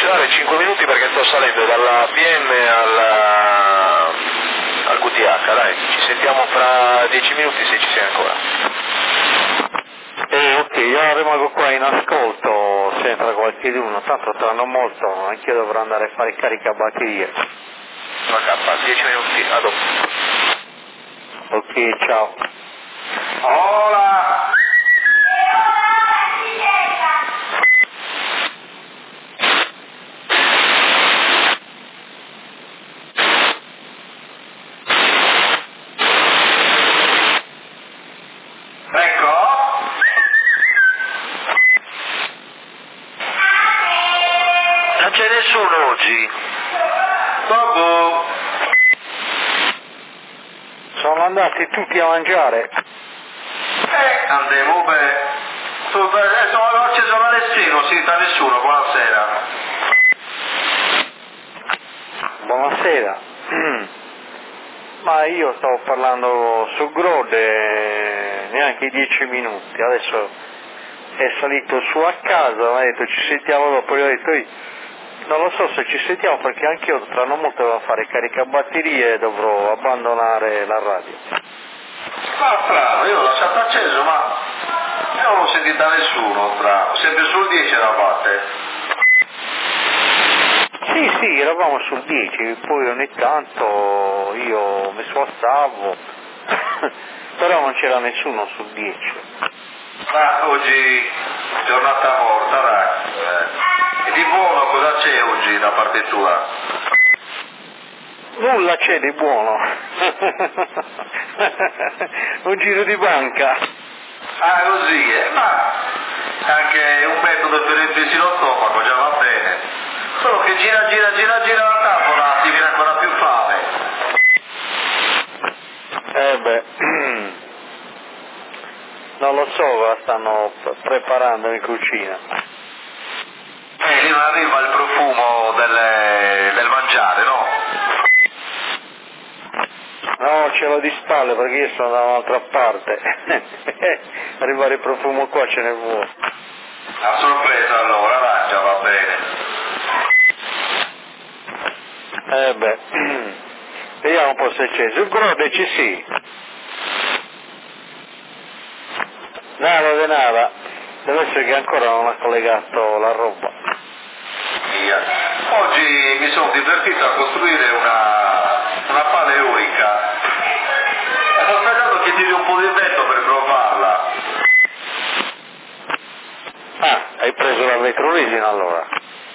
lasci dare 5 minuti perché sto salendo dalla PM al QTH, dai, ci sentiamo fra 10 minuti se ci sei ancora. Ok, io rimango qua in ascolto se entra qualcuno, tanto tra non molto, anch'io dovrò andare a fare carica batterie. Ok, 10 minuti, a dopo. Ok, ciao. Hola! Non c'è nessuno oggi. Dopo. Sono andati tutti a mangiare. Andiamo bene. Sono acceso l'Alessino, non si sta nessuno, buonasera. Buonasera. Ma io stavo parlando su Grode neanche 10 minuti, adesso è salito su a casa, mi ha detto ci sentiamo dopo, io ho detto non lo so se ci sentiamo perché anch'io tra non molto devo fare caricabatterie e dovrò abbandonare la radio. Ah, strano, io l'ho lasciato acceso ma io non l'ho sentita nessuno, strano, sempre sul 10 eravate. Sì, eravamo sul 10, poi ogni tanto io mi spostavo, però non c'era nessuno sul 10. Ma oggi giornata morta, dai. E di buono cosa c'è oggi da parte tua? Nulla c'è di buono. Un giro di banca. Ah, così, ma anche un metodo per riempirsi lo stomaco già va bene. Solo che gira la tavola, ti viene ancora più fame. Non lo so cosa stanno preparando in cucina. Lì non arriva il profumo del mangiare, no? No, ce l'ho di spalle perché io sono da un'altra parte. Arrivare il profumo qua ce ne vuole. A sorpresa allora, dai, già va bene. Vediamo un po' se c'è. Su Grode ci sì. Nada di nada. Deve essere che ancora non ha collegato la roba. Via. Oggi mi sono divertito a costruire una pala eolica. Sto aspettando che tiri un po' di vento per provarla. Ah, hai preso la vetroresina allora?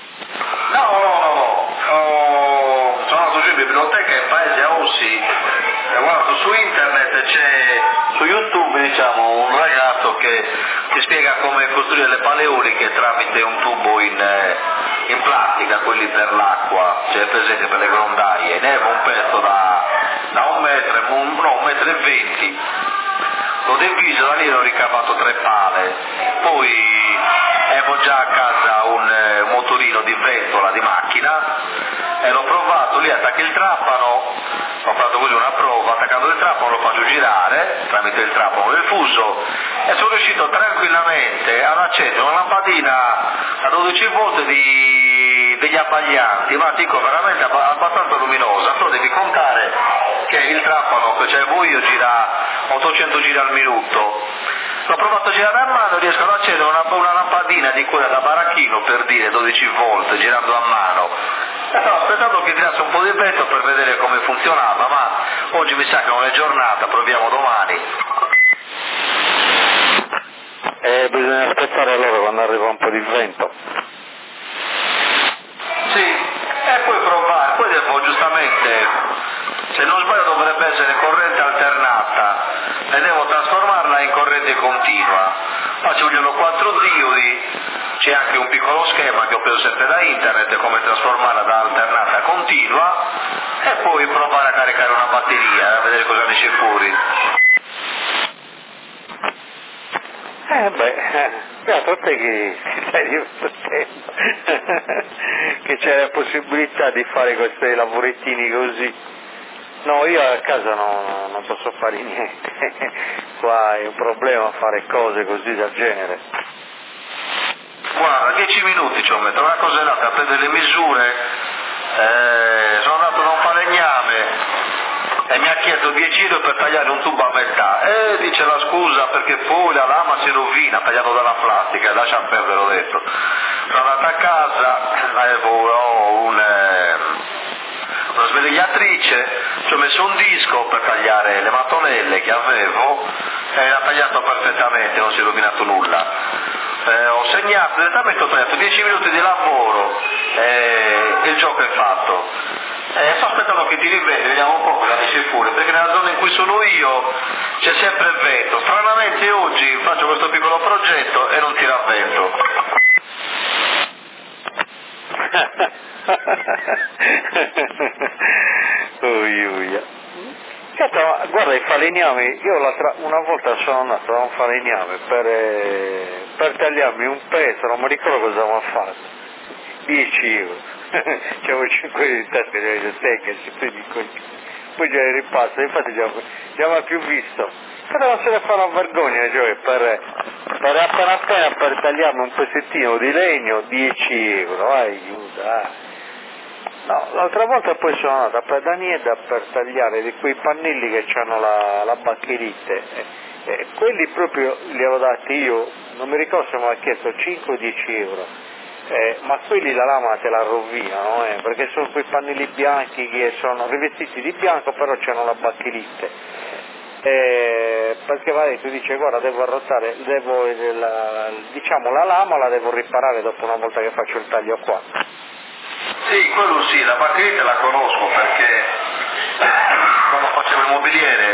No. Sono andato giù in biblioteca in paese a Ossi e guardo su internet, c'è su YouTube diciamo un ragazzo che ti spiega come costruire le pale eoliche tramite un tubo in plastica, quelli per l'acqua, cioè presente per le grondaie, ne avevo un pezzo da 1,20 m, l'ho diviso, da lì ho ricavato 3 pale, poi avevo già a casa un motorino di ventola di macchina e l'ho provato, lì attacchi il trapano, ho fatto così una prova, attaccando il trapano lo faccio girare tramite il trapano del fuso e sono riuscito tranquillamente ad accendere una lampadina a 12 volt degli abbaglianti, ma dico veramente abbastanza luminosa, solo devi contare che il trapano che c'avevo io gira 800 giri al minuto. L'ho provato a girare a mano, riesco ad accendere una lampadina di quella da baracchino per dire 12 volt girando a mano. Stavo aspettando che tirasse un po' di vento per vedere come funzionava, ma oggi mi sa che non è giornata, proviamo domani. Bisogna aspettare allora quando arriva un po' di vento. Sì, e poi provare, poi devo giustamente, se non sbaglio dovrebbe essere corrente alternata e devo trasformarla in corrente continua. Ma ci vogliono 4 diodi, c'è anche un piccolo schema che ho preso sempre da internet come trasformarla da alternata a continua e poi provare a caricare una batteria a vedere cosa ne esce fuori. Beato te che ti stai divertendo, che c'è la possibilità di fare questi lavorettini così. No, io a casa non posso fare niente, qua è un problema fare cose così del genere. Guarda, 10 minuti ci ho messo, una cosa è l'altra, a prendere le misure, sono andato da un falegname e mi ha chiesto 10 euro per tagliare un tubo a metà, e dice la scusa perché poi la lama si rovina, tagliato dalla plastica, lascia perdere, ho detto. Sono andato a casa, avevo una sveligliatrice, ci ho messo un disco per tagliare le mattonelle che avevo, e ha tagliato perfettamente, non si è rovinato nulla. Ho segnato, direttamente ho tagliato 10 minuti di lavoro e il gioco è fatto. Sto aspettando che ti rivedi, vediamo un po' cosa dice pure, perché nella zona in cui sono io c'è sempre il vento. Stranamente oggi faccio questo piccolo progetto e non tira vento. Guarda i falegnami, io una volta sono andato da un falegname per tagliarmi un pezzo, non mi ricordo cosa mi ha fatto, 10 euro, c'avevo 5 euro in tasca, gli ho detto che si prendi così, poi già ripasso, infatti già mi ha più visto, però se ne fa una vergogna, cioè per appena per tagliarmi un pezzettino di legno 10 euro, aiuta. No, l'altra volta poi sono andata per Danieda per tagliare di quei pannelli che hanno la baccherite, quelli proprio li avevo dati io, non mi ricordo se mi ha chiesto 5 o 10 euro, ma quelli la lama te la rovinano, perché sono quei pannelli bianchi che sono rivestiti di bianco però c'hanno la baccherite, perché vai, tu dici guarda devo arrotare, la lama la devo riparare dopo una volta che faccio il taglio qua. Sì, quello sì, la baccherite la conosco perché quando facevo il mobiliere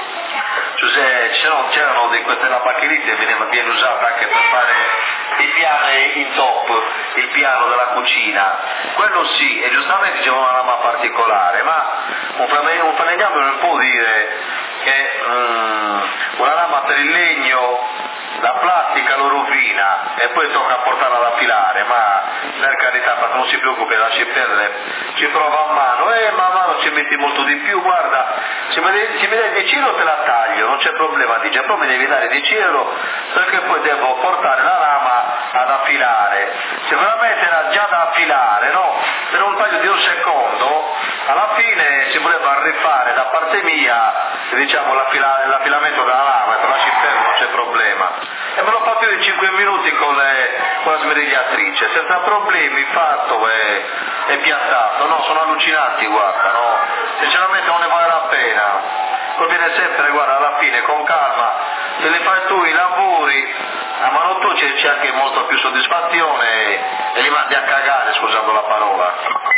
c'erano la baccherite viene usata anche per fare i piani in top, il piano della cucina, quello sì, e giustamente c'è una lama particolare, ma un falegname non può dire che una lama per il legno la plastica lo rovina e poi tocca portarla ad affilare, ma per carità, ma non si preoccupi, lasci perdere, ci prova a mano, ma a mano ci metti molto di più, guarda, se mi dai 10 euro te la taglio, non c'è problema, dice, però mi devi dare 10 euro perché poi devo portare la lama ad affilare, se veramente era già da affilare, no? Per un taglio di un secondo, alla fine si voleva rifare da parte mia, diciamo, l'affilamento della lama, e lasci perdere, non c'è problema. E me l'ho fatto io in 5 minuti con la smerigliatrice, senza problemi, fatto e piazzato, no, sono allucinanti, guarda, no, sinceramente non ne vale la pena, conviene sempre, guarda, alla fine, con calma, se li fai tu i lavori, a mano tu c'è anche molto più soddisfazione e li mandi a cagare, scusando la parola.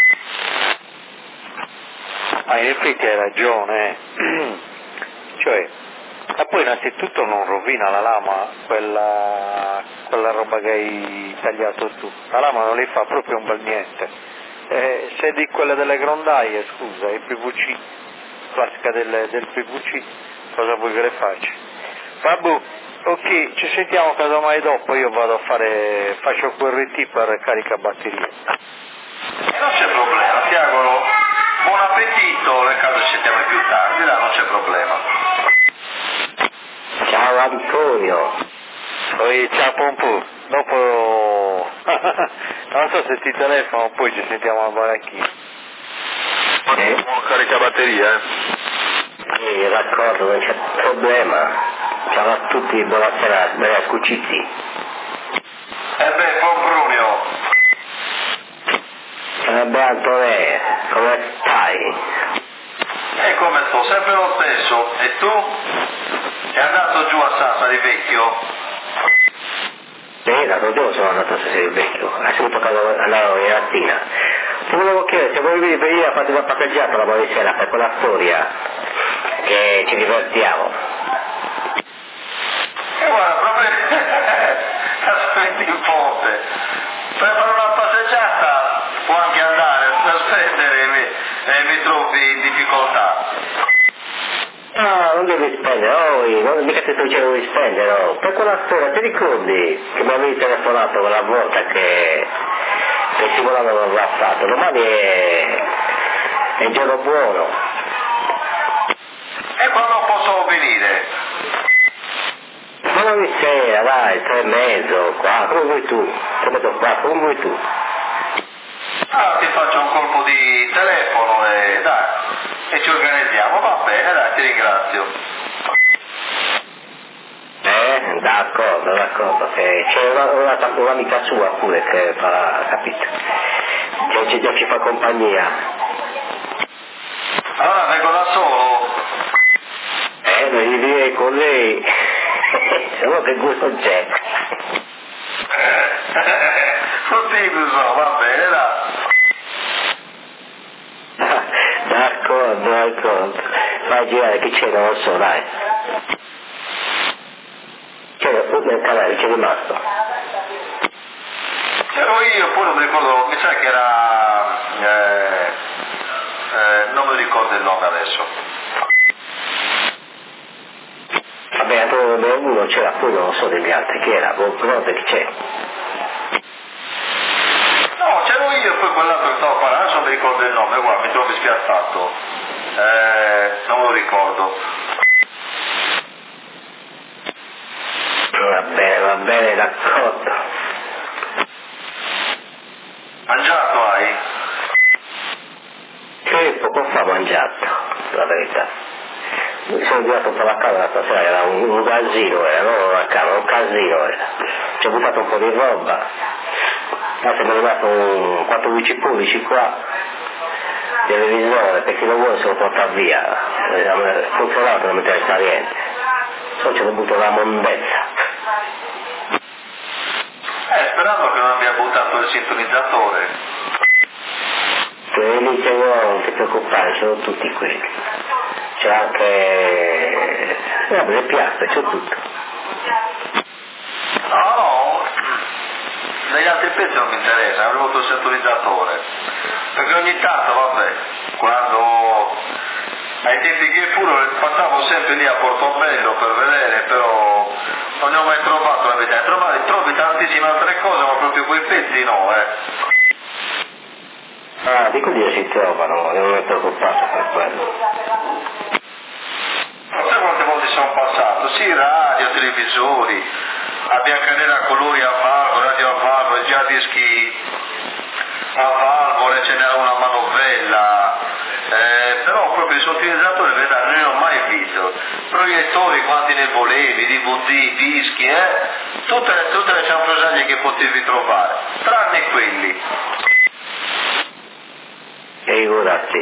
Ma in effetti hai ragione, cioè, e poi innanzitutto non rovina la lama quella roba che hai tagliato tu, la lama non li fa proprio un bel niente, se di quelle delle grondaie, scusa, il PVC, plastica del PVC, cosa vuoi che le faccia? Vabbè, ok, ci sentiamo casomai dopo, io faccio quel RT per carica batteria. Non c'è problema, ti auguro buon appetito, nel caso ci sentiamo più tardi, non c'è problema. Ciao Antonio. Ciao Pompù, dopo non so se ti telefono, poi ci sentiamo al baracchino. Buon caricabatteria, Sì, d'accordo, non c'è problema. Ciao a tutti, buona serata, buona cuciti. buon Brunio. Ciao Antonio, come stai? E come sto? Sempre lo stesso. E tu? È andato giù a Sassari Vecchio? Sì, l'altro giorno sono andato a Sassari Vecchio, adesso toccato andare in mattina. Ti volevo chiedere se volevi venire a fare una passeggiata la sera per quella storia, che ci divertiamo. E guarda, proprio aspetti in ponte. Per fare una passeggiata può anche andare, aspettere e mi trovi in difficoltà. No, non devi spendere, non mica ti sto dicendo di spendere, no. Per quella storia, ti ricordi che mi avevi telefonato quella volta che Simone non l'ha fatto? Domani è il giorno buono. E quando posso venire? Domani sera, dai, 3:30, 4, come vuoi tu. Come ti fa? Come vuoi tu? Ah, ti faccio un colpo di telefono e ci organizziamo, va bene, dai, ti ringrazio. D'accordo, che c'è un'amica sua pure che fa, capito? Già ci fa compagnia. Allora vengo da solo? Devi dire con lei, se no che gusto c'è. Non ti so, va bene, dai. D'accordo. Vai a girare, chi c'è? Non lo so, dai. Nel canale, c'è rimasto. C'ero io, poi non mi ricordo, mi sa che era... non mi ricordo il nome adesso. Vabbè, uno c'era, poi non lo so degli altri, chi era? Però chi c'è? No, c'ero io e poi quell'altro che stavo parlando, adesso non mi ricordo il nome, guarda, mi trovo spiazzato. Non me lo ricordo. Va bene, d'accordo. Mangiato hai? Che poco fa mangiato, la verità. Mi sono girato per la casa stasera, era un casino, non una casa, un casino era. Ci ho buttato un po' di roba. Adesso mi è arrivato 4 luci pubblici qua, televisore, perché non vuole se lo porta via. Funzionato, non mi interessa niente. Solo ci ho butto la mondezza. Sperando che non abbia buttato il sintonizzatore. Quelli che non ti preoccupare, sono tutti quelli. C'è anche le piazze, c'è tutto. No, negli altri pezzi non mi interessa, avrei avuto il sintonizzatore. Perché ogni tanto, vabbè, quando ai tempi che pure passavo sempre lì a Portobello per vedere, però non ne ho mai trovato la verità. Trovi tantissime altre cose, ma proprio quei pezzi no, Di quelli si trovano, non è preoccupato per quello. Non sai quante volte sono passato, sì, radio, televisori, a biancanera a colori a valvole, radio a valvole, già dischi a valvole, ce n'era una manovella, però proprio il sottilizzatore non ne ho mai visto. Proiettori quanti ne volevi, DVD, dischi, tutte le cianfrusaglie che potevi trovare, tranne quelli. E ora sì.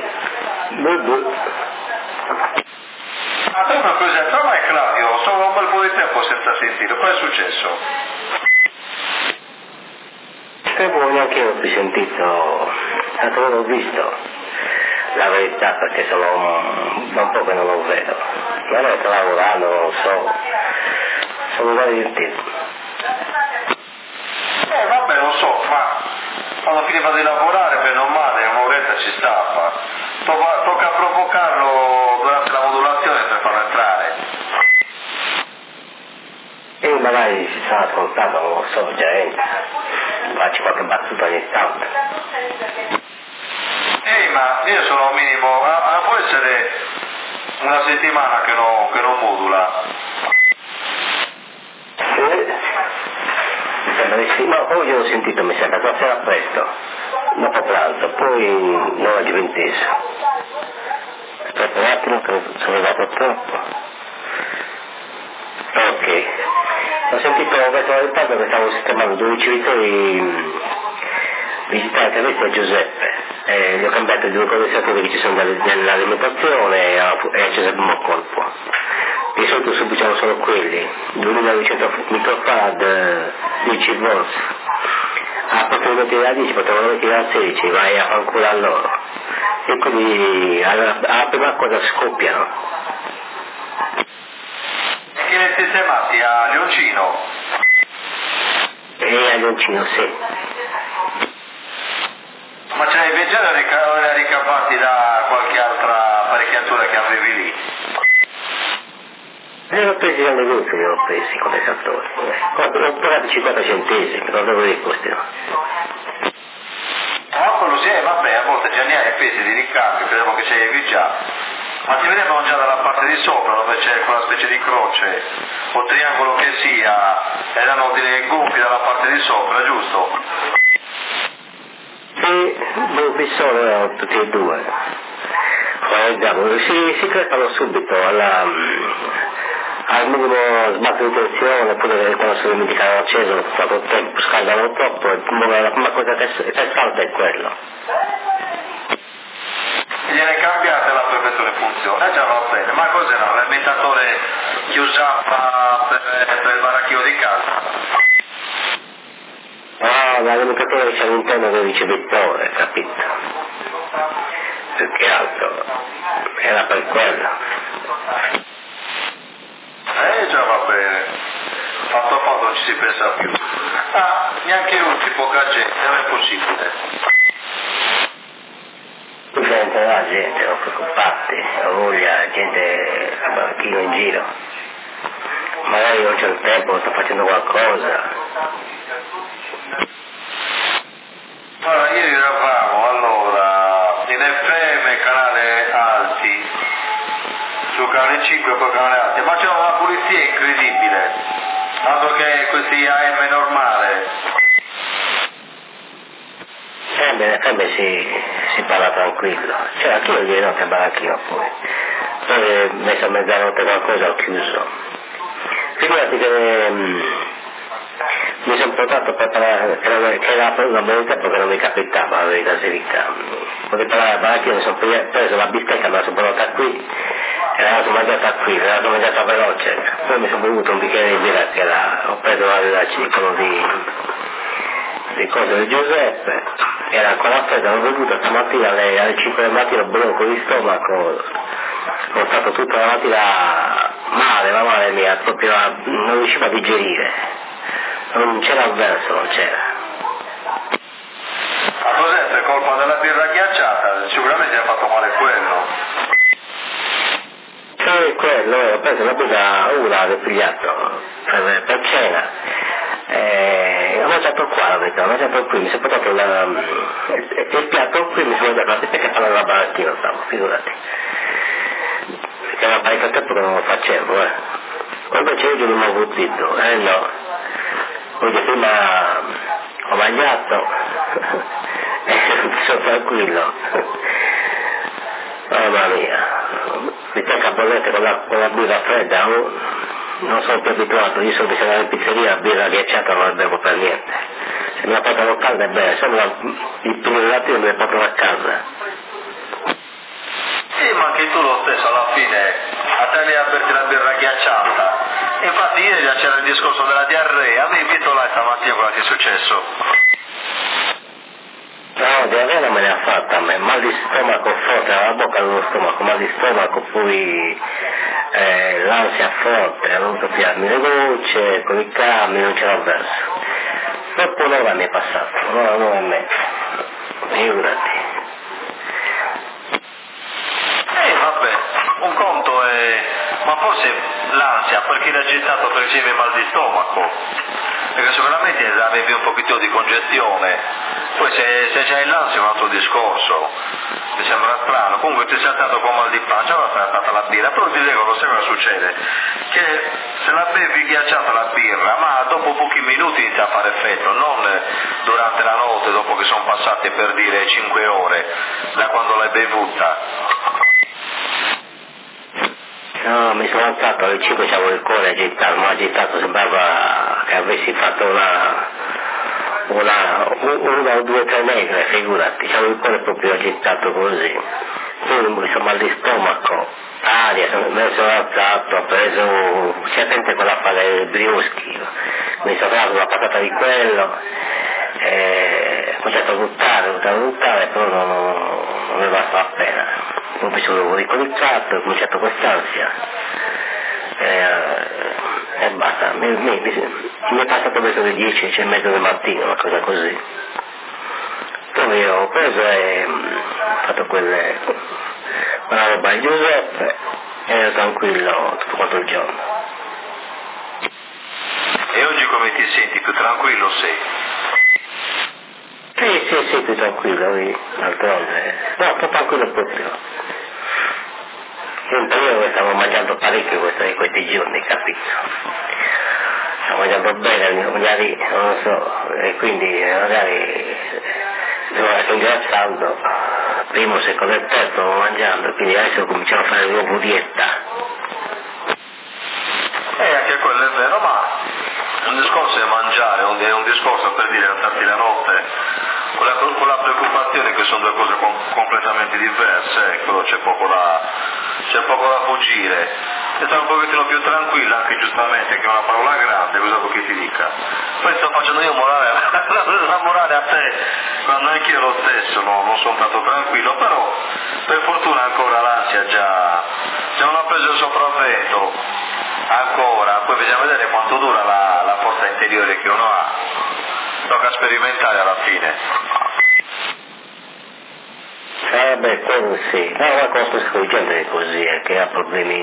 A te una cosa, trova Claudio, sono un bel po' di tempo senza sentire, cosa è successo? Neanche io ho più sentito, tanto non l'ho visto, la verità, perché sono da un po' che non lo vedo. Ma sto lavorando, non lo so, sono vari tempo. Vabbè, lo so, ma quando finiva di lavorare, bene o male, un'oretta ci stava. Tocca provocarlo durante la modulazione per farlo entrare. E magari si sta ascoltando, non lo so, già entra. Faccio qualche battuta ogni tanto. Ma io sono un minimo, può essere una settimana che non modula. Ma oggi ho sentito, mi sembra, stasera presto, dopo pranzo, poi non ho più inteso. Aspetta un attimo che sono andato troppo. Ok. Ho sentito questo ritardo che stavo sistemando 2 ricevitori digitali a Giuseppe. Gli ho cambiato 2 condensatori che ci sono nell'alimentazione e ho acceso il primo colpo. Di solito subiciamo solo quelli, 2900 microfarad 10 volts. Potevano mettere a 10, potevano mettere a 16, vai a fanculo a loro. E quindi alla prima cosa scoppiano. E che ne sistemati a Leoncino? A Leoncino, sì. Ma ce l'hai già ricavati da qualche altra apparecchiatura che avevi lì? Li ho presi dal negozio, li ho presi come condensatori. Ho pagato 50 centesimi, non devo dire questo. Quello sì, vabbè, a volte già ne hai pesi di ricambio, credevo che ce li avevi già. Ma ti vedevano già dalla parte di sopra, dove c'è quella specie di croce, o triangolo che sia, erano dei gonfi dalla parte di sopra, giusto? Sì, due pistole erano tutti e due. Si crepano subito al minimo sbatto di tensione, oppure quando si dimenticano acceso, dopo tempo, scaldano troppo, e la prima cosa che salta è quello. Viene cambiata la perfezione funzione, già va bene, ma cos'era l'alimentatore che usava per il baracchino di casa? No, l'alimentatore che c'è all'interno del ricevettore, capito? Più che altro, era per quello. Già va bene, fatto non ci si pensa più. Ah, neanche lui, poca gente, non è possibile. Sente la gente, non preoccupate, ho voglia, gente a baracchino in giro. Magari non c'è il tempo, sto facendo qualcosa. Allora, ieri eravamo in FM canale Alti, su canale 5 e poi canale Alti, ma c'era una pulizia incredibile, altro che questi AM normale. Si parla tranquillo. Cioè, anch'io ieri notte a baracchino poi. Poi messo a mezzanotte qualcosa ho chiuso. Figurati che mi sono portato per parlare, che era una verità perché non mi capitava la verità serica. Potevo parlare a baracchino, mi sono preso la bistecca, me la sono portata qui, e la sono mangiata qui, la sono mangiata veloce. Poi mi sono bevuto un bicchiere di birra che ho preso dal circolo di cose di Giuseppe, era ancora fredda, l'ho bevuta stamattina alle 5 del mattino, blocco di stomaco, ho stato tutta la mattina male mia, proprio non riuscivo a digerire, non c'era verso, non c'era. Ma cos'è per colpa della birra ghiacciata? Sicuramente ha fatto male quello. Sì, quello, ho preso la birra, una avevo pigliato per cena. Ho mangiato qua la verità, ho mangiato qui, mi sono portato il piatto qui, mi sono mangiato la perché parlavo la baracchina, stavo, figurati. Perché era parecchio tempo che non lo facevo, Quando c'è oggi non mi ho avuto, no. Oggi prima ho mangiato e sono tranquillo. Mamma mia, mi tocca a bollette con la birra fredda, non sono più abituato, io sono abituato in pizzeria, la birra ghiacciata non la bevo per niente. Se me la portano calda è bene, se il primo latino me la portano a casa. Sì, ma anche tu lo stesso alla fine, a te ne aperti la birra ghiacciata. Infatti ieri già c'era il discorso della diarrea, mi invito là stamattina cosa che è successo. No, diarrea non me ne ha fatta a me, mal di stomaco forte, alla bocca dello stomaco, mal di stomaco, poi l'ansia forte, ho dovuto piarmi le gocce, con i cambi, non c'era verso. Dopo un'ora mi è passato, un'ora e mezza, figurati. Vabbè, un conto è, ma forse l'ansia perché l'ha agitato percepi mal di stomaco, perché sicuramente avevi un pochettino di congestione, poi se c'hai l'ansia è un altro discorso, mi sembra strano, comunque ti sei alzato con mal di pancia, ma sei stata la birra, però ti dico, sai cosa succede? Che se la bevi ghiacciata la birra, ma dopo pochi minuti inizia a fare effetto, non durante la notte, dopo che sono passate per dire 5 ore, da quando l'hai bevuta. No, mi sono alzato alle 5, c'avevo il cuore agitato, ma agitato sembrava che avessi fatto una o due tre negre, figurati, c'avevo il cuore proprio agitato così. Poi mi sono mal di stomaco, aria, me ne sono alzato, ho preso, c'è gente con a fare briuschi, mi sono dato una patata di quello, ho cominciato a buttare, però non mi basta la pena. Poi mi sono ricominciato, ho cominciato quest'ansia e basta, mi è passato verso le 10, 10 e mezza del mattino, una cosa così. Poi ho preso e ho fatto quella roba di Giuseppe e ero tranquillo tutto quanto il giorno. E oggi come ti senti? Più tranquillo sei? Sì, più tranquillo, d'altronde. No, più tranquillo proprio. È un periodo che stiamo mangiando parecchio questi giorni, capito? Stiamo mangiando bene, magari, non lo so, e quindi magari devo raggiungere il saldo, primo, secondo e terzo stiamo mangiando, quindi adesso cominciamo a fare nuovo dieta. Anche quello è vero, ma un discorso è mangiare, è un discorso per dire alzarti la notte, con la preoccupazione che sono due cose completamente diverse, quello c'è poco da fuggire. E stare un pochettino più tranquilla, anche giustamente, che è una parola grande, cosa vuoi che ti dica? Poi sto facendo io la morale a te, quando anch'io lo stesso non sono stato tranquillo, però per fortuna ancora l'ansia già non ha preso il sopravvento, ancora, poi bisogna vedere quanto dura la forza interiore che uno ha, tocca sperimentare alla fine. Beh, quello sì, ma conosco gente così, che ha problemi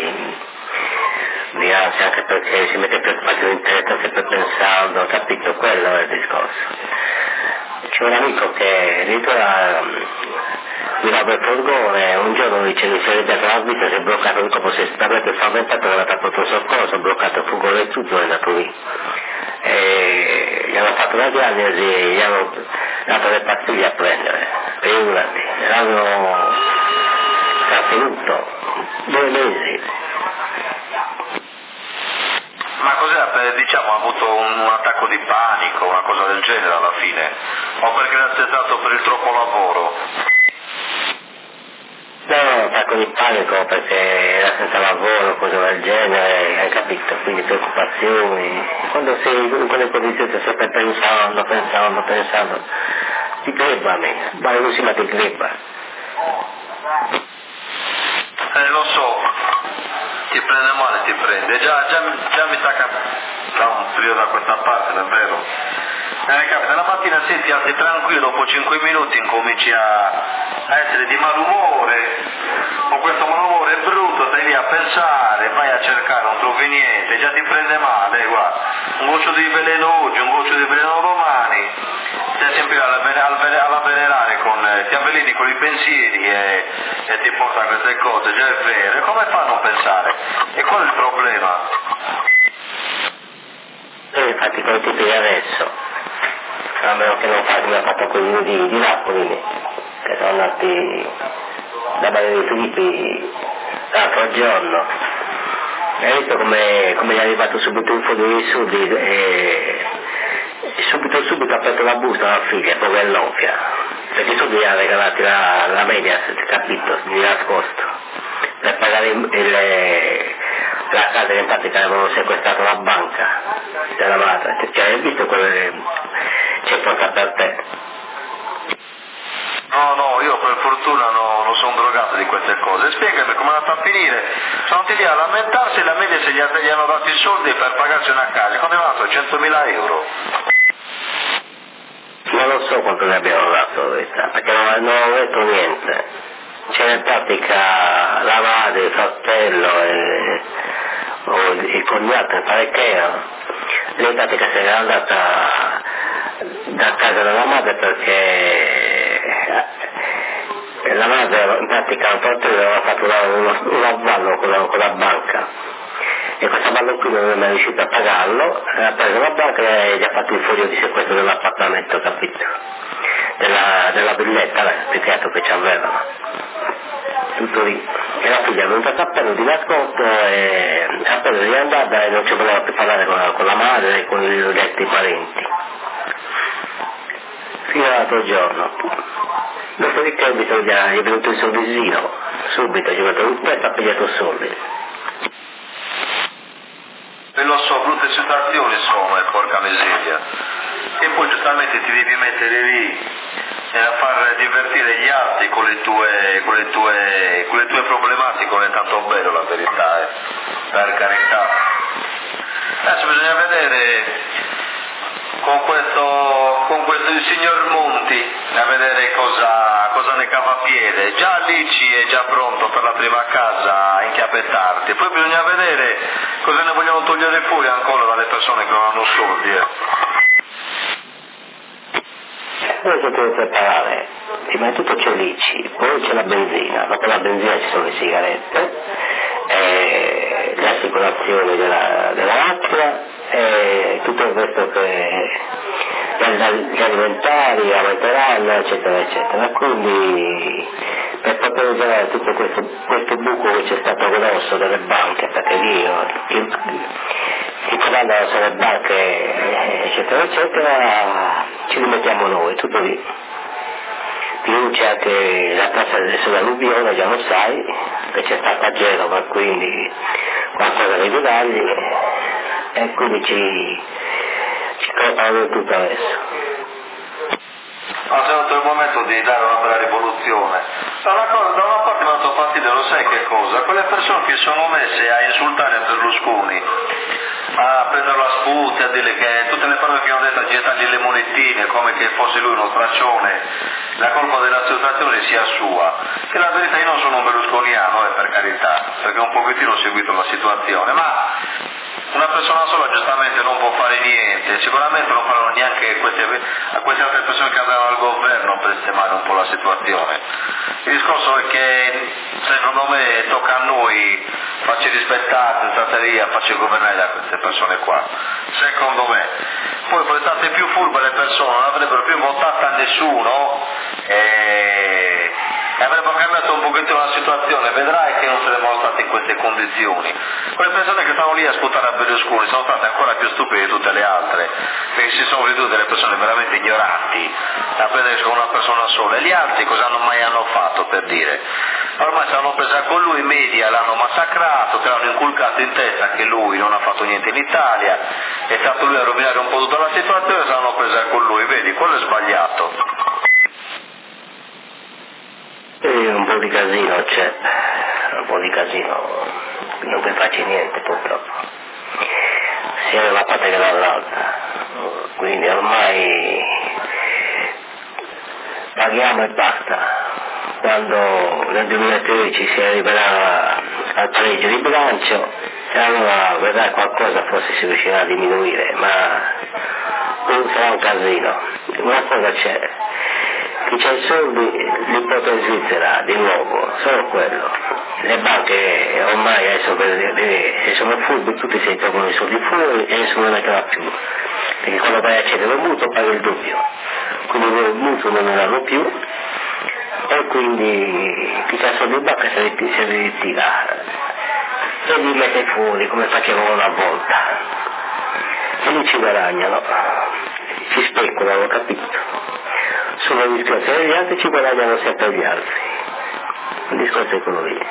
di ansia, anche perché si mette preoccupazione in testa sempre pensando, capito? Quello è il discorso. C'è un amico che addirittura guidava il furgone, un giorno dice mi si è ridata la vita, si è bloccato tutto, poi si è talmente spaventato che aveva fatto il soccorso, ha bloccato il furgone e tutto, è andato lì. E gli hanno fatto una diagnosi, gli hanno dato le pastiglie a prendere, figurati, l'hanno trattenuto 2 mesi. Ma cos'è? Diciamo ha avuto un attacco di panico, una cosa del genere alla fine? O perché era stressato per il troppo lavoro? No, attacco di panico perché era senza lavoro, cose del genere, hai capito? Quindi preoccupazioni. Quando sei in quelle condizioni stai sempre pensando, ti gleba a me, vale così ma ti gleba. Lo so, ti prende male, ti prende. Già mi sta da un periodo da questa parte, davvero. Capita, la mattina senti alzi tranquillo, dopo 5 minuti incominci a essere di malumore, con questo malumore è brutto, stai lì a pensare, vai a cercare, non trovi niente, già ti prende male, guarda, un goccio di veleno oggi, un goccio di veleno domani, stai sempre all'avvelenare, ti avveleni con i pensieri e ti porta a queste cose, già è vero, e come fa a non pensare? E qual è il problema? Infatti come ti dico adesso, a meno che non fa come ha fatto quelli di Napoli, che sono andati da Maria dei Filippi l'altro giorno, hai visto come gli è arrivato subito un foglio di soldi e subito ha aperto la busta alla figlia, poi è l'onfia, perché i soldi li ha regalati la media, capito, di nascosto, per pagare la casa che in pratica avevano sequestrato la banca della madre, cioè hai visto quello che c'è porta per te? No, io per fortuna non sono drogato di queste cose. Spiegami come è andata a finire. Sono andati lì a lamentarsi e la media se gli hanno dato i soldi per pagarsi una casa. Quando è dato 100.000 euro? Non lo so quanto ne abbiamo dato, perché non ho detto niente. C'era in pratica la madre, il fratello o il cognato, mi pare che era. Lei in pratica se n'era andata da casa della madre perché la madre in pratica un fratello aveva fatto un avvallo con la banca e questo avvallo qui non è mai riuscito a pagarlo, ha preso la banca e gli ha fatto il foglio di sequestro dell'appartamento, capito? Della villetta, più che altro che ci avevano. Tutto lì. E la figlia è venuta a cappello di nascosto e appena è andata e non ci voleva più parlare con la madre e con i detti parenti. Fino all'altro giorno. Dopodiché gli è venuto il sorrisino, subito, gli è venuto un pezzo, ha pigliato soldi. E lo so, brutte situazioni insomma, porca miseria. E poi giustamente ti devi mettere lì a far divertire gli altri con le tue problematiche, non è tanto bello la verità, per carità. Adesso bisogna vedere con questo il signor Monti, a vedere cosa ne cava a piede. Già Lici è già pronto per la prima casa a inchiappettarti, poi bisogna vedere cosa ne vogliono togliere fuori ancora dalle persone che non hanno soldi. adesso devo preparare, prima di tutto c'è l'ICI, poi c'è la benzina, dopo la benzina ci sono le sigarette, le assicurazioni della macchina e tutto il resto che gli alimentari aumenteranno, eccetera, eccetera. Quindi per poter usare tutto questo buco che c'è stato grosso delle banche, perché lì i comandano sulle banche, eccetera, eccetera, ci rimettiamo noi, tutto lì. Più c'è anche la tassa sull'alluvione, già lo sai, che c'è stata a Genova, quindi qualcosa dei guadagni, e quindi ci preparano tutto adesso. Ha giunto il momento di dare una bella rivoluzione. Da una parte mi ha dato fastidio, lo sai che cosa? Quelle persone che sono messe a insultare Berlusconi, a prenderlo a sputi, a dire che tutte le parole che hanno detto, a gettargli le monetine come che fosse lui uno straccione, la colpa della situazione sia sua. Che la verità, io non sono un berlusconiano, per carità, perché un pochettino ho seguito la situazione, ma una persona sola giustamente non può fare niente, sicuramente non faranno neanche a queste altre persone che andranno al governo per sistemare un po' la situazione. Il discorso è che secondo me tocca a noi farci rispettare senza teoria, farci governare da queste persone qua, secondo me. Poi per state più furbe le persone non avrebbero più votato a nessuno e avrebbero cambiato un pochettino la situazione, vedrai che non saremmo stati in queste condizioni. Quelle persone che stavano lì a sputare a Berlusconi sono state ancora più stupide di tutte le altre, perché si sono vedute delle persone veramente ignoranti a prendersi con una persona sola, e gli altri cosa mai hanno fatto, per dire? Ormai si hanno presa con lui, i media l'hanno massacrato, che l'hanno inculcato in testa che lui non ha fatto niente in Italia, è stato lui a rovinare un po' tutta la situazione, si hanno presa con lui, vedi, quello è sbagliato. Un po' di casino c'è, un po' di casino, non mi faccio niente purtroppo, sia da una parte che dall'altra, quindi ormai paghiamo e basta. Quando nel 2013 si arriverà al pareggio di bilancio, e allora vedrà qualcosa, forse si riuscirà a diminuire, ma sarà un casino. Una cosa c'è, chi c'ha i soldi li porta in Svizzera di nuovo, solo quello. Le banche ormai adesso se sono furbi, tutti si trovano i soldi fuori e nessuno ne trova più, perché quando vai a accedere un mutuo paghi il doppio, quindi il mutuo non ne danno più, e quindi chi c'ha soldi in banca se li ritira e li mette fuori come facevano una volta, e lì ci guadagnano, ci speculano, capito? Sono gli discorsi degli altri, ci guadagnano sempre gli altri, il discorso è quello lì.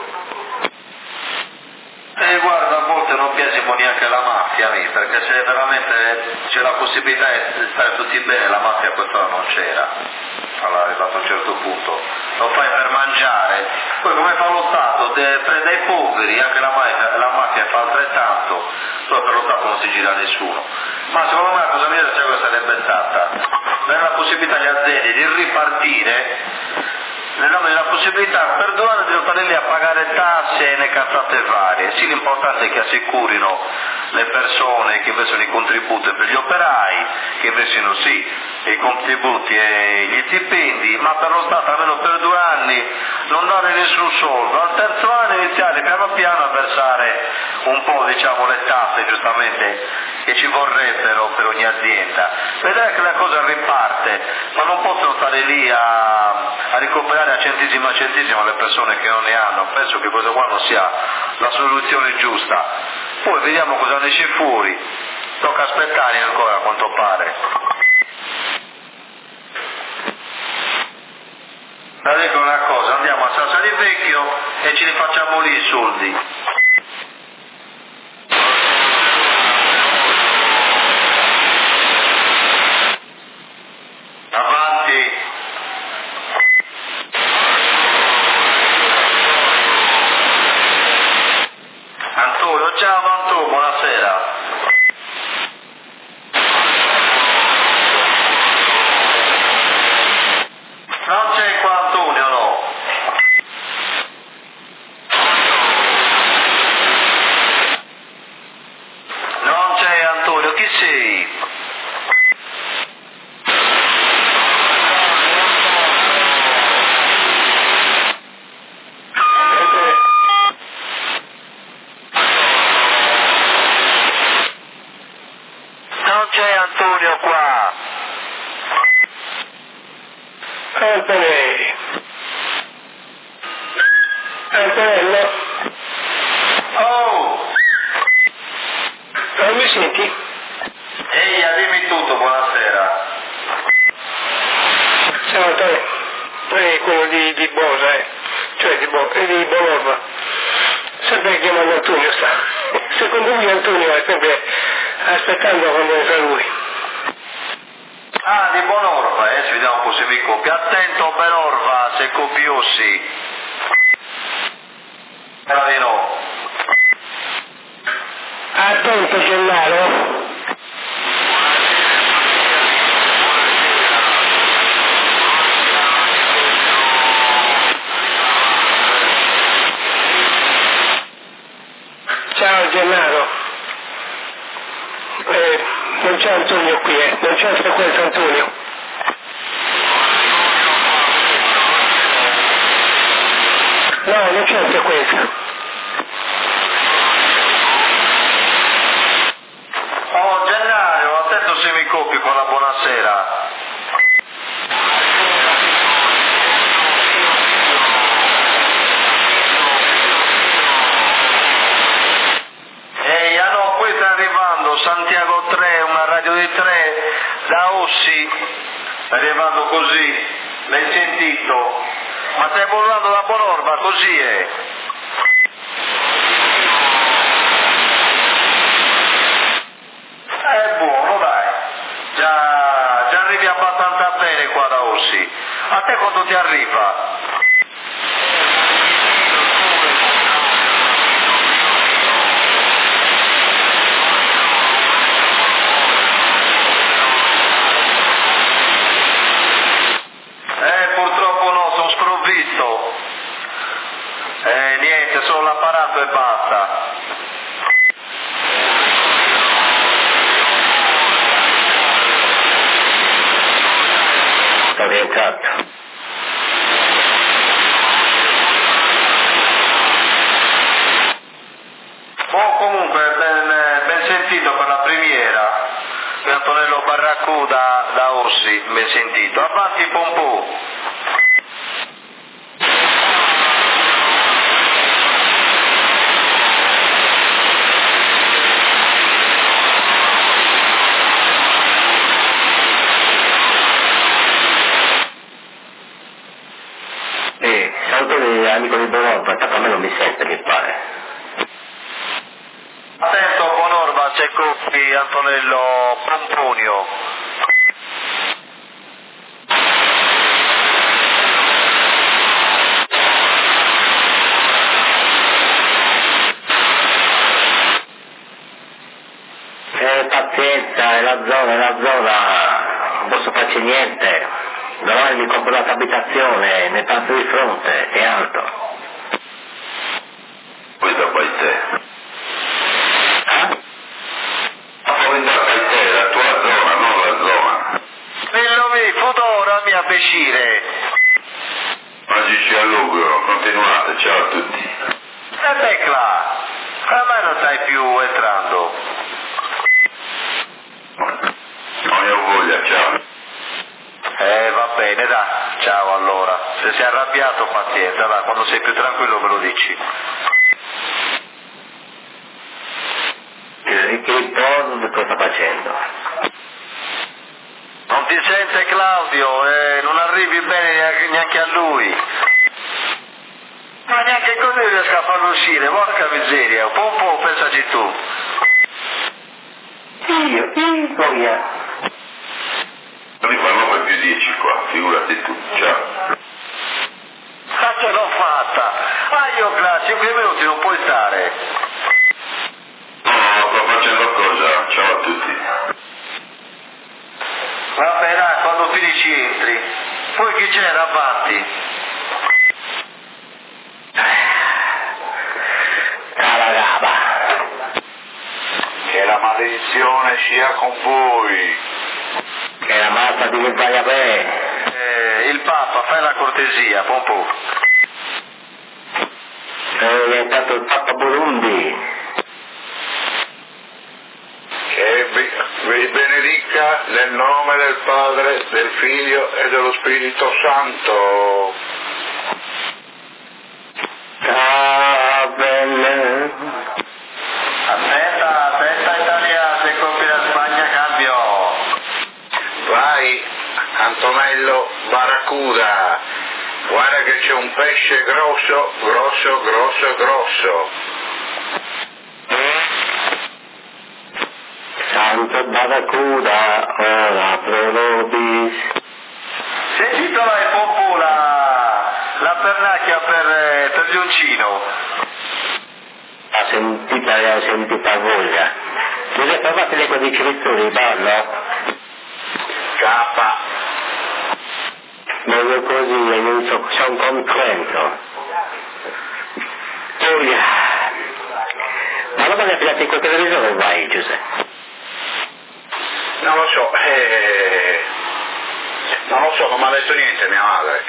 Guarda, a volte non biasimo neanche la mafia, perché se veramente c'è la possibilità di stare tutti bene, la mafia quest'ora non c'era, allora è arrivato a un certo punto, lo fai per mangiare, poi come fa lo Stato, prende i poveri, anche la mafia fa altrettanto, solo per lo Stato non si gira nessuno. Ma secondo me la cosa migliore sarebbe stata dare la possibilità agli aziende di ripartire, nel nome della possibilità per 2 anni di non stare lì a pagare tasse e le cazzate varie. Sì, l'importante è che assicurino le persone che versano i contributi per gli operai, che versino sì i contributi e gli stipendi, ma per lo Stato almeno per 2 anni non dare nessun soldo. Al terzo anno iniziare piano piano a versare un po', diciamo, le tasse giustamente che ci vorrebbero per ogni azienda. Vedrai che la cosa riparte, ma non possono stare lì a recuperare a centesimo a centesimo le persone che non ne hanno. Penso che questa qua non sia la soluzione giusta. Poi vediamo cosa ne esce fuori, tocca aspettare ancora a quanto pare. La dico una cosa, andiamo a Sassari Vecchio e ci rifacciamo lì i soldi. Avanti. Antonio, ciao Antonio, buonasera. Non c'è qua Antonio, no? Antonello? Oh! Non mi senti? Ehi, dimmi tutto, buonasera. Ciao Antonio, quello di Bosa, cioè di Bonorva. Sempre che chiamano Antonio, sta. Secondo me Antonio è sempre aspettando quando entra lui. Ah, di Bonorva, ci vediamo un po' se mi copia. Attento Bonorva, se copiossi. Bravi no. Attento Gennaro. Ciao Gennaro, non c'è Antonio qui, non c'è frequenza Antonio. No, non c'è frequenza. Oh Gennaio, attento se mi copi con la buonasera. Santiago 3, una radio di 3, da Ossi, arrivando così, l'hai sentito? Ma stai parlando da Bonorva, così è. È buono, dai, già arrivi abbastanza bene qua da Ossi. A te quando ti arriva? Purtroppo no, sono sprovvisto. Niente, solo l'apparato e basta. Sto rientrato. Comunque, ben sentito per la primiera. Per Antonello Barracu da Ossi, ben sentito. Avanti Pompò. Amico di Bonorva, tanto a me non mi sente, mi pare. Attento Bonorva, c'è qui Antonello Pomponio. Pazienza, è la zona, non posso farci niente. Domani mi compro un'altra abitazione, ne passo di fronte, è alto. Questa qua è te. Questa è te, la tua zona, non la zona. Figlio mio, Fudora mia Becire. Magici a lungo, continuate, ciao a tutti. E Tecla, ormai non stai più entrando. Non ne ho voglia, ciao. Va bene, dai, ciao allora. Se sei arrabbiato pazienza, dai, quando sei più tranquillo me lo dici. Che riposo cosa sta facendo? Non ti sente Claudio, non arrivi bene neanche a lui. Ma neanche così riesco a farlo uscire, porca miseria, un po' pensaci tu. Io, via. Non mi fanno mai più 10 qua, figurati tu, ciao. Ma ce l'ho fatta! Ah, io grazie, 5 minuti non puoi stare. No, sto facendo cosa, ciao a tutti. Vabbè dai, quando finisci entri. Poi chi c'era avanti? Calagaba. Che la maledizione sia con voi. Che la mazza di che vai a bene. Il Papa, fai la cortesia, Pompò. È diventato il Papa Burundi. Che vi benedica Nel nome del Padre, del Figlio e dello Spirito Santo. Aspetta Italia, se colpi la Spagna cambio. Vai, Antonello Barracuda, guarda che c'è un pesce grosso. Santo Barracuda, ora pro nobis. Sentito la popola, la pernacchia per Gioncino. La sentita voglia. Giuseppe, fate le 15 letture, ballo? K. Meglio così, sono contento. Giulia, ma non voglio affidare col televisore o vai, Giuseppe? Non lo so, non mi ha detto niente mia madre.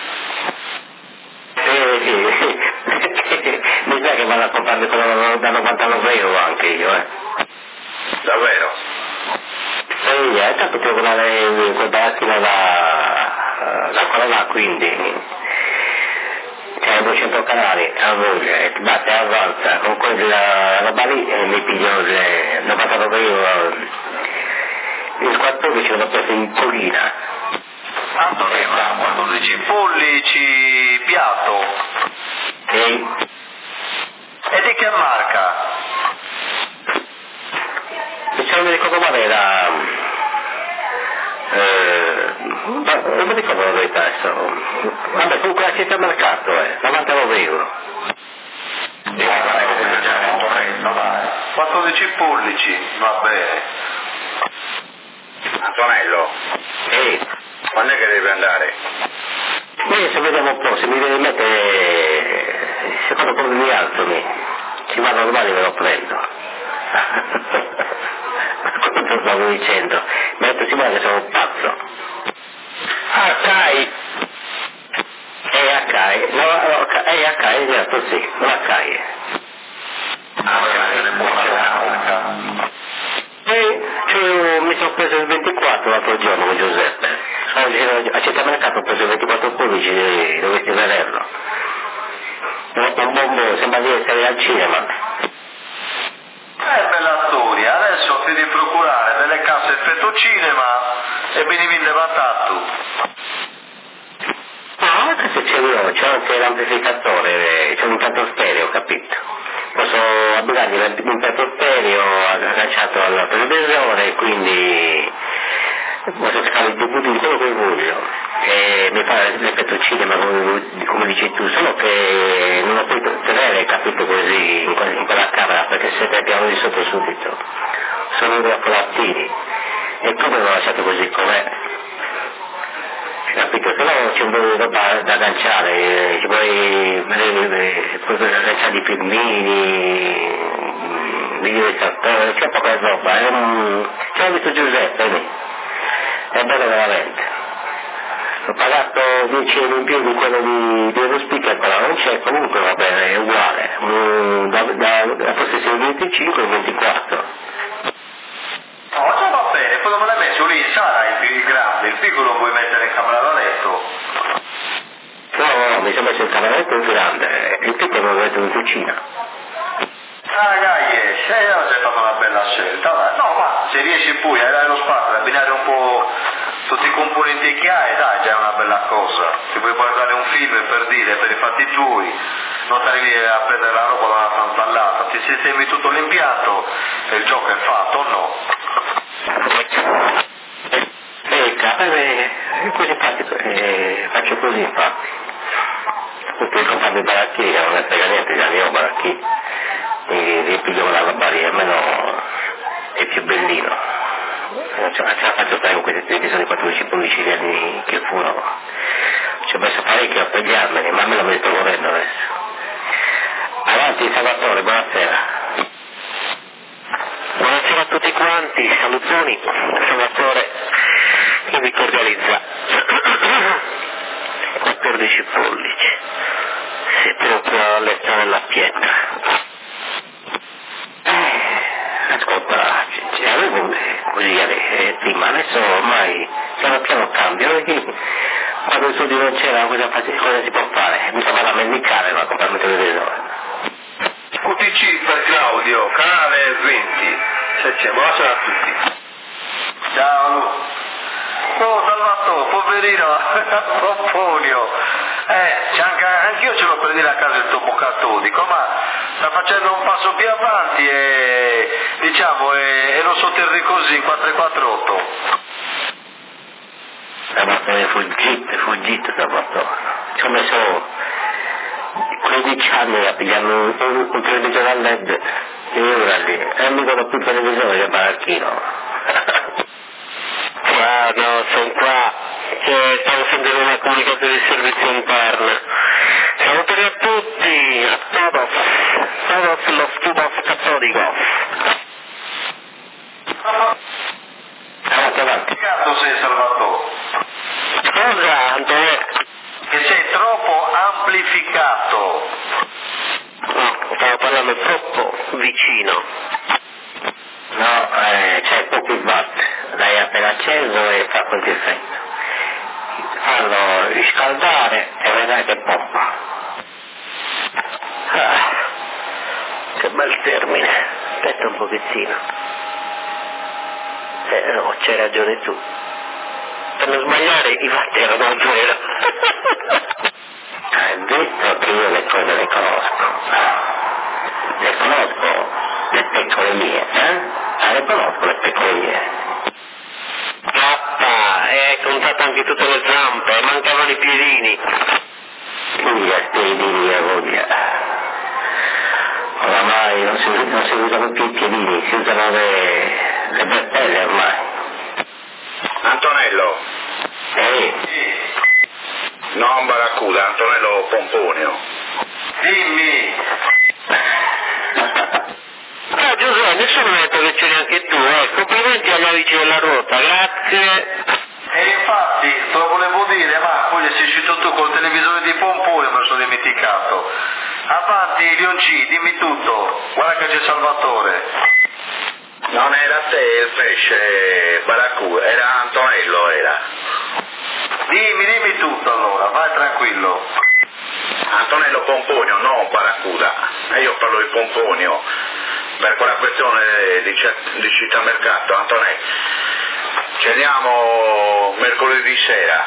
Mi sa che vado a comprare quello da 99 euro anche io, Davvero? Tanto devo comprare quel barattino da quello là, quindi c'è 200 canali a voglia e batte e avanza con quella roba lì e mi piglio le 99 euro. Il 14 l'ho preso in Polina. Antonio, 14 pollici piatto. E di che marca? Se non mi ricordo male era... non mi ricordo la verità adesso. Vabbè, comunque la città mercato 99 euro. 14 pollici, va bene. Antonello, quando è che devi andare? Se vediamo un po', se mi viene in mente, secondo come mi alzo, ci vado domani me lo prendo. Cosa stavo dicendo? Mi ha detto Simone che sono un pazzo. Acai! Acai, esatto, sì, un Acai. Mi sono preso il 24 l'altro giorno con Giuseppe. A città mercato ho preso il 24 pollici, dovresti vederlo. Un bombo, sembra di essere al cinema. Bella storia, adesso ti devi procurare delle casse effetto cinema e venivi levantato. No, adesso c'è anche l'amplificatore, c'è un impianto stereo, capito? Posso abbinargli l'impianto stereo agganciato al televisore, quindi posso fare il DVD di quello che voglio e mi fa l'effetto cinema come dici tu, solo che non lo puoi tenere, capito, così in quella camera perché se te piano di sotto subito sono due apparatini e come l'ho lasciato così com'è, capito? Se no c'è un po' di roba da agganciare, ci puoi agganciare i filmini, video di cartone, c'è poca roba, ce l'ho visto Giuseppe, è bello veramente. Ho pagato 10 euro in più di quello dello speaker, però non c'è, comunque va bene, è uguale, da possessione 25 e 24. No, già va bene, poi me l'hai messo lì in sala il grande, il piccolo puoi mettere in camera da letto. No, mi sono messo il camerletto più grande, il piccolo me lo metto in cucina. Dai, oggi hai fatto una bella scelta, dai. No, ma se riesci poi a dare lo spazio, ad abbinare un po' tutti i componenti che hai, dai, già è una bella cosa. Ti puoi guardare un film per dire, per i fatti tuoi, non stare lì a prendere la roba da una stanza all'altra, ti sistemi tutto l'impianto e il gioco è fatto, o no? Così pratico, faccio così infatti. Potrei comprare i baracchi, non ne frega niente, già ne ho baracchi. Mi ripiglio la roba lì, almeno è più bellino. Ce la faccio fare con questi televisori 14 pollici anni che furono. Ci ho messo parecchio a pigliarmeli, ma me lo sto volendo adesso. Avanti Salvatore, buonasera. Buonasera a tutti quanti, salutoni, Salvatore che vi cordializza. 14 pollici, siete proprio a letto nella pietra. Ascolta, avevo così prima, adesso ormai piano piano cambia, perché quando i soldi non c'era cosa si può fare? Bisogna andare a mendicare per comprare il televisore. QTC per Claudio, canale 20. Buonasera a tutti. Ciao. Oh Salvatore, poverino, Pomponio. Anch'io ce l'ho per dire a casa il topo cattolico, ma sta facendo un passo più avanti e lo sotterri così 448. Salvatore è fuggito Salvatore. Ci ho messo 15 anni a pigliarmi un televisore a LED e ora lì, e non mi do più televisore che baracchino. No, sono qua, stavo sentendo una comunicazione di servizio interno. Salutare a tutti, a todos los tubos católicos. Avanti. Cazzo sei Salvatore? Cosa, Antonio? Che sei troppo amplificato. No, stavo parlando troppo vicino. No, c'è pochi watt, l'hai appena acceso e fa quel difetto. Fallo riscaldare e vedrai che pompa. Che bel termine. Aspetta un pochettino. No, c'hai ragione tu. Per non sbagliare i watt erano a zero. Hai visto che io le cose le conosco. Le conosco le pecore mie, le conosco le pecore mie. Papà, hai contato anche tutte le zampe, mancavano i piedini. Via, piedini a voglia. Oramai non si usano più i piedini, si usano le bretelle ormai. Antonello. Non Baraccuda, Antonello Pomponio. Dimmi. Giuseppe, nessuno mi ha detto che c'eri anche tu, complimenti agli amici della ruota, grazie. E infatti, te lo volevo dire, ma poi sei uscito tu col televisore di Pomponio, me lo sono dimenticato. Avanti, Lionci, dimmi tutto, guarda che c'è Salvatore. Non era te il pesce Baraccuda, era Antonello, era. Dimmi tutto allora, vai tranquillo. Antonello Pomponio, non Baraccuda. E io parlo di Pomponio per quella questione di città mercato. Antonello, ci andiamo mercoledì sera.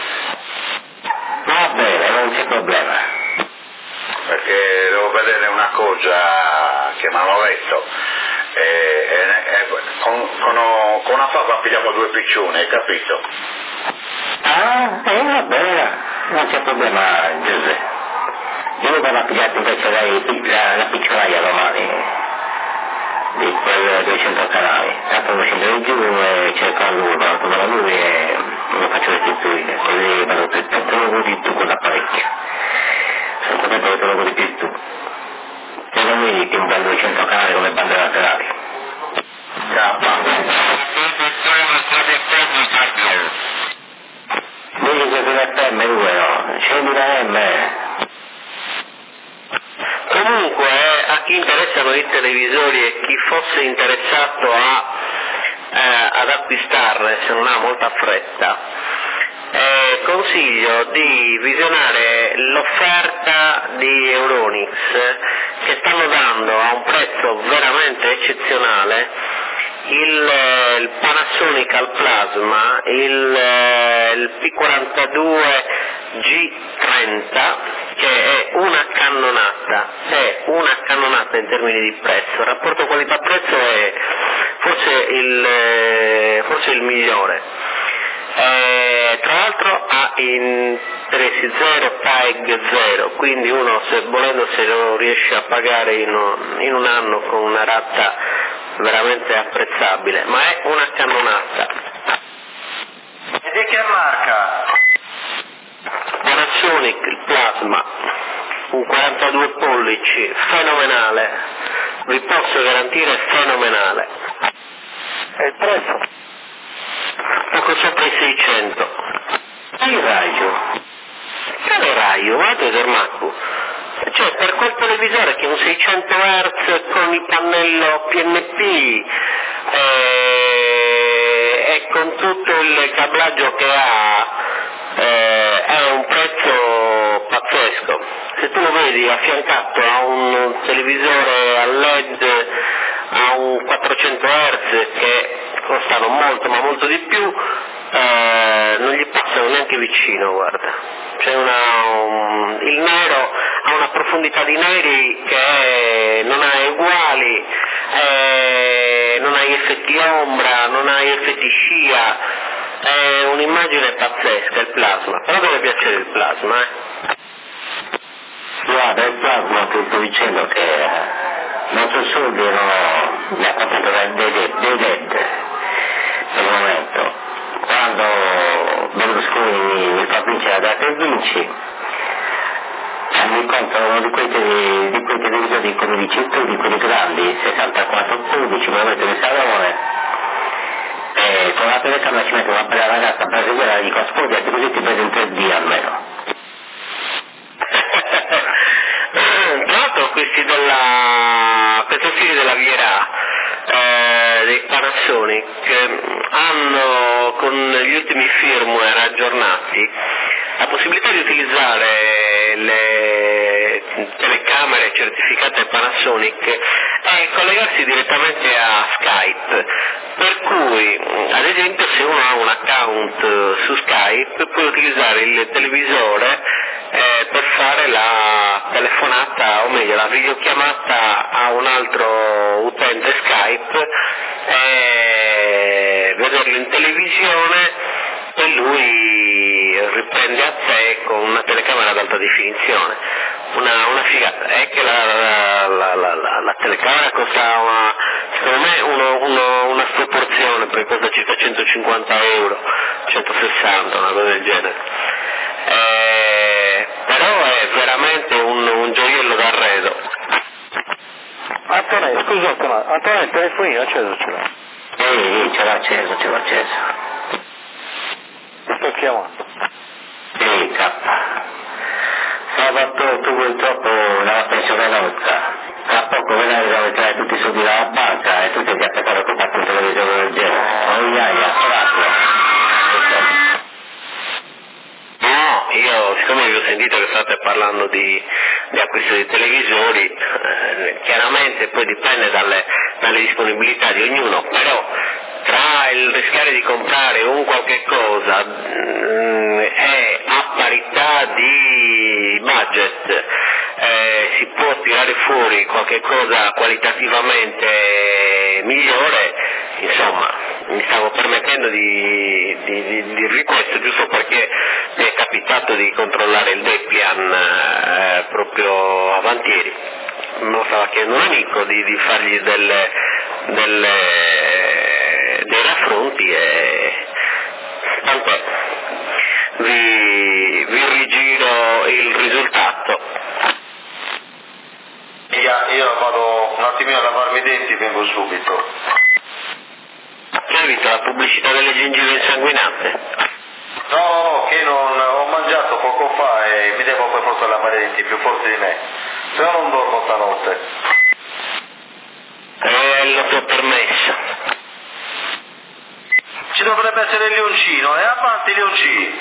Va bene, non c'è problema. Perché devo vedere una cosa che mi hanno detto. Con una fava pigliamo 2 piccioni, hai capito? Va bene, non c'è problema Giuseppe. Io vado a pigliarti invece la piccolaia domani di quel 200 canali. Tanto lo scendo giù e cerco a lui, vado da lui e lo faccio restituire, così vado te lo godi tu con l'apparecchio. Sono contento che te lo godi più tu. Se non mi dici un bel 200 canali come bande laterali. Dici che sulla FM 2 no, scendi la M. Comunque, a chi interessano i televisori e chi fosse interessato ad acquistarne, se non ha molta fretta, consiglio di visionare l'offerta di Euronics, che stanno dando a un prezzo veramente eccezionale il Panasonic al plasma, il P42 G30, che è una cannonata in termini di prezzo. Il rapporto qualità-prezzo è forse il migliore. Tra l'altro ha interessi 0, TAEG 0, quindi uno volendo se lo riesce a pagare in un anno con una rata veramente apprezzabile, ma è una cannonata. E di che marca? Panasonic, il plasma, un 42 pollici, fenomenale, vi posso garantire fenomenale. E il prezzo? Poco sopra i 600. Il raggio? Quale raggio? Guardate Dermacco. Cioè, per quel televisore che è un 600 Hz con il pannello PNP, e con tutto il cablaggio che ha è un prezzo pazzesco. Se tu lo vedi affiancato a un televisore a LED a un 400 Hz che costano molto ma molto di più, non gli passano neanche vicino, guarda. C'è il nero ha una profondità di neri che non ha uguali, non ha effetti ombra, non ha effetti scia, è un'immagine pazzesca il plasma, però deve piacere il plasma, Guarda, il plasma ti sto dicendo che nostro suddito mi ha comprato dei LED per il momento. Quando Berlusconi mi fa vincere la data e vinci, mi compro uno di quei televisori, come dici tu, di quelli grandi, 64 pollici, me lo metto in salone, e con la telecamera ci metto una bella ragazza brasiliana e dico ascoltati così ti vedo in 3D almeno. Tra l'altro questi figli della Viera, dei Panasonic, hanno con gli ultimi firmware aggiornati la possibilità di utilizzare le telecamere certificate Panasonic e collegarsi direttamente a Skype, per cui ad esempio se uno ha un account su Skype può utilizzare il televisore per fare la telefonata, o meglio la videochiamata a un altro utente Skype e vederlo in televisione e lui riprende a te con una telecamera ad alta definizione. Una figata, è che la telecamera costa secondo me una sproporzione, perché costa circa 150 euro, 160, una cosa del genere. Però è veramente un gioiello d'arredo. Antonio, scusa Antonio, il telefonino acceso ce l'ha? Ce l'ho acceso. Ti sto chiamando. Sì, Sabato tu purtroppo la pensione nostra. Tra poco vedrai dove mettere tutti i soldi dalla banca e tu ti hai attaccato con un televisore del genere. No, io siccome vi ho sentito che state parlando di acquisto di televisori, chiaramente poi dipende dalle disponibilità di ognuno, però tra il rischiare di comprare un qualche cosa e a parità di budget si può tirare fuori qualche cosa qualitativamente migliore, insomma mi stavo permettendo di dirvi questo giusto perché mi è capitato di controllare il Debian proprio avantieri, me lo stava chiedendo un amico di fargli dei raffronti e tant'è, vi rigiro il risultato. Io vado un attimino a lavarmi i denti e vengo subito. Hai visto la pubblicità delle gengive insanguinate? No, che non ho mangiato poco fa e mi devo per forza lavare i denti, più forte di me, se no non dormo stanotte. Lo ti ho permesso. Ci dovrebbe essere il leoncino, e avanti leoncino.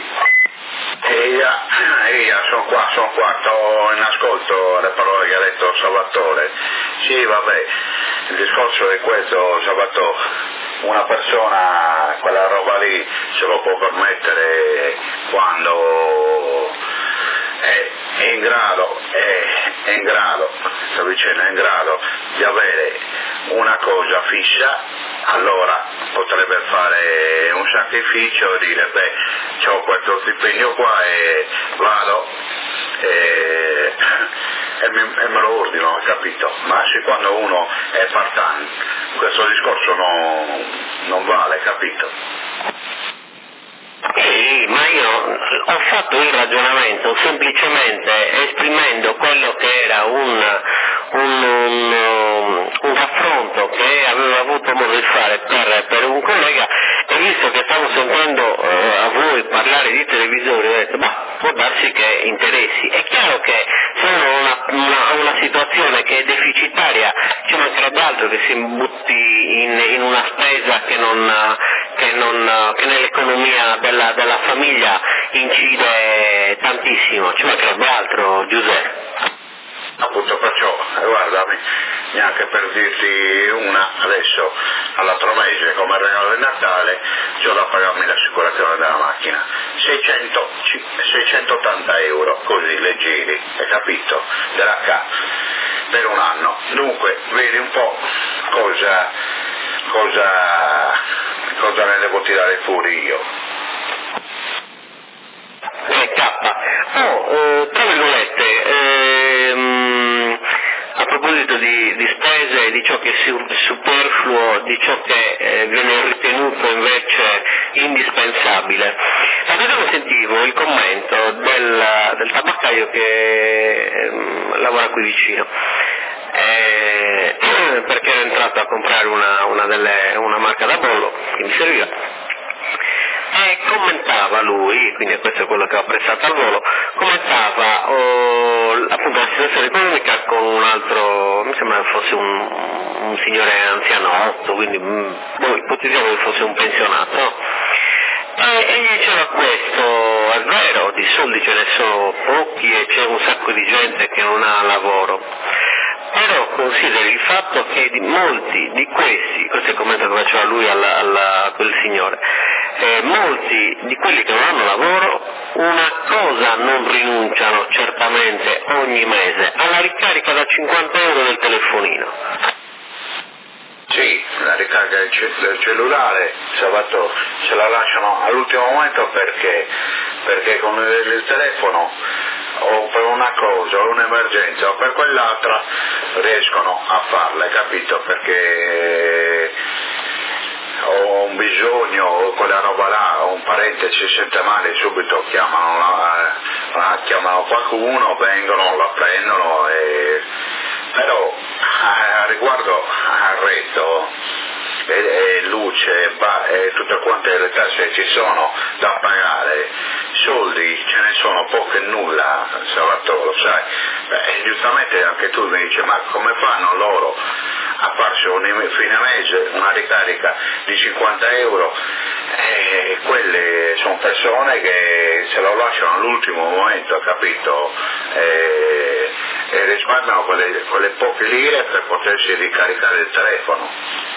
Sono qua, sto in ascolto alle parole che ha detto Salvatore. Sì, vabbè, il discorso è questo, Salvatore, una persona quella roba lì se lo può permettere quando è in grado, sto dicendo, è in grado di avere una cosa fissa, allora potrebbe fare un sacrificio e dire c'ho questo stipendio qua e vado e me lo ordino, capito? Ma se quando uno è part-time questo discorso non vale, capito? Sì, ma io ho fatto il ragionamento semplicemente esprimendo quello che era un raffronto che avevo avuto modo di fare per un collega, e visto che stavo sentendo a voi parlare di televisori ho detto può darsi che interessi. È chiaro che se uno ha una situazione che è deficitaria ci mancherebbe altro che si butti in una spesa che non che nell'economia della famiglia incide tantissimo, ci mancherebbe altro, Giuseppe. Appunto perciò, guardami, neanche per dirti una, adesso all'altro mese come regalo di Natale c'ho da pagarmi l'assicurazione della macchina, 680 euro, così leggeri, hai capito? Della K, per un anno. Dunque, vedi un po' cosa ne devo tirare fuori io. Tra virgolette, a proposito di spese, di ciò che è superfluo, di ciò che viene ritenuto invece indispensabile, l'altro giorno sentivo il commento del tabaccaio che lavora qui vicino, perché era entrato a comprare una marca da bollo che mi serviva. E commentava lui, quindi questo è quello che ho apprezzato al volo, commentava appunto la situazione economica con un altro, mi sembra che fosse un signore anzianotto, quindi ipotizziamo che fosse un pensionato, no? E gli diceva questo, è vero, di soldi ce ne sono pochi e c'è un sacco di gente che non ha lavoro. Però consideri il fatto che molti di questi, questo è il commento che faceva lui a quel signore, molti di quelli che non hanno lavoro una cosa non rinunciano certamente ogni mese, alla ricarica da 50 euro del telefonino. Sì, la ricarica del cellulare, Salvatore, ce la lasciano all'ultimo momento perché con il telefono o per una cosa o un'emergenza o per quell'altra riescono a farla, capito? Perché ho un bisogno o quella roba là, o un parente si sente male, subito chiamano qualcuno, vengono, la prendono, però riguardo al resto e luce e tutte quante le tasse ci sono da pagare, soldi ce ne sono poco e nulla, Salvatore, lo sai. Giustamente anche tu mi dici, ma come fanno loro a farsi fine mese una ricarica di 50 euro? Quelle sono persone che se lo lasciano all'ultimo momento, capito? E risparmiano quelle poche lire per potersi ricaricare il telefono.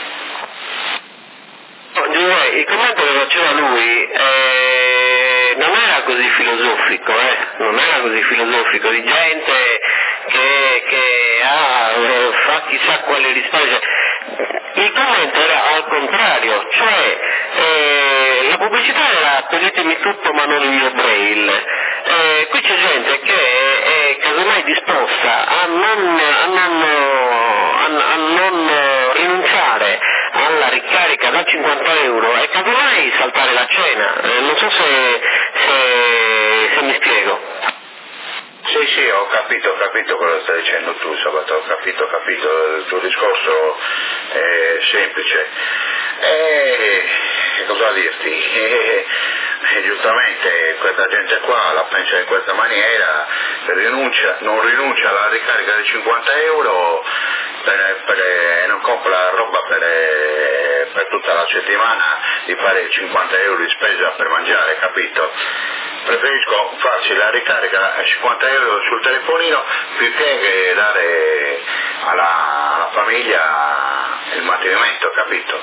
Il commento che faceva lui non era così filosofico, di gente che fa quale risparmio. Il commento era al contrario, cioè la pubblicità era toglietemi tutto ma non il mio braille. Qui c'è gente che è casomai disposta a non rinunciare alla ricarica da 50 euro e casomai saltare la cena. Non so se mi spiego. Sì, ho capito cosa stai dicendo tu, Salvatore, ho capito, il tuo discorso è semplice. Cosa dirti? Giustamente questa gente qua la pensa in questa maniera, non rinuncia alla ricarica di 50 euro non compra la roba per tutta la settimana di fare 50 euro di spesa per mangiare, capito? Preferisco farci la ricarica a 50 euro sul telefonino più che dare alla famiglia il mantenimento, capito?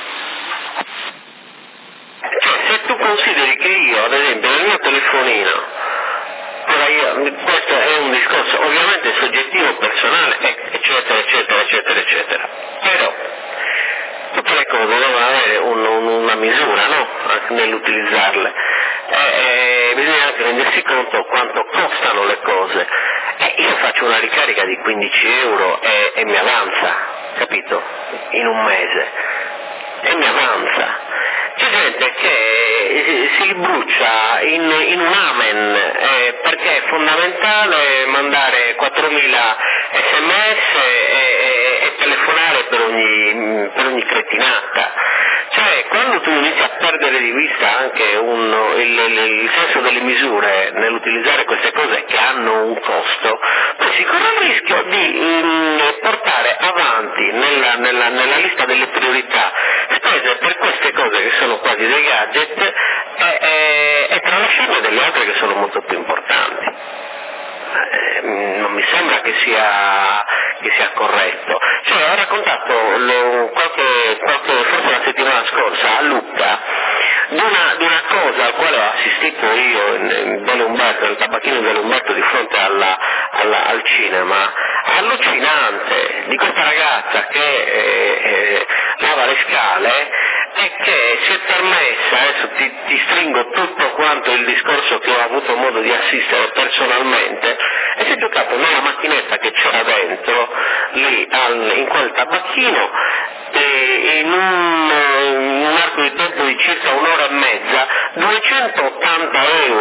Se tu consideri che io, ad esempio, nel mio telefonino, questo è un discorso ovviamente soggettivo, personale, eccetera, però tutte le cose devono avere una misura, no? Nell'utilizzarle. Bisogna anche rendersi conto quanto costano le cose. Io faccio una ricarica di 15 euro e mi avanza, capito? In un mese. E mi avanza. C'è gente che si brucia in un amen perché è fondamentale mandare 4.000 sms e telefonare per ogni cretinata. Cioè, quando tu inizi a perdere di vista anche il senso delle misure nell'utilizzare queste cose che hanno un costo, poi si corre il rischio di portare avanti nella lista delle priorità spese per queste cose che sono quasi dei non mi sembra che sia corretto. Cioè, ho raccontato forse la settimana scorsa a Lucca di una cosa al quale ho assistito io in Belumberto, nel tabacchino di Belumberto di fronte al cinema, allucinante, di questa ragazza che lava le scale e che si è permessa, adesso ti stringo tutto quanto il discorso che ho avuto modo di assistere personalmente, e si è giocato nella macchinetta che c'era dentro, lì in quel tabacchino, in un arco di tempo di circa un'ora e mezza, 280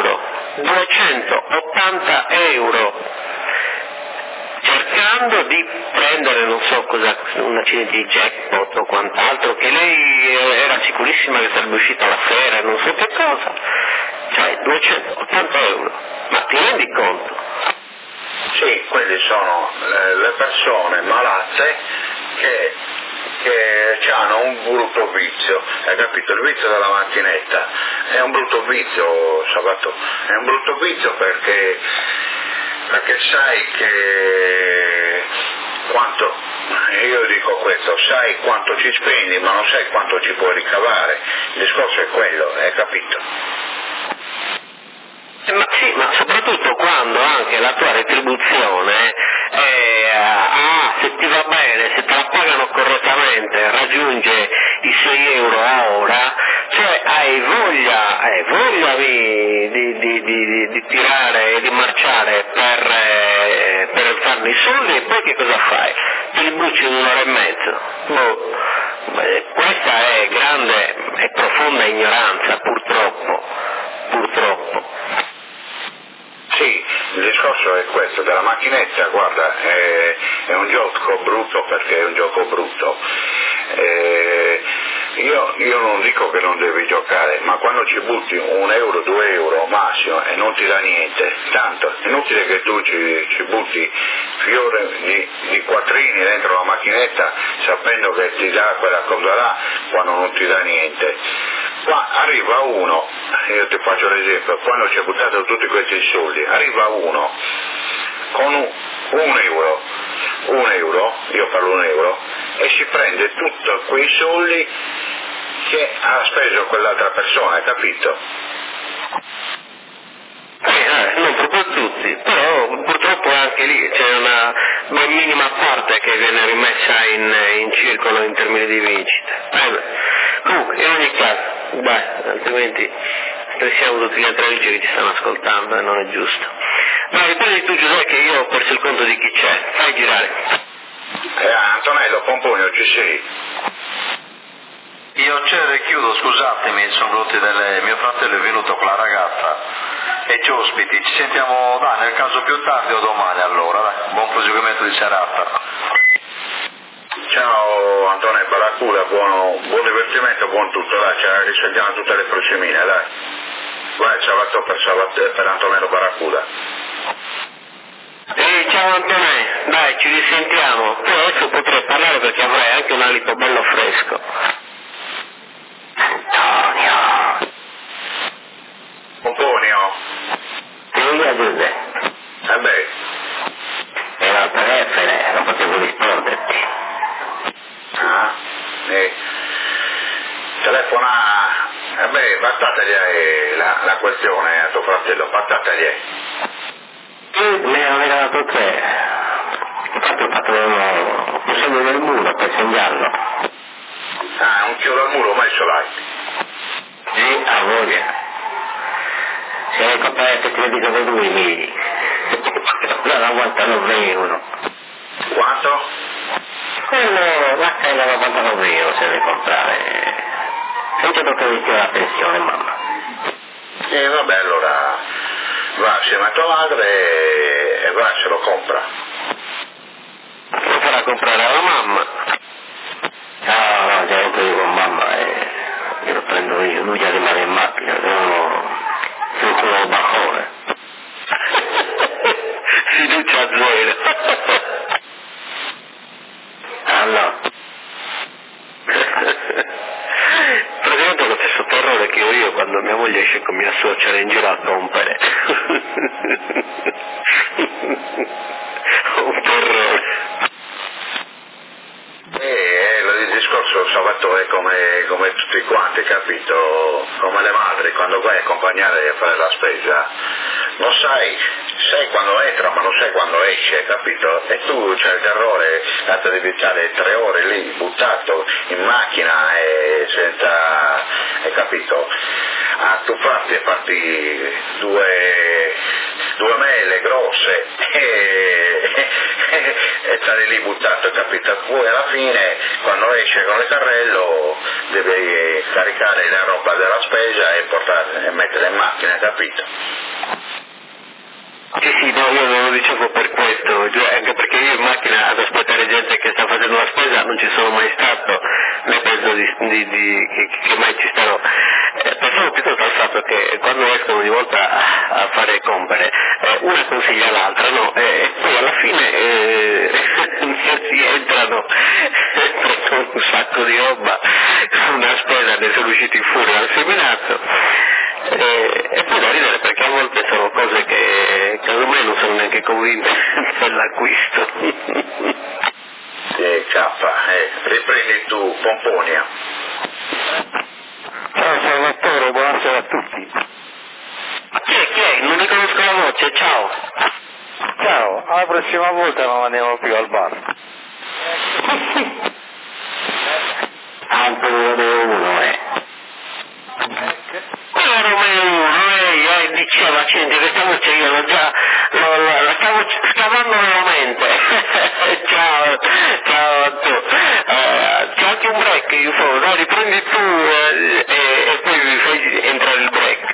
euro, cercando di prendere non so cosa, una cena di jackpot o quant'altro, che lei era sicurissima che sarebbe uscita la sera, non so che cosa, cioè 280 euro, ma ti rendi conto? Sì, quelle sono le persone malate che hanno un brutto vizio, hai capito? Il vizio della macchinetta è un brutto vizio, Sabato, è un brutto vizio perché sai che io dico questo, sai quanto ci spendi ma non sai quanto ci puoi ricavare, il discorso è quello, hai capito? Ma sì, ma soprattutto quando anche la tua retribuzione se ti va bene, se te la pagano correttamente, raggiunge i 6 euro a ora, cioè hai voglia di tirare e di marciare per farne i soldi, e poi che cosa fai? Te li bruci in un'ora e mezzo. Questa è grande e profonda ignoranza, purtroppo. Sì, il discorso è questo, della macchinetta, guarda, è un gioco brutto perché è un gioco brutto. Io non dico che non devi giocare, ma quando ci butti 1 euro, 2 euro massimo e non ti dà niente, tanto è inutile che tu ci butti fiore di quattrini dentro la macchinetta sapendo che ti dà quella cosa là quando non ti dà niente. Qua arriva uno, io ti faccio l'esempio, quando ci ha buttato tutti questi soldi, arriva uno con un euro, io parlo 1 euro, e si prende tutti quei soldi che ha speso quell'altra persona, hai capito? Non proprio tutti, però purtroppo anche lì c'è una minima parte che viene rimessa in circolo in termini di vincite. Comunque, in ogni caso, dai, altrimenti stressiamo tutti gli altri amici che ci stanno ascoltando e non è giusto. Ma riprendi tu, Giuseppe, che io ho perso il conto di chi c'è, fai girare. Antonello, Pomponio, ci sei? Io c'ero e chiudo, scusatemi, sono venuti mio fratello è venuto con la ragazza e ci ospiti, ci sentiamo nel caso più tardi o domani allora, dai. Buon proseguimento di serata. Ciao Antonello Barracuda, buon divertimento, buon tutto, dai, ci risentiamo tutte le prossime, dai. Vai, ciao per Antonello Barracuda. Ciao Antonello, dai, ci risentiamo. Poi adesso potrei parlare perché avrai anche un alito bello fresco. Antonio. Pomponio. Sì, Giuseppe. Beh. Era al telefono, non potevo risponderti. Telefona, battategli la questione a tuo fratello, battategli. Me ne aveva dato 3. Infatti ho fatto un segno del muro per segnarlo. Un chiodo al muro messo l'hai? Sì, a voglia. Se hai coperto ti vedi come lui, mi... non aguantano euro. Quanto? Quello, la stella 99 euro se deve comprare. Senza dottore di la pensione, mamma. Vabbè, allora va assieme a tua madre e va, se lo compra. Lo farà comprare alla mamma. No, già entro io con mamma e glielo prendo io, lui già rimane in macchina, sul culo baccone. Fiducia zero. Allora. Praticamente lo stesso terrore che ho io quando mia moglie esce con mia suocera in giro a rompere. Un terrore. Il discorso Salvatore è come tutti quanti, capito? Come le madri quando vai a accompagnare a fare la spesa, non sai quando entra ma non sai quando esce, capito? E tu c'hai il terrore, tanto devi stare 3 ore lì buttato in macchina e senza, hai capito? A tuffarti e farti due mele grosse e stare lì buttato, capito? Poi alla fine quando esce con il carrello devi caricare la roba della spesa e metterla in macchina, capito? Sì, no, io non lo dicevo per questo, anche perché io in macchina ad aspettare gente che sta facendo la spesa non ci sono mai stato, né penso che mai ci starò. Pensavo piuttosto al fatto che quando escono di volta a fare compere, una consiglia l'altra, no? E poi alla fine si entrano con un sacco di roba, una spesa ne sono usciti fuori al seminato. E poi da ridere perché a volte sono cose che casomai non sono neanche convinte dell'acquisto. Riprendi tu, Pomponia. Ciao Salvatore, buonasera a tutti. Chi è? Non riconosco la voce, ciao. Ciao, alla prossima volta non andiamo più al bar. Antonio Romeo 1, Quello Romeo 1, diceva accendi questa voce, io la stavo scavando nella mente. Ciao Anto. C'è anche un break in fondo, no? Riprendi tu e poi mi fai entrare il break.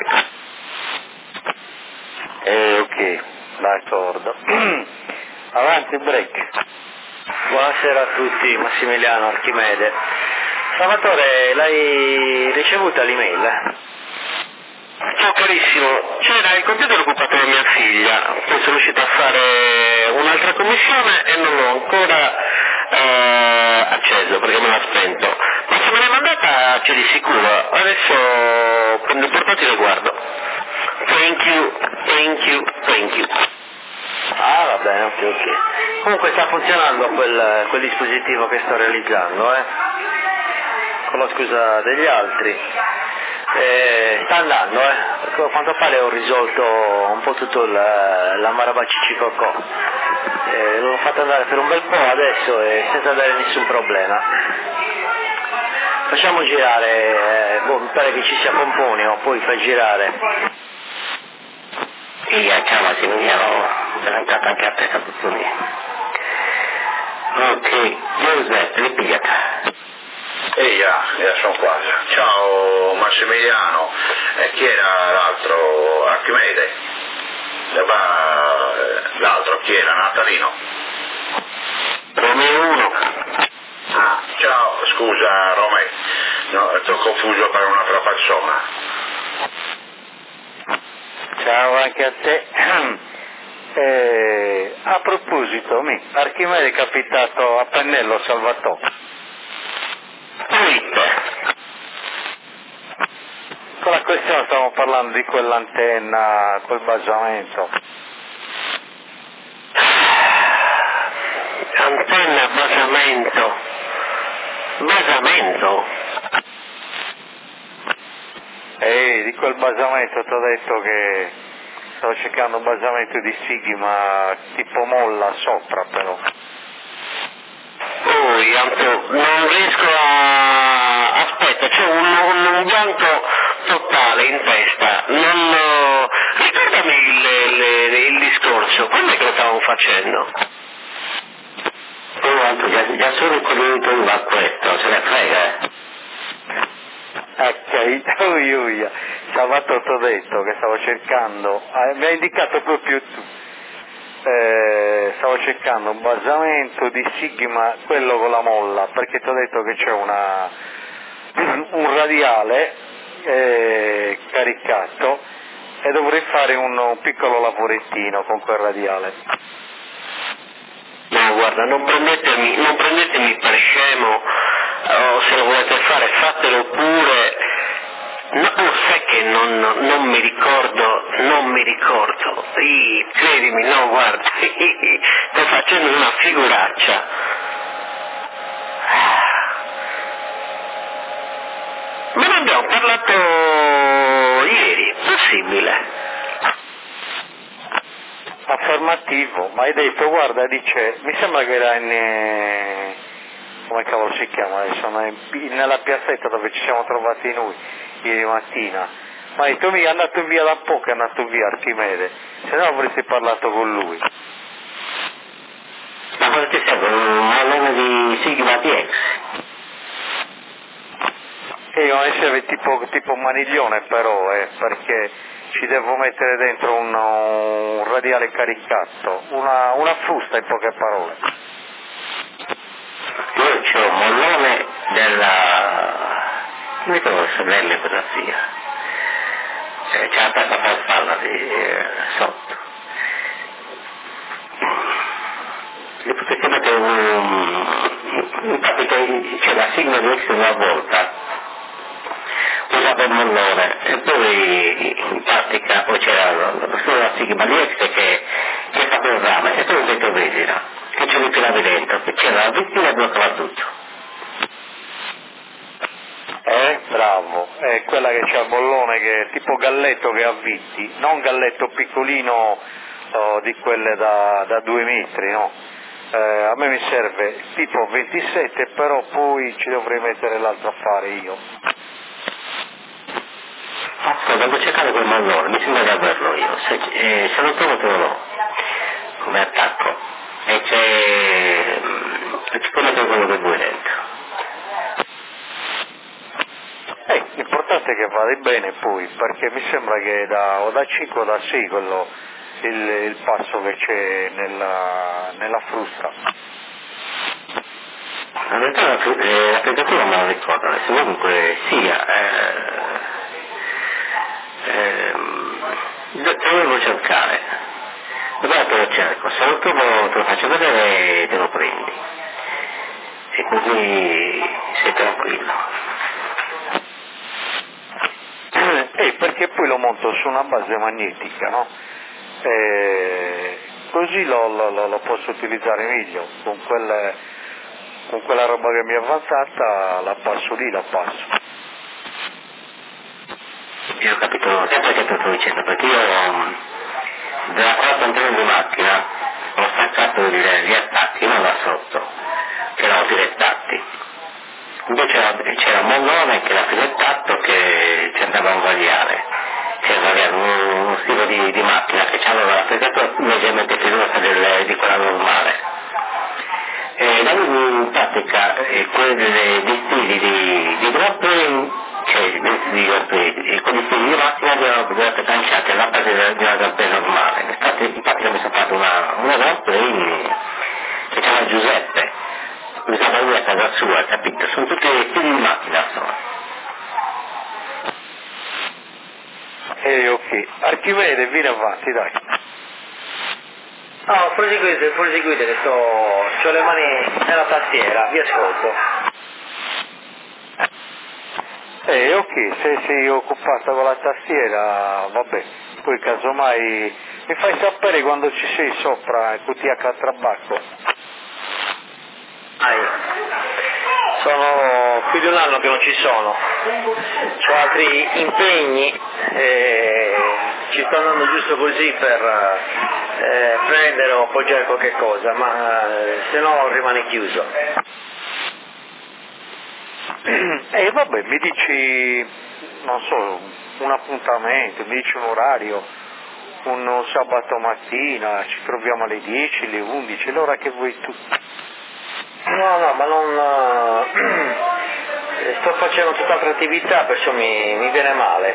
Ok, d'accordo. Avanti break. Buonasera a tutti, Massimiliano Archimede. Salvatore, l'hai ricevuta l'email? Ciao carissimo, c'era il computer occupato da mia figlia, poi sono riuscito a fare un'altra commissione e non l'ho ancora acceso perché me l'ha spento. Ma se me l'hai mandata c'è di sicuro, adesso prendo il portatile e guardo. Thank you. Ah, va bene, ok. Comunque sta funzionando quel dispositivo che sto realizzando, con la scusa degli altri. Sta andando, perché a quanto pare ho risolto un po' tutto l'amarabaccicicocò. L'ho fatto andare per un bel po' adesso e senza avere nessun problema. Facciamo girare, mi pare che ci sia Pomponio, poi fai girare. ciao Massimiliano, sono entrato anche a te, sta tutto lì. Ok, Giuseppe, ripigliata. Ja, sono qua. Ciao Massimiliano, chi era l'altro? Archimede? L'altro chi era? Natalino? Romeo 1. Ciao, scusa Romeo, no, ti ho confuso per un'altra persona. Ciao anche a te. A proposito, Archimede è capitato a pennello Salvatore. Con la questione stavamo parlando di quell'antenna, quel basamento. Antenna, basamento. Di quel basamento ti ho detto che stavo cercando un basamento di Sigma tipo molla sopra però. Anto, non riesco aspetta, c'è un bianco totale in testa, ricordami il discorso, quando è che lo stavamo facendo? Anto, già sono convenuto a questo, se ne frega. Ok, Salvatore ti ho detto che stavo cercando, mi ha indicato proprio tu. Stavo cercando un basamento di Sigma, quello con la molla, perché ti ho detto che c'è un radiale caricato e dovrei fare un piccolo lavorettino con quel radiale. No, guarda, non prendetemi per scemo, se lo volete fare fatelo pure, No, sai che non mi ricordo, credimi, no, guarda, sto facendo una figuraccia. Ma ne abbiamo parlato ieri, possibile? Affermativo, ma hai detto, guarda, dice, mi sembra che era in, come cavolo si chiama adesso, nella piazzetta dove ci siamo trovati noi ieri mattina, ma hai detto, mi è andato via da poco, è andato via Archimede, se no avresti parlato con lui. Ma cosa ti serve? Un mollone di Sigma TX? Io essere tipo maniglione però, perché ci devo mettere dentro un radiale caricato, una frusta in poche parole. Io c'ho un mollone non mi ricordo se l'L cosa sia. C'è la testa farfalla sotto. Le potete mettere in pratica c'è la Sigma DX una volta. Usava il mollone e poi in pratica poi c'era la Sigma DX che fa per rame e poi dentro resina che ce li tiravi dentro, che c'era la vittina e bloccava tutto. Bravo, è quella che c'ha il mollone che è tipo galletto che ha vitti, non galletto piccolino di quelle da 2 metri, no? A me mi serve tipo 27, però poi ci dovrei mettere l'altro affare io. Ascolta, devo cercare quel mollone, mi sembra di averlo io, se lo trovo te lo do, come attacco, e ci puoi mettere quello che vuoi dentro. L'importante è che vada bene poi, perché mi sembra che da 5 o da 6 quello il passo che c'è nella frusta. In realtà l'applicazione non me lo ricordo, adesso comunque sia, devo cercare, allora te lo cerco, se lo trovo te lo faccio vedere e te lo prendi, e così sei tranquillo. Perché poi lo monto su una base magnetica, no? Così lo posso utilizzare meglio, con quella roba che mi è avanzata la passo lì, la passo. Io ho capito sempre che te lo sto dicendo, perché io della 40 di macchina ho staccato gli attacchi, non da sotto, che erano filettati. Invece c'era un mollone che era filettato che ci andava a variare. C'era uno stile di macchina che aveva l'applicazione leggermente più grossa di quella normale. E da lì in pratica quei stili di grappoli, cioè con i stili di macchina dovevate canciare la base di una grappella normale. Infatti mi sono fatto una grappella che chiama Giuseppe, usava lui a casa sua, capito? Sono tutti stili di macchina sono. Ok, Archimede, vieni avanti, dai. No, proseguite che c'ho le mani nella tastiera, vi ascolto. Ok, se sei occupata con la tastiera, vabbè, poi casomai mi fai sapere quando ci sei sopra QTH Trabacco. Sono più di un anno che non ci sono, ho altri impegni e ci sto andando giusto così per prendere o appoggiare qualche cosa, ma se no rimane chiuso. Vabbè, mi dici, non so, un appuntamento, mi dici un orario, un sabato mattina, ci troviamo alle 10, alle 11, l'ora che vuoi tu. No, ma non... sto facendo tutt'altra attività, perciò mi viene male.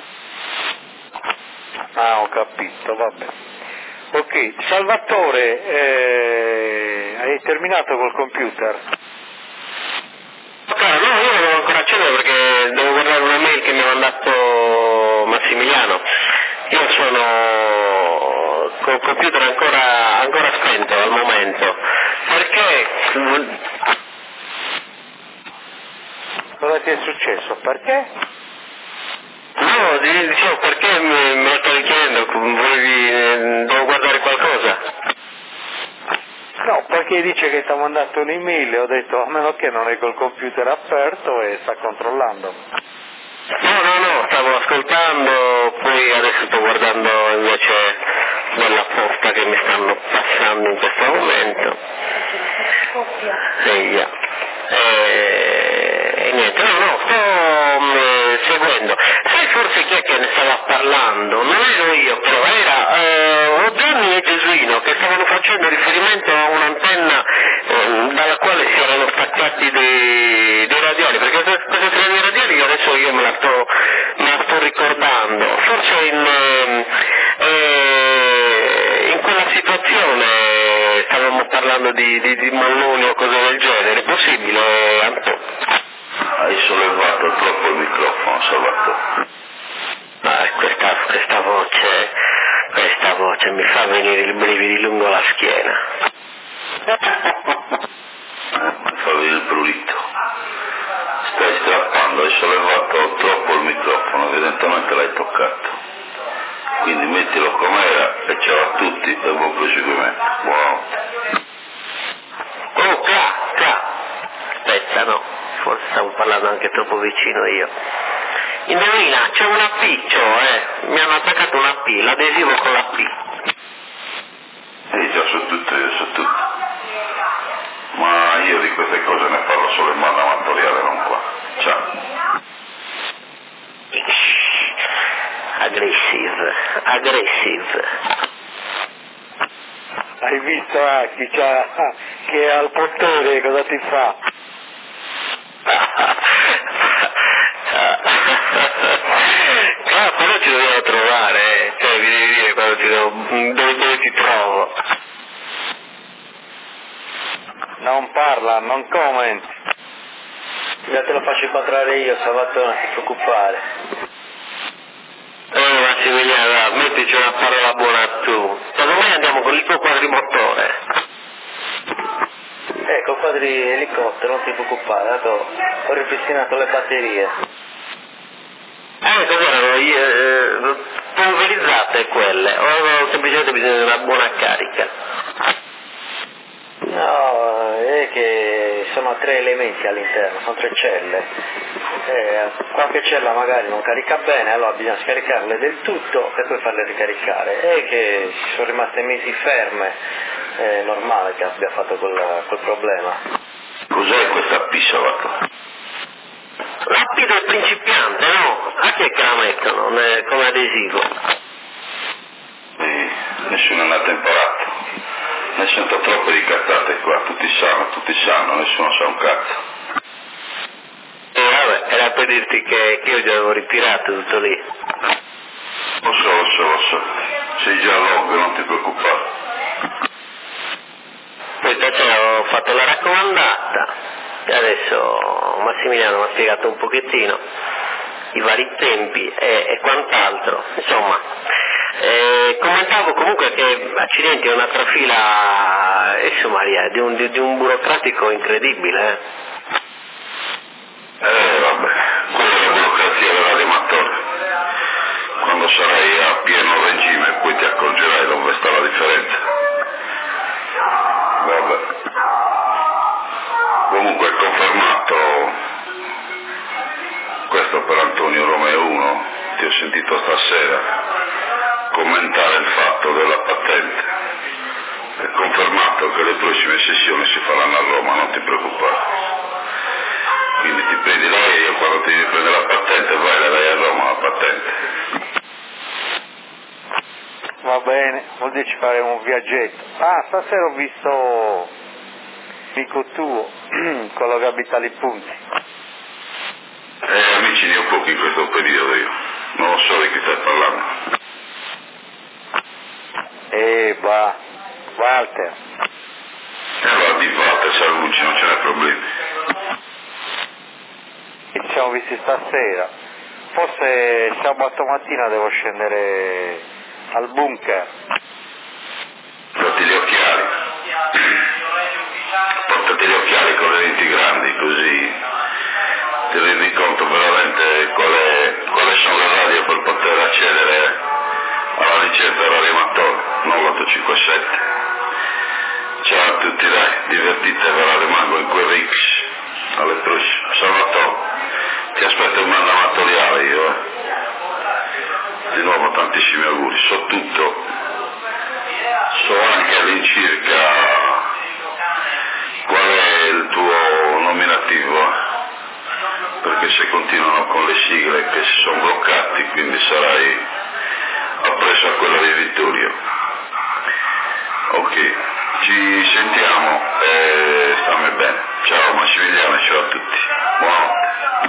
Ah, ho capito, vabbè. Ok, Salvatore, hai terminato col computer? No, io non devo ancora accendere perché devo guardare una mail che mi ha mandato Massimiliano. Io sono col computer ancora spento al momento. Perché? Cosa ti è successo? Perché? No, dicevo, perché me lo stavi chiedendo? Devo guardare qualcosa? No, perché dice che ti ha mandato un'email e ho detto a meno che non è col computer aperto e sta controllando. No, stavo ascoltando, poi adesso sto guardando invece della posta che mi stanno passando in questo momento. E niente, sto seguendo. Sai forse chi è che ne stava parlando? Non ero io, però era Gianni e Gesuino che stavano facendo riferimento a un'antenna dalla quale si erano staccati dei radioli, perché questa storia dei radioli io me la sto ricordando, forse in quella situazione stavamo parlando di molloni o cose del genere, è possibile, Anto? Hai sollevato troppo il microfono, Salvatore. Questa voce mi fa venire i brividi lungo la schiena. Mi fa venire il prurito. Stai strappando, hai sollevato troppo il microfono, evidentemente l'hai toccato. Quindi mettilo com'era e ciao a tutti e buon proseguimento. Buonanotte. Oh, aspetta, no, forse stavo parlando anche troppo vicino io. Indovina, c'è una P, mi hanno attaccato una P, l'adesivo con la P. Già so tutto, ma io di queste cose ne parlo solo in modo amatoriale, non qua. Ciao. Aggressive. Hai visto chi c'ha, che è al potere, cosa ti fa? Però ci dobbiamo trovare, cioè vi devi dire dove ti trovo. Non parla, non commenti. Già te lo faccio incontrare io, Salvatore, non ti preoccupare. Massimiliano, mettici una parola buona tu. Domani andiamo con il tuo quadrimotore. Ecco, quadri elicottero, non ti preoccupare, dato ho ripristinato le batterie. Cos'erano? Polverizzate quelle, o avevano semplicemente bisogno di una buona carica? No, è che sono 3 elementi all'interno, sono 3 celle. Qualche cella magari non carica bene, allora bisogna scaricarle del tutto e poi farle ricaricare. È che ci sono rimaste mesi ferme, è normale che abbia fatto quel problema. Cos'è questa P, Salvatore? La P del principiante, no? A chi è che la mettono come adesivo? Nessuno è nato imparato. Ne sento troppe di cazzate qua, tutti sanno, nessuno sa un cazzo. Vabbè, era per dirti che io già avevo ritirato tutto lì. Lo so. Sei già all'ovvio, non ti preoccupare. Poi ho fatto la raccomandata e adesso Massimiliano mi ha spiegato un pochettino i vari tempi e quant'altro, insomma. Commentavo comunque che accidenti è un'altra fila, Maria, di un burocratico incredibile. Vabbè, quella è la burocrazia dell'animatore. Quando sarai a pieno regime poi ti accorgerai dove sta la differenza. Vabbè. Comunque è confermato questo per Antonio Romeo 1, ti ho sentito stasera commentare il fatto della patente. È confermato che le prossime sessioni si faranno a Roma, non ti preoccupare. Quindi ti prendi l'aereo, quando ti devi prendere la patente vai, la dai a Roma la patente. Va bene, vuol dire ci faremo un viaggetto. Stasera ho visto amico tuo, quello che abita lì Punti. Amici ne ho pochi in questo periodo io, non lo so di chi stai parlando. Walter. Allora di Walter Salvucci, non ce n'è problemi. Ci siamo visti stasera. Forse sabato mattina devo scendere al bunker. Portati gli occhiali. Portati gli occhiali con le lenti grandi, così ti rendi conto veramente quali sono le radio per accedere alla licenza dell'animatore, non l'857. Ciao a tutti, dai, divertitevi, rimango in quel Rix, alle prossime. Salvatore, ti aspetto un mando amatoriale io, Di nuovo tantissimi auguri, so tutto, so anche all'incirca qual è il tuo nominativo, perché se continuano con le sigle che si sono bloccati, quindi sarai appresso a quella di Vittorio. Ok, ci sentiamo e stammi bene. Ciao Massimiliano e ciao a tutti. Buonanotte.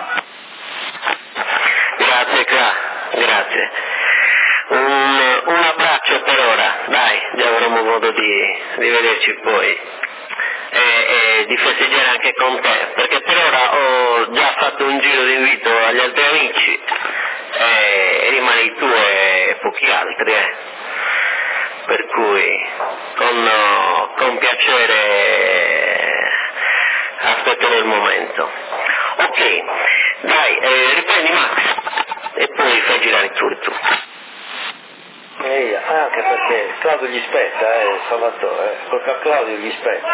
Grazie grazie. Un abbraccio per ora, dai, già avremo modo di vederci poi e di festeggiare anche con te, perché per ora ho già fatto un giro di invito agli altri amici e rimani tu e pochi altri, per cui con piacere aspetterò il momento. Ok, dai, riprendi Max e poi fai girare tutto. Anche perché Claudio gli spetta, Salvatore, tocca a Claudio gli spetta.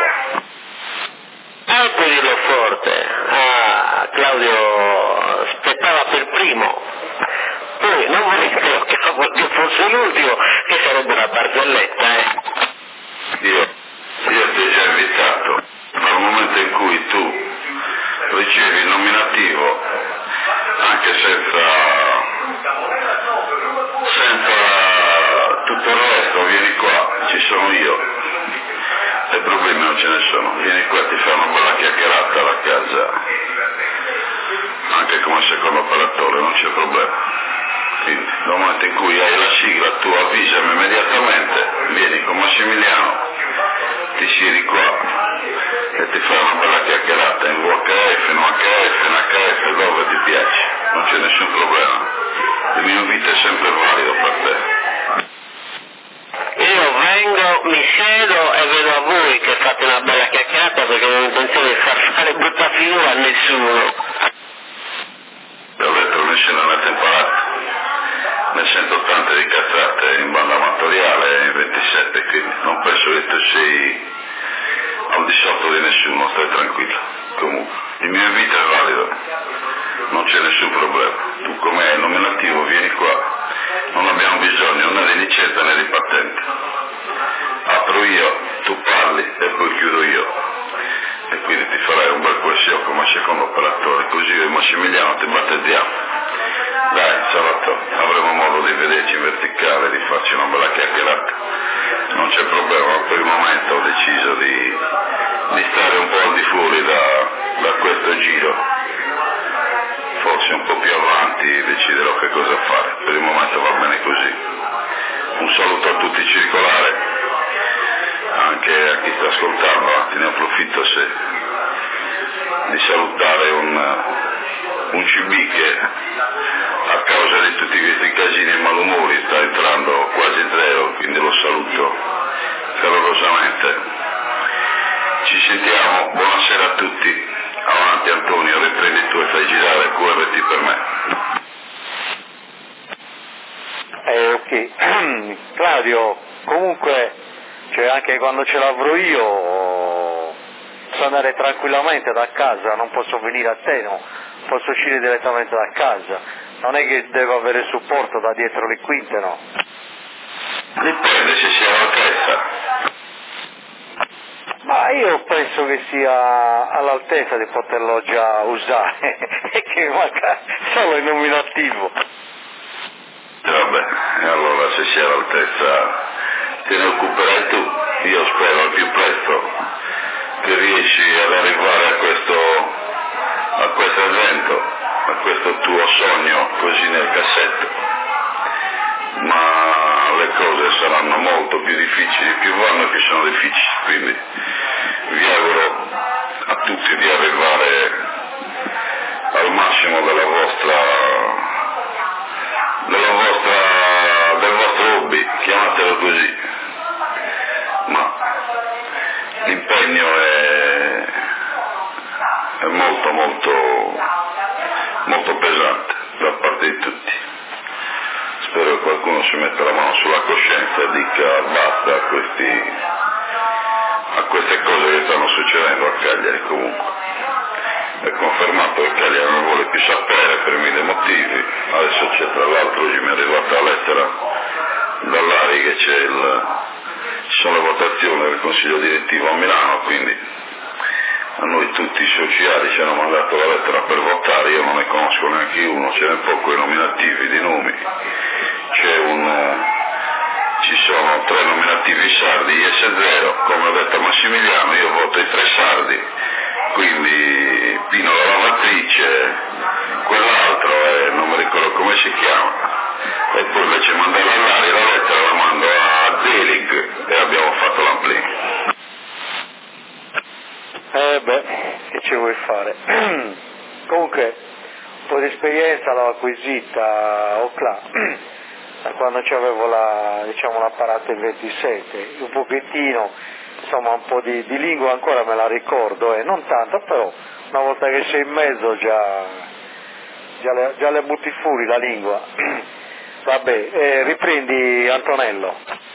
Puoi dirlo forte. Claudio aspettava per primo. Poi non vorrei che fosse l'ultimo, che sarebbe una barzelletta, Io ti ho già invitato, dal momento in cui tu ricevi il nominativo, anche senza tutto il resto, vieni qua, ci sono io, e problemi non ce ne sono, vieni qua, ti fai una bella chiacchierata alla casa, anche come secondo operatore, non c'è problema. Quindi nel momento in cui hai la sigla tu avvisami immediatamente, vieni con Massimiliano, ti siedi qua e ti fai una bella chiacchierata in VHF, in UHF, in HF, dove ti piace, non c'è nessun problema, il mio invito è sempre valido per te. Io vengo, mi siedo e vedo a voi che fate una bella chiacchierata, perché non ho intenzione di far fare brutta figura a nessuno. Ti ho detto che nessuno ne ha imparato, ne sento tante di cazzate in banda amatoriale in 27, quindi non penso che tu sei al di sotto di nessuno, stai tranquillo. Comunque, il mio invito è valido, non c'è nessun problema. Tu come nominativo vieni qua, non abbiamo bisogno né di licenza né di patente. Apro io, tu parli e poi chiudo io. E quindi ti farai un bel QSO come secondo operatore, così io e Massimiliano ti battezziamo. Dai, Salvatore, avremo modo di vederci in verticale, di farci una bella chiacchierata. Non c'è problema, per il momento ho deciso di stare un po' al di fuori da questo giro. Forse un po' più avanti deciderò che cosa fare, per il momento va bene così. Un saluto a tutti circolare, anche a chi sta ascoltando, ne approfitto di salutare un CB che a causa di tutti questi casini e malumori sta entrando quasi zero, quindi lo saluto calorosamente. Ci sentiamo, buonasera a tutti. Avanti Antonio, riprendi tu e fai girare QRT per me. Ok, Claudio, comunque, cioè anche quando ce l'avrò io, posso andare tranquillamente da casa, non posso venire a te, no? Posso uscire direttamente da casa, non è che devo avere supporto da dietro le quinte, no? Dipende se sia all'altezza. Ma io penso che sia all'altezza di poterlo già usare, e che manca solo il nominativo. Vabbè, e allora se sia all'altezza te ne occuperai tu, io spero al più presto che riesci ad arrivare a questo evento, a questo tuo sogno così nel cassetto, ma le cose saranno molto più difficili, più vanno più sono difficili, quindi vi auguro a tutti di arrivare al massimo del vostro hobby, chiamatelo così, ma l'impegno è molto molto molto pesante da parte di tutti. spero che qualcuno si metta la mano sulla coscienza e dica basta a queste cose che stanno succedendo a Cagliari. Comunque è confermato che Cagliari non vuole più sapere per mille motivi. Adesso c'è, tra l'altro, oggi mi è arrivata la lettera dall'Ari che ci sono le votazioni del Consiglio direttivo a Milano, quindi a noi tutti i sociali ci hanno mandato la lettera per votare. Io non ne conosco neanche uno, ce n'è poco i nominativi di nomi, ci sono 3 nominativi sardi, IS0, come ha detto Massimiliano, io voto i 3 sardi, quindi Pino la lavatrice, quell'altro non mi ricordo come si chiama, e poi invece mandare all'Ari la lettera la mando a Zelig e abbiamo fatto l'amplino. Che ci vuoi fare? Comunque un po' di esperienza l'ho acquisita da quando c'avevo l'apparato in 27, un pochettino, insomma un po' di lingua ancora me la ricordo, non tanto, però una volta che sei in mezzo già le butti fuori la lingua. Vabbè, riprendi Antonello.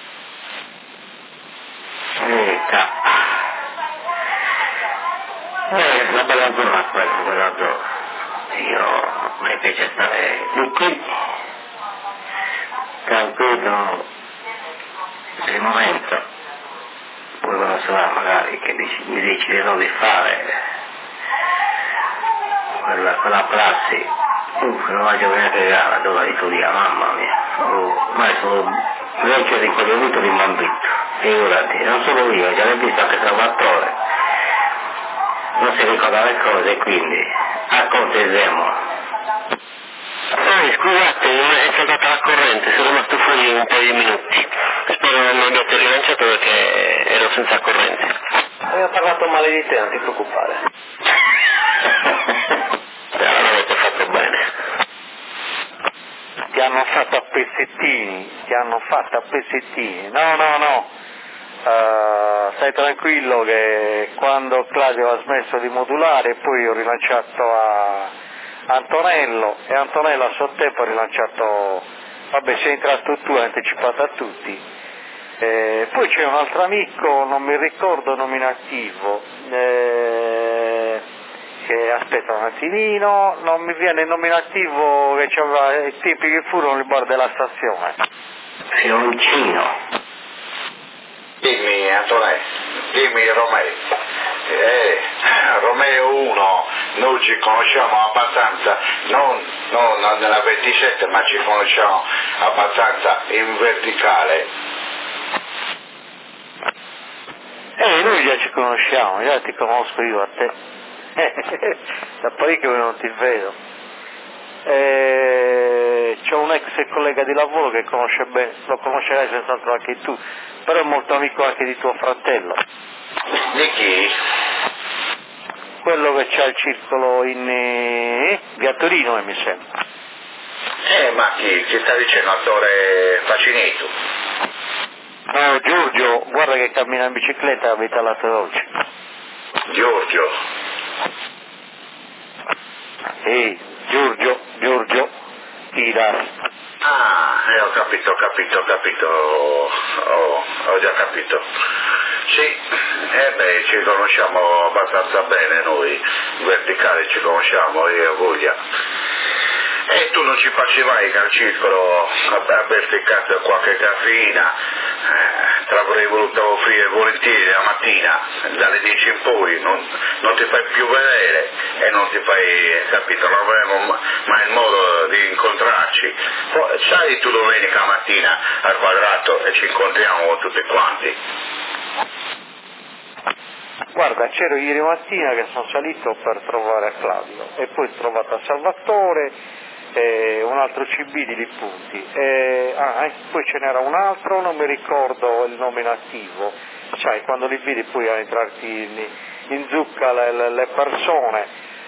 Una bella zona quella zona. Mi piace stare qui, tranquillo, per il momento, poi quando sarà magari che mi deciderò di fare quella prassi, non la giovane pregare dove dico via, mamma mia, ormai sono vecchio di quello avuto di Mambitto, figurati, non solo io, già l'ho visto anche Salvatore. Non si ricorda le cose, quindi accontesiamo. Scusate, è saltata la corrente, sono rimasto fuori un paio di minuti. Spero non mi abbiate rilanciato perché ero senza corrente. Ho parlato male di te, non ti preoccupare. Allora avete fatto bene. Ti hanno fatto a pezzettini. No. Stai tranquillo che quando Claudio ha smesso di modulare poi ho rilanciato a Antonello e Antonello a suo tempo ha rilanciato, vabbè, sei entrato tu, hai anticipato a tutti. Poi c'è un altro amico, non mi ricordo nominativo, che aspetta un attimino, non mi viene il nominativo che c'aveva i tempi che furono il bar della stazione. Fioncino. Dimmi Antonello, dimmi Romeo. Romeo 1, noi ci conosciamo abbastanza, non nella 27, ma ci conosciamo abbastanza in verticale. Noi già ci conosciamo, già ti conosco io a te. Da parecchio che non ti vedo. C'ho un ex collega di lavoro che conosce bene, lo conoscerai senz'altro anche tu, però è molto amico anche di tuo fratello. Di chi? Quello che c'ha il circolo in via Torino, mi sembra. Ma chi sta dicendo? Attore Facinetto? No, Giorgio, guarda che cammina in bicicletta e abita alla Dolce. Giorgio? Sì, Giorgio, tira. Ho capito, ho già capito. Sì, ci conosciamo abbastanza bene noi, in verticale ci conosciamo, io e voglia. E tu non ci passi mai al circolo a berti cazzo qualche caffeina, te l'avrei voluto offrire volentieri la mattina, dalle 10 in poi, non ti fai più vedere e non ti fai, capito, non avremo mai il modo di incontrarci. Poi, sai tu domenica mattina al Quadrato e ci incontriamo tutti quanti. Guarda, c'ero ieri mattina che sono salito per trovare a Claudio e poi ho trovato a Salvatore un altro CB di Lippunti, poi ce n'era un altro, non mi ricordo il nominativo, sai, quando li vedi poi a entrarti in zucca le persone.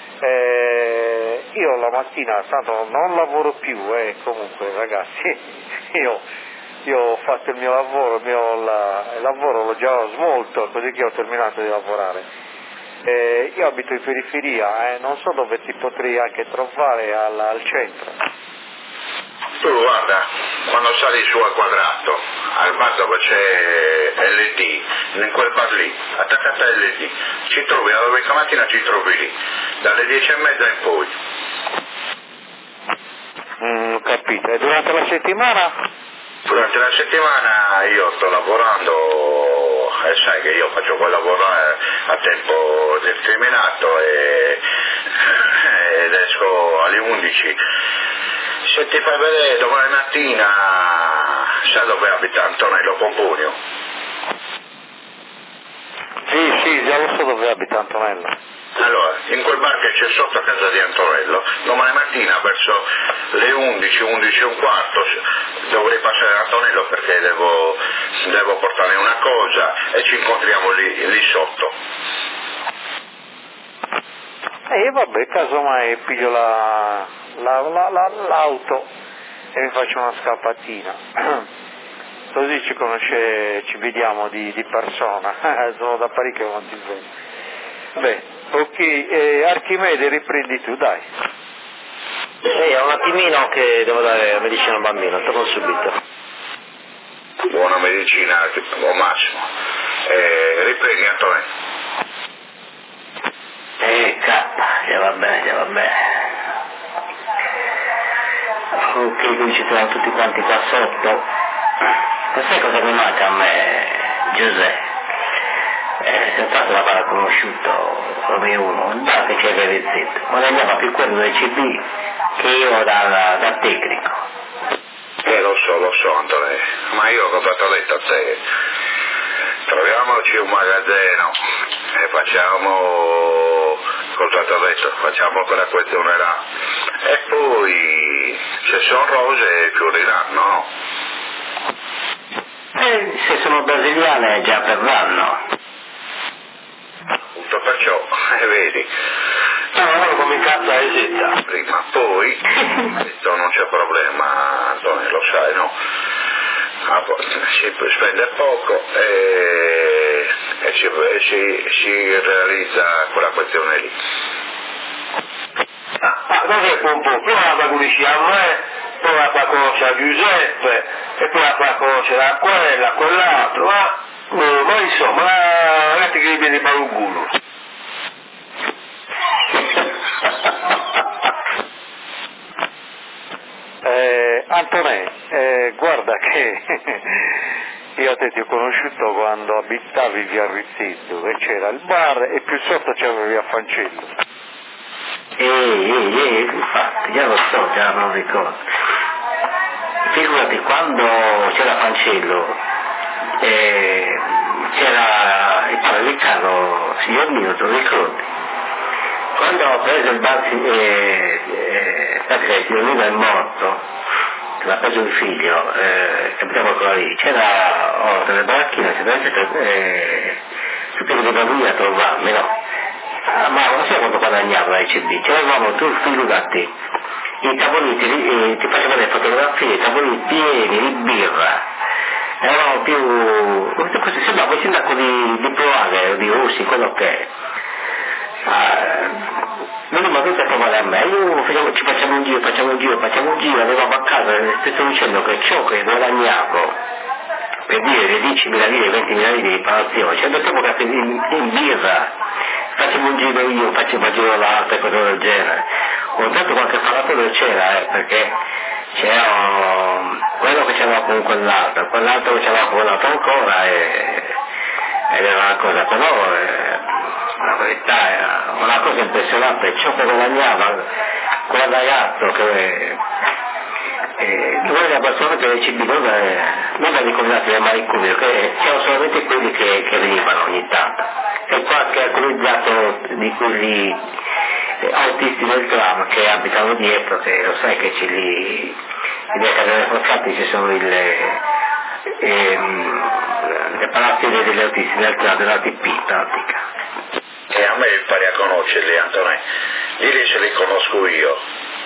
Io la mattina tanto non lavoro più, comunque ragazzi, io ho fatto il mio lavoro, il lavoro l'ho già svolto, così che ho terminato di lavorare. Io abito in periferia, non so dove ti potrei anche trovare al centro. Tu guarda, quando sali su al Quadrato, al bar dove c'è LD, in quel bar lì, attaccato a LD, ci trovi alla domenica mattina, ci trovi lì, dalle 10:30 in poi. Ho capito. E durante la settimana? Durante la settimana io sto lavorando e sai che io faccio quel lavoro a tempo determinato ed esco alle 11. Se ti fai vedere domani mattina, sai dove abita Antonello Pompunio? Sì, già lo so dove abita Antonello. Allora, in quel bar che c'è sotto a casa di Antonello, domani mattina verso le 11, 11 e un quarto, dovrei passare a Antonello perché devo portare una cosa e ci incontriamo lì sotto. Vabbè, casomai piglio l'auto e mi faccio una scappatina. Così ci vediamo di persona. Sono da parecchio non ti vedo. Beh, ok, Archimede riprendi tu, dai. È un attimino che devo dare medicina al bambino, torno subito. Buona medicina, buon Massimo. Riprendi Antonello. Già va bene. Ok, qui ci troviamo tutti quanti qua sotto. Ma sai cosa mi manca a me, Giuseppe? Senz'altro l'avrà conosciuto come uno, un bar che c'è Revezzetto, ma ne andava più quello del CD che io da tecnico. Lo so Antonello, ma io cosa ti ho detto a te? Troviamoci un magazzino e facciamo, cosa ti ho detto, facciamo quella questione là e poi se sono rose fioriranno, no? Se sono brasiliane già verranno. Tutto perciò, vedi. No, come cazzo è esita? Prima, poi, detto, non c'è problema, Antonio, lo sai, no? Si spende poco e si realizza quella questione lì. Cos'è Pompo? Prima la conosci a me, poi la conosce a Giuseppe, e poi la conosce a quell'altro, ma insomma, ragazzi che gli viene per un culo. Antonè, guarda che io a te ti ho conosciuto quando abitavi via Rizzetto, dove c'era il bar e più sotto c'era via Fancello. Infatti, già lo so, già non ricordo. Figurati, quando c'era Fancello, c'era il padre Riccardo, signor mio, tu ricordi? Quando ho preso il bar, il signor Nino è morto, l'ha preso il figlio, abitavo ancora lì, c'era delle baracchine, tutte le bambine a trovarmi, no? Ma non so quanto guadagnavo ai CD, c'eravamo tu figurati, i tavolini, ti facevano le fotografie, i tavolini pieni di birra, eravamo più, questo sembrava un sindaco di Proale, di Russi, quello che è. Non mi ha detto a provare a me, ci facciamo un giro, arrivavo a casa e ti sto dicendo che ciò che guadagnavo per dire le 10.000 lire, 20.000 lire di riparazione, cioè mettevo in birra, facevo un giro io, facevo un giro l'altro e cose del genere. Ho dato qualche falatore c'era, perché c'era quello che c'era con quell'altro che c'era con quell'altro ancora ed era una cosa, però la verità era una cosa impressionante, ciò che guadagnava quel ragazzo che noi le persone che CB non da ricordate del manicomio, che c'erano solamente quelli che venivano ogni tanto e qualche alcolizzato di quelli autisti del tram che abitano dietro, che lo sai che c'è lì nelle case forzate ci sono le palazzi degli autisti del tram, della TP in pratica. E a me impari a conoscerli, Antonio, lì se li conosco io.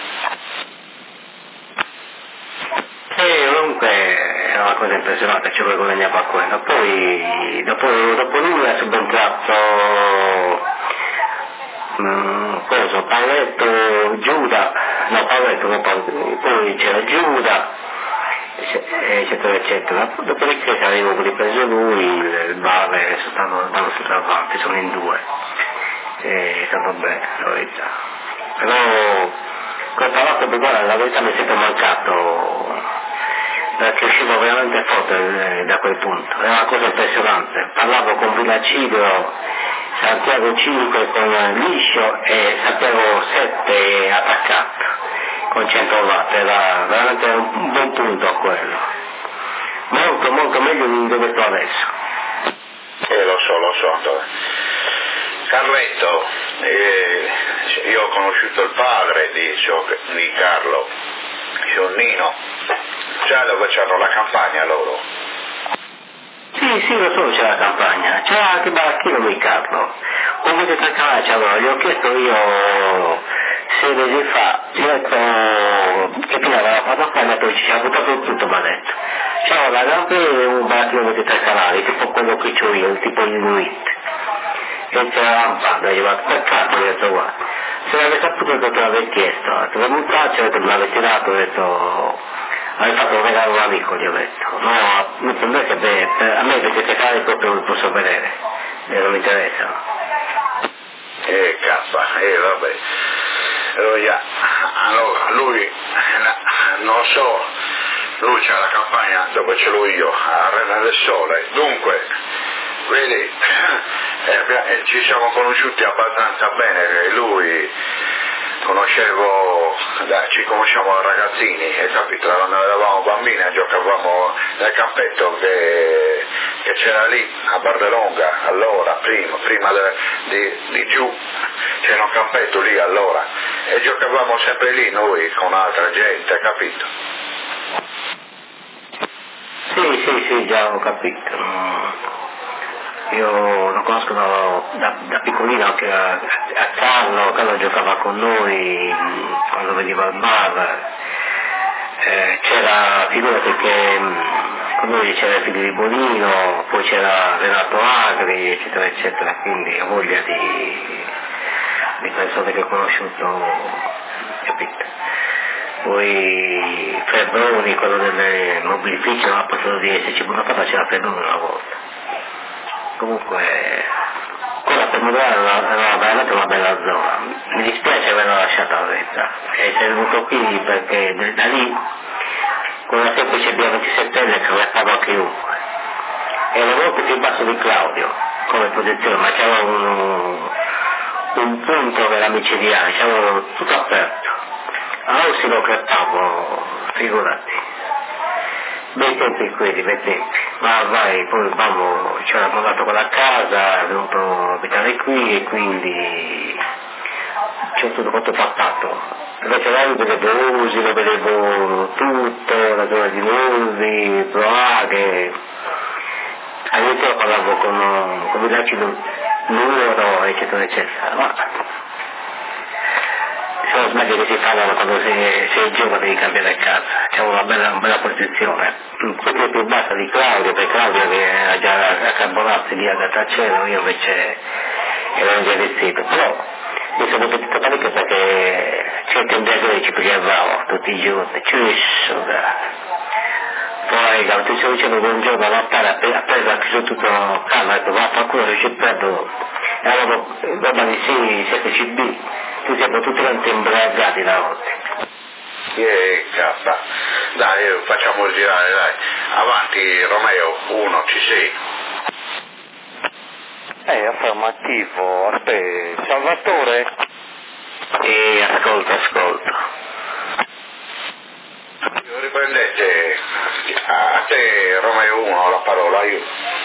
Comunque è una cosa impressionante, ci guadagnava quello. Poi dopo lui è subentrato Paoletto, Giuda, no Paoletto, poi c'era Giuda, eccetera eccetera. Dopodiché avevo ripreso lui, il bar stanno sempre avanti, sono in due, è stato bene, la verità. Però come parlato, guarda, la verità mi è sempre mancato, perché uscivo veramente forte da quel punto, era una cosa impressionante. Parlavo con Villacido, Santiago 5 con Liscio e Santiago 7 attaccato con 100 watt, era veramente un buon punto quello, molto meglio di dove sto adesso. Lo so Antonio. Carletto, io ho conosciuto il padre di Carlo, Gionnino, già dove c'hanno la campagna loro. Sì, lo so, c'è la campagna, c'è anche Baracchino di Carlo, come di Tracalaccia, allora, gli ho chiesto io 6 mesi fa, gli ho detto che prima aveva fatto a fare, poi ci ha buttato tutto, mi ha detto. C'era la rampa e un Baracchino di tre canali, tipo quello che c'ho io, tipo il Nuit. E c'era la lampada, gli ho detto, peccato, gli ho detto, guarda, se l'avessi saputo che te l'avevi chiesto, ho detto, un faccio, ho detto, me l'avessi dato, ho detto, hai fatto un regalo a un amico, gli ho detto, no, per me che a me perché fare proprio non posso vedere, non mi interessa. Vabbè. Allora, lui, non so, lui c'ha la campagna dove ce l'ho io, a Arena del Sole, dunque, vedi, ci siamo conosciuti abbastanza bene, che lui ci conosciamo da ragazzini, hai capito? Quando eravamo bambini giocavamo nel campetto che c'era lì a Bardelonga, allora, prima di giù, c'era un campetto lì allora, e giocavamo sempre lì noi con altra gente, hai capito? Sì, già ho capito. Io lo conosco da piccolino anche a Carlo giocava con noi quando veniva al bar, c'era, figurati che con noi c'era il figlio di Bonino, poi c'era Renato Agri, eccetera eccetera, quindi ho voglia di persone che ho conosciuto, capito? Poi Ferroni, quello delle mobilifici, non ha potuto di esserci, una volta c'era Ferroni una volta. Comunque, quella per Modena era veramente una bella zona. Mi dispiace averla lasciata la verità. E sei venuto qui perché da lì, con una semplice via 27enne che restava chiunque. Era molto più basso di Claudio, come posizione, ma c'era un punto per amici di anni, c'era tutto aperto. Allora si lo creppavo, figurati. Bei tempi quelli, bei tempi. Ma vai, poi ci ho mandato quella casa, è venuto a abitare qui e quindi ci ho tutto quanto passato. Invece là vedevo Usi, lo vedevo tutto, la zona di Usi, Proaghe. All'inizio parlavo con Villacido Numero, eccetera eccetera. Ma sono sbagli che si fanno quando sei giovane di cambiare casa, c'è una bella posizione. Quello più bassa di Claudio, perché Claudio che era già a Carbonazzi lì a Grattacielo, io invece ero già vestito, però mi sono potuto parecchio perché certi imbriachi ci pigliavamo tutti i giorni, poi la noticia dicendo un giorno a Natale ha preso tutto calma, ha detto va a qualcuno che ci perdo, eravamo roba di 7CB, tutti siamo tutti quanti imbriagati la notte. Dai, facciamo girare, dai. Avanti Romeo, 1, ci sei. Affermativo, aspetta, Salvatore? Ascolta. Riprendete, a te Romeo 1 la parola, io.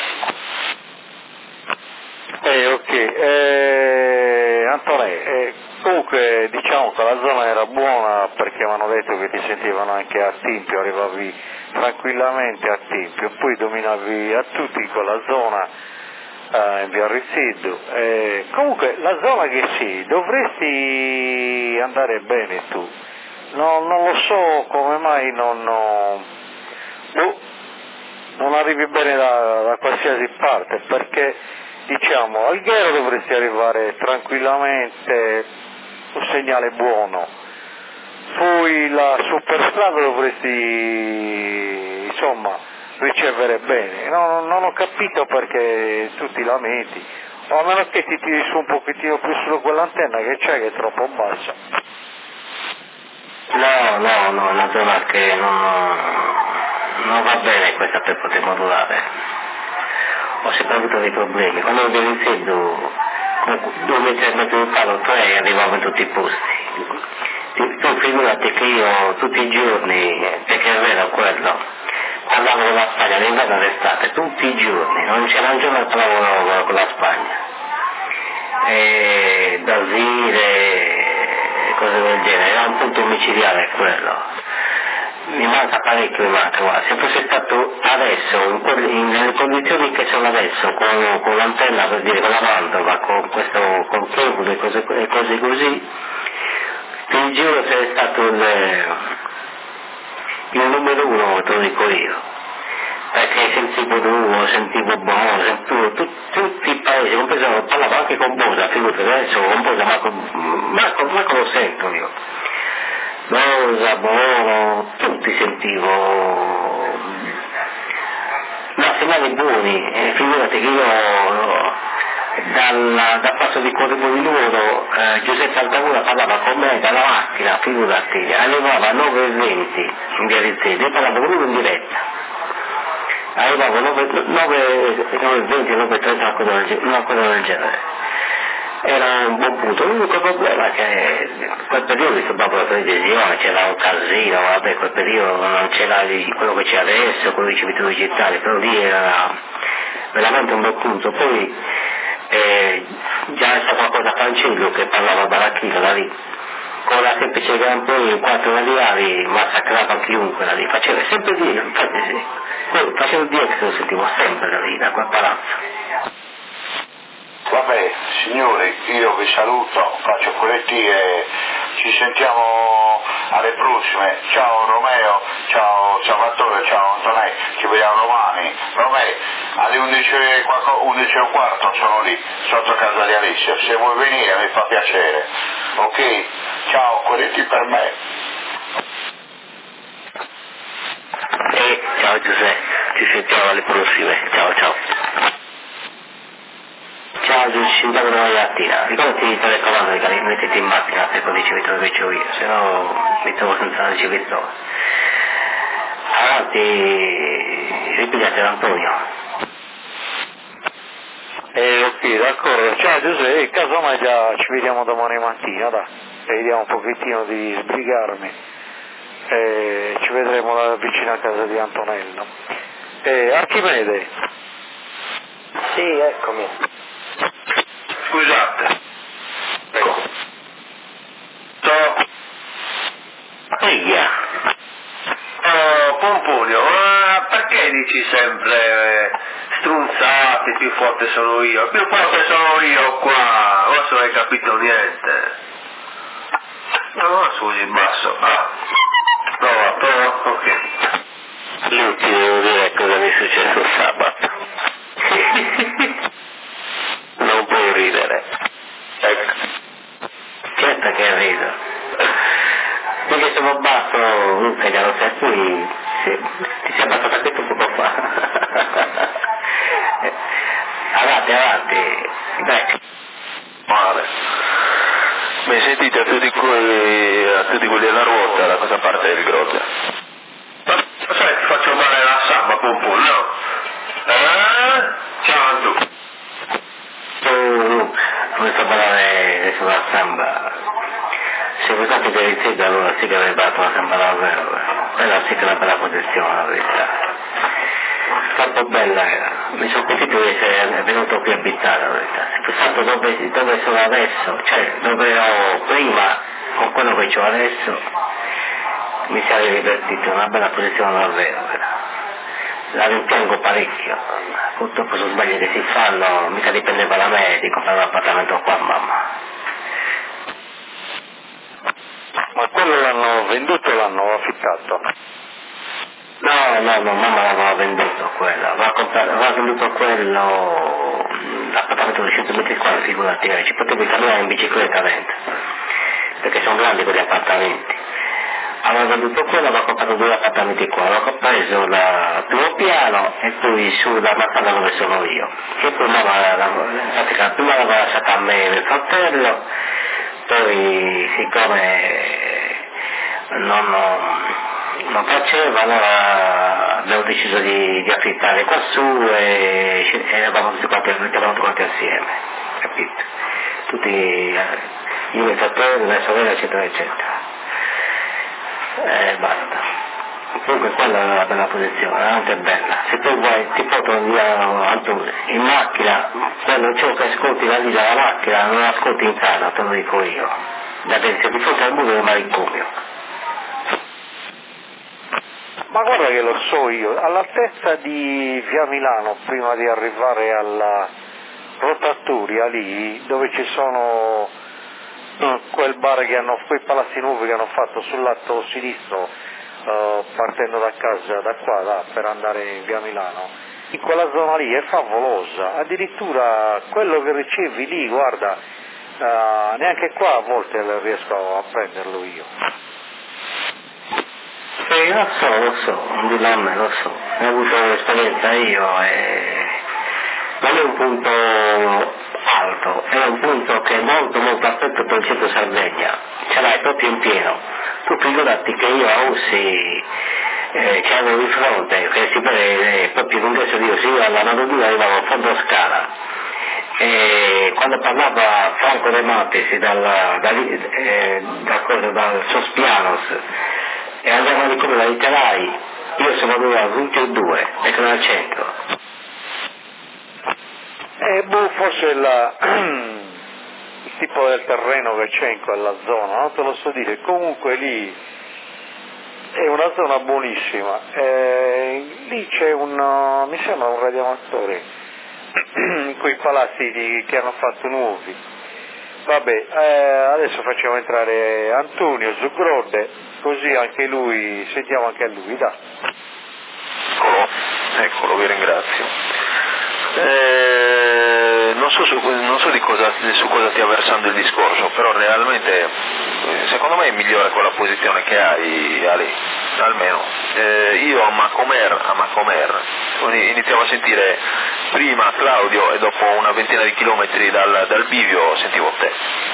Ok, Antonio, comunque diciamo che la zona era buona perché mi hanno detto che ti sentivano anche a Timpio, arrivavi tranquillamente a Timpio, poi dominavi a tutti quella zona in via Rizziddu. Comunque la zona che sì, dovresti andare bene tu, non lo so come mai non arrivi bene da qualsiasi parte, perché diciamo, Alghero dovresti arrivare tranquillamente, un segnale buono, poi la superstrada dovresti, insomma, ricevere bene. Non ho capito perché tu ti lamenti, o a meno che ti tiri su un pochettino più su quell'antenna che c'è, che è troppo bassa. No, è una zona che non va bene questa per poter modulare. Ho sempre avuto dei problemi. Quando avevo iniziato 2 metri di palo 3 arrivavo in tutti i posti. Tu figurati che io tutti i giorni, perché è vero quello, andavo con la Spagna d'inverno all'estate, tutti i giorni, non c'era un giorno che lavoravo con la Spagna. E Dasire, cose del genere, era un punto omicidiale quello. Mi manca parecchio, guarda, se fosse stato adesso, nelle condizioni che sono adesso, con l'antenna, per dire, con la mantova, con col cable e cose così, ti giuro se è stato il numero 1, te lo dico io, perché sentivo duro, sentivo buono, sentivo tutti i paesi, compreso, parlavo anche con Bosa, figurati adesso con Bosa, Marco lo sento io. Bosa, buono, tutti sentivo, ma segnali buoni, figurati che io dal passo di Corrivo di Nuoro, Giuseppe Altavura parlava con me dalla macchina, figurati, arrivava a 9:20 in via Rizzedi, io parlavo con lui in diretta, arrivavo a 9:20, 9:30, una cosa del genere. Era un buon punto, l'unico problema è che quel periodo di proprio la televisione c'era un casino, vabbè, quel periodo non c'era quello che c'è adesso, quello di ricevitore digitale, però lì era veramente un bel punto. Poi già è stato qualcosa a Cancello che parlava baracchino da lì, con la semplice Gran Premio 4 radiali massacrava chiunque da lì, faceva sempre dire, infatti sì, facevo dire che lo sentivo sempre da lì, da quel palazzo. Vabbè, signori, io vi saluto, faccio quelletti e ci sentiamo alle prossime. Ciao Romeo, ciao Salvatore, ciao Antonello, ci vediamo domani. Romeo, alle 11:15 sono lì, sotto casa di Alessio. Se vuoi venire mi fa piacere. Ok? Ciao, quelletti per me. Ciao Giuseppe, ci sentiamo alle prossime, ciao. Ciao, ci sentiamo domani mattina. Ricordati il telecomando che mettete in macchina per così ci vedo dove c'ho io, se no mi trovo senza la ricevitore. Avanti, ripigliate Antonio. Ok, d'accordo. Ciao Giuseppe, casomai già ci vediamo domani mattina, dai. Vediamo un pochettino di sbrigarmi. Ci vedremo vicino a casa di Antonello. Archimede. Sì, eccomi. Scusate. Ecco. Pomponio, ma perché dici sempre strunzate, più forte sono io? Più forte sono io qua, non so, hai capito niente. No, scusi in basso. Prova, ok. Io ti devo dire cosa mi è successo sabato. Non puoi ridere. Ecco. Certo che rido. Perché sono basso, Luca, già lo sai, poi ti sei abbassato anche tu poco fa. Avanti, dai. Male. Mi sentite a tutti quelli alla ruota, da questa parte del grotte? Ma sai, ti faccio male la samba, Pompon, no? Ciao tu. Come sto parlare sulla samba? Se voi sapete che ricetta, allora sì che avrei fatto la samba davvero, quella sì che è una bella posizione, la verità. Troppo bella era, mi sono pentito di essere venuto qui a abitare, la verità. Se fosse stato dove sono adesso, cioè dove ero prima, con quello che ho adesso, mi sarei divertito, una bella posizione davvero, la rimpiango parecchio, purtroppo sono sbagli che si fanno, mica dipendeva da me di comprare un appartamento qua, mamma. Ma quello l'hanno venduto o l'hanno affittato? No, mamma l'aveva venduto quello, aveva venduto quello, l'appartamento 400 metri quadri, figurati, ci potevi camminare in bicicletta dentro, perché sono grandi quegli appartamenti. Avevo venduto quello, avevo comprato 2 appartamenti qua, avevo preso il primo piano e poi sulla mattana dove sono io. Che prima l'avevo lasciata a me nel fratello, poi siccome non faceva, allora abbiamo deciso di affittare quassù e eravamo tutti quanti assieme, capito? Tutti, io, mio fratello, mia sorella, eccetera, eccetera. Basta. Comunque quella è una bella posizione, veramente bella. Se tu vuoi ti portano via in macchina, quello ciò che ascolti da lì dalla macchina non ascolti in casa, te lo dico io. Da dentro di fronte al muro del manicomio. Ma guarda che lo so io, all'altezza di Via Milano, prima di arrivare alla Rotatoria lì, dove ci sono quel bar quei palazzi nuovi che hanno fatto sul lato sinistro, partendo da casa, da qua, per andare in Via Milano, in quella zona lì è favolosa, addirittura quello che ricevi lì, guarda, neanche qua a volte riesco a prenderlo io. Sì, lo so, dillo a me, lo so, ho avuto un'esperienza io e non è un punto alto, è un punto che è molto molto aperto per il centro Sardegna, ce l'hai proprio in pieno. Tu figurati che io a Ussi ce l'avevo di fronte, che si vede proprio l'ingresso di Ussi, io alla Madonnina arrivavo a fondo scala e quando parlava Franco De Matis dal Sospianos e andavano di come la literai, io sono venuto a 22 perché non al centro. Forse il tipo del terreno che c'è in quella zona, non te lo so dire, comunque lì è una zona buonissima, lì c'è mi sembra un radioamatore in quei palazzi che hanno fatto nuovi. Vabbè, adesso facciamo entrare Antonio Zugrode, così anche lui, sentiamo anche a lui, dai. Eccolo, vi ringrazio. Non so su cosa stia versando il discorso, però realmente secondo me è migliore quella posizione che hai Ali, almeno. Io a Macomer iniziavo a sentire prima Claudio e dopo una ventina di chilometri dal bivio sentivo te.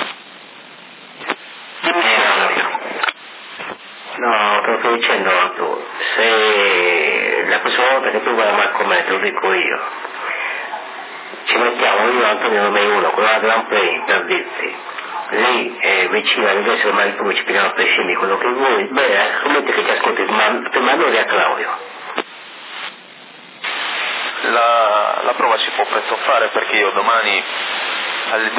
No, te lo sto dicendo tu, se la prossima volta che tu vai a Macomer, te lo dico io, ci mettiamo io e Antonio Romei 1 con la Grand Play per dirti, lì vicino all'ingresso del manicomio ci pigliamo prescindi quello che vuoi, beh, scommetti che ti ascolti, ma prima noi a Claudio. La prova si può presto fare perché io domani alle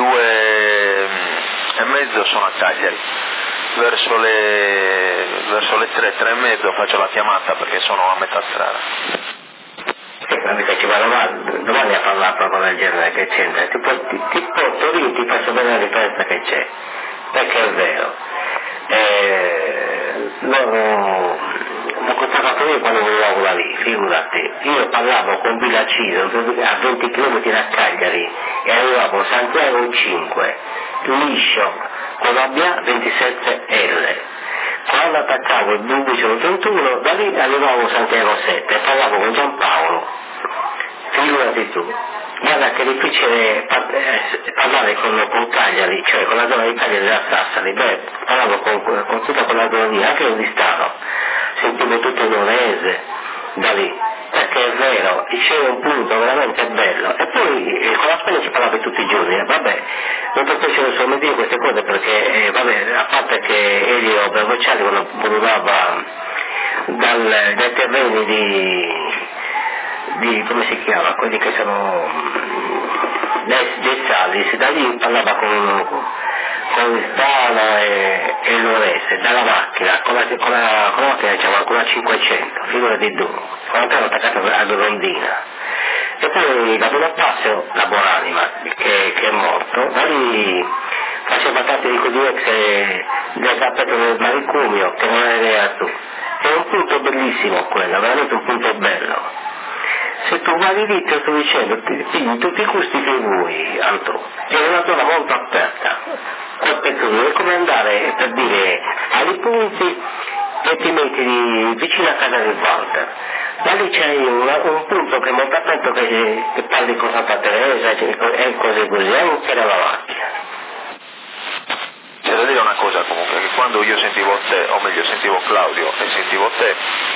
2:30 sono a Cagliari, verso le 3:30 faccio la chiamata perché sono a metà strada. Mica ci vado domani a parlare proprio del genere che c'entra, ti porto lì, ti faccio vedere la differenza che c'è, perché è vero. Ma questa cosa io quando volevo là lì, figurati, io parlavo con Villaciso a 20 km da Cagliari e arrivavo a Santiago 5, liscio, con Abbia 27L. Quando attaccavo il Bulbicolo 31, da lì arrivavo a Santiago 7 e parlavo con Giampaolo. Figurati tu, guarda che è difficile parlare con Cagliari, cioè con la zona di Cagliari della Sassari, parlavo con tutta quella zona lì, anche dove stavo, sentivo tutto il Nuorese da lì, perché è vero, c'era un punto veramente bello, e poi con la Spagna ci parlavi tutti i giorni, vabbè, non ti piacciono solo dire queste cose perché, vabbè, a parte che Elio Bervocciani quando volava dai terreni di come si chiama, quelli che sono dei Salis, da lì parlava con il Stano e il Nuorese, dalla macchina, con la macchina diciamo con la 500, figurati tu, quando ero attaccato alla Rondina. E poi da Buonapasso, la Buonanima, che è morto, da lì faceva parte di quegli ex del tappeto del manicomio, che non è idea tu. È un punto bellissimo quello, veramente un punto bello. Se tu guardi lì te lo sto dicendo, quindi tutti i gusti che vuoi, Antonio, è una zona molto aperta. È come andare, per dire, ai punti e ti metti vicino a casa di Walter. Da lì c'è un punto che è molto aperto che parli con Santa Teresa e cose così, anche dalla macchina. C'è da dire una cosa comunque, che quando io sentivo te, o meglio sentivo Claudio e sentivo te,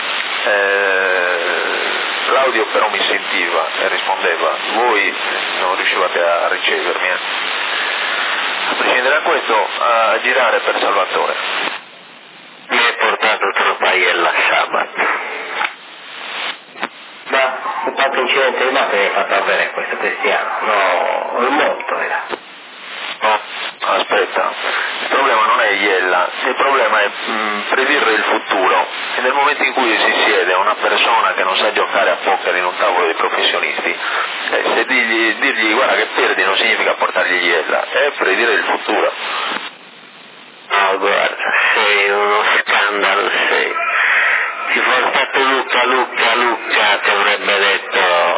Claudio però mi sentiva e rispondeva, voi non riuscivate a ricevermi. A prescindere da questo, a girare per Salvatore. Mi hai portato Tropaiella sabato. Ma quanto incidente di macchina hai fatto avere questo cristiano? No, non molto era. No, aspetta, il problema non è Iella, il problema è predire il futuro, e nel momento in cui si siede una persona che non sa giocare a poker in un tavolo di professionisti, se dirgli guarda che perdi non significa portargli Iella, è predire il futuro. No, guarda, sei uno scandalo, sei. Ci fosse stato Luca ti avrebbe detto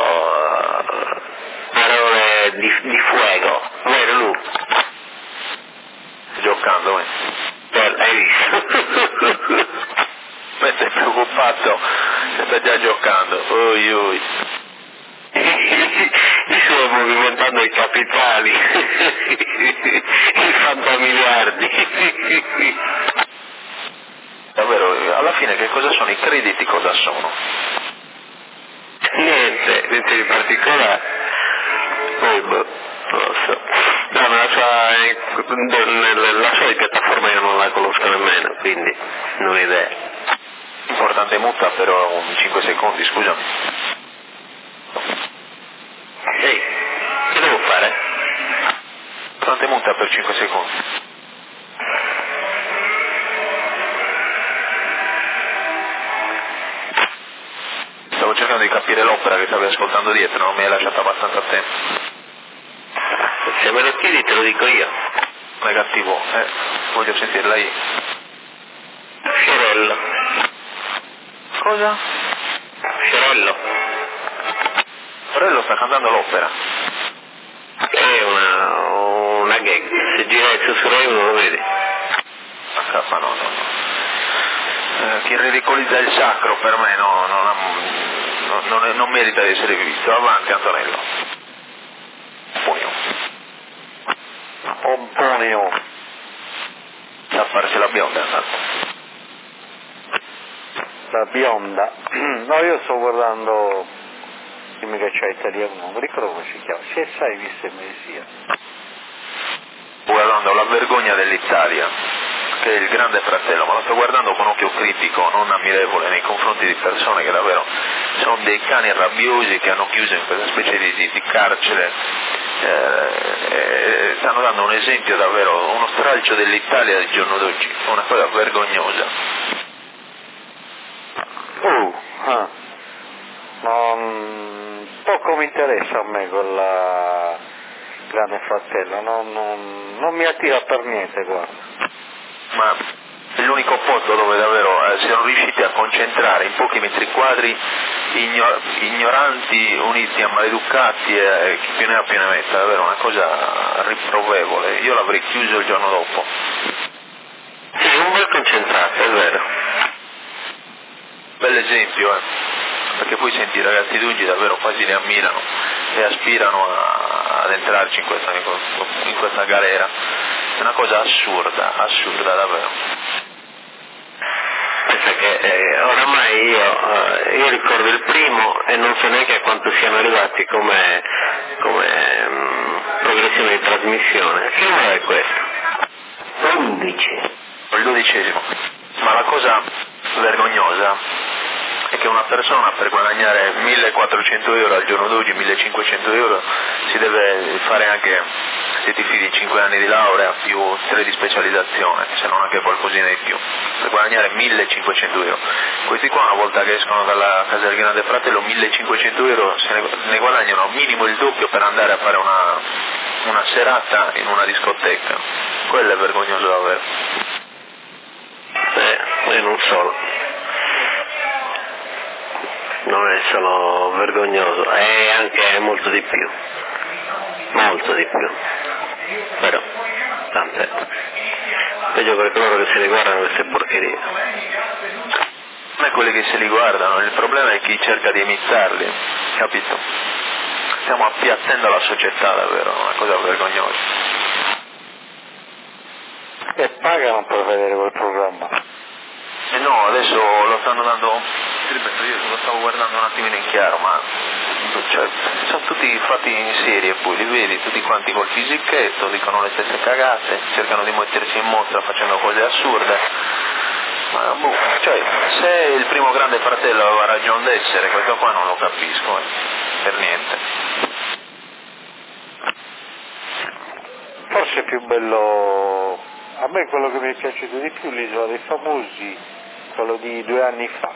parole di fuego, vero Luca? Giocando, Hai visto? Ma sei preoccupato che sta già giocando, oi. Mi sto movimentando i capitali, i fantamiliardi. Davvero, alla fine che cosa sono i crediti, cosa sono? Niente di particolare. Poi non lo so. No, ma la sua piattaforma io non la conosco nemmeno, quindi non ho idea. Importante multa però 5 secondi, scusami. Sì, che devo fare? Importante multa per 5 secondi. Stavo cercando di capire l'opera che stavi ascoltando dietro, non mi hai lasciato abbastanza tempo. Se me lo chiedi te lo dico io. Negativo, voglio sentirla io. Fiorello. Cosa? Fiorello. Fiorello sta cantando l'opera. È una gag. Se girai su Rai non lo vedi. Ma no. Chi ridicolizza il sacro per me non merita di essere visto. Avanti Antonello. Pomponio. Da farsi la bionda, esatto. La bionda. No, io sto guardando, dimmi che c'è italiano, non mi ricordo come si chiama, se sai visto Mesia. Guardando La vergogna dell'Italia, che è il grande fratello, ma lo sto guardando con occhio critico, non ammirevole nei confronti di persone che davvero sono dei cani rabbiosi che hanno chiuso in questa specie di carcere, stanno dando un esempio davvero, uno stralcio dell'Italia del giorno d'oggi, una cosa vergognosa. Poco mi interessa a me quella grande fratello, non mi attira per niente, guarda. Ma è l'unico posto dove davvero siamo riusciti a concentrare in pochi metri quadri ignoranti uniti a maleducati e chi più ne ha più ne metta, davvero una cosa riprovevole. Io l'avrei chiuso il giorno dopo. Sì, un bel concentrato, è vero. Bell'esempio, perché poi senti i ragazzi d'oggi davvero quasi li ammirano e aspirano ad entrarci in questa galera. È una cosa assurda davvero. Pensa che oramai io ricordo il primo e non so neanche a quanto siano arrivati come progressione di trasmissione. Che numero è questo? 11. Il 12°. Ma la cosa vergognosa è che una persona per guadagnare 1.400 euro al giorno d'oggi, 1.500 euro, si deve fare anche, se ti fidi, 5 anni di laurea più 3 di specializzazione, se non anche qualcosina di più, per guadagnare 1.500 euro. Questi qua, una volta che escono dalla casa del grande fratello, 1.500 euro ne guadagnano minimo il doppio per andare a fare una serata in una discoteca. Quello è vergognoso davvero. E non solo. non è solo vergognoso, è anche molto di più, però tant'è, peggio per coloro che si riguardano queste porcherie. Non è quelli che se li guardano, il problema è chi cerca di imitarli, capito? Stiamo appiattendo la società davvero, una cosa vergognosa. E pagano per vedere quel programma? E no, adesso lo stanno dando, ripeto, io lo stavo guardando un attimino in chiaro, ma cioè, sono tutti fatti in serie, poi li vedi tutti quanti col fisichetto, dicono le stesse cagate, cercano di mettersi in mostra facendo cose assurde. Ma cioè, se il primo grande fratello aveva ragione d'essere, questo qua non lo capisco, per niente. Forse è più bello, a me quello che mi è piaciuto di più, l'Isola dei Famosi, quello di 2 anni fa.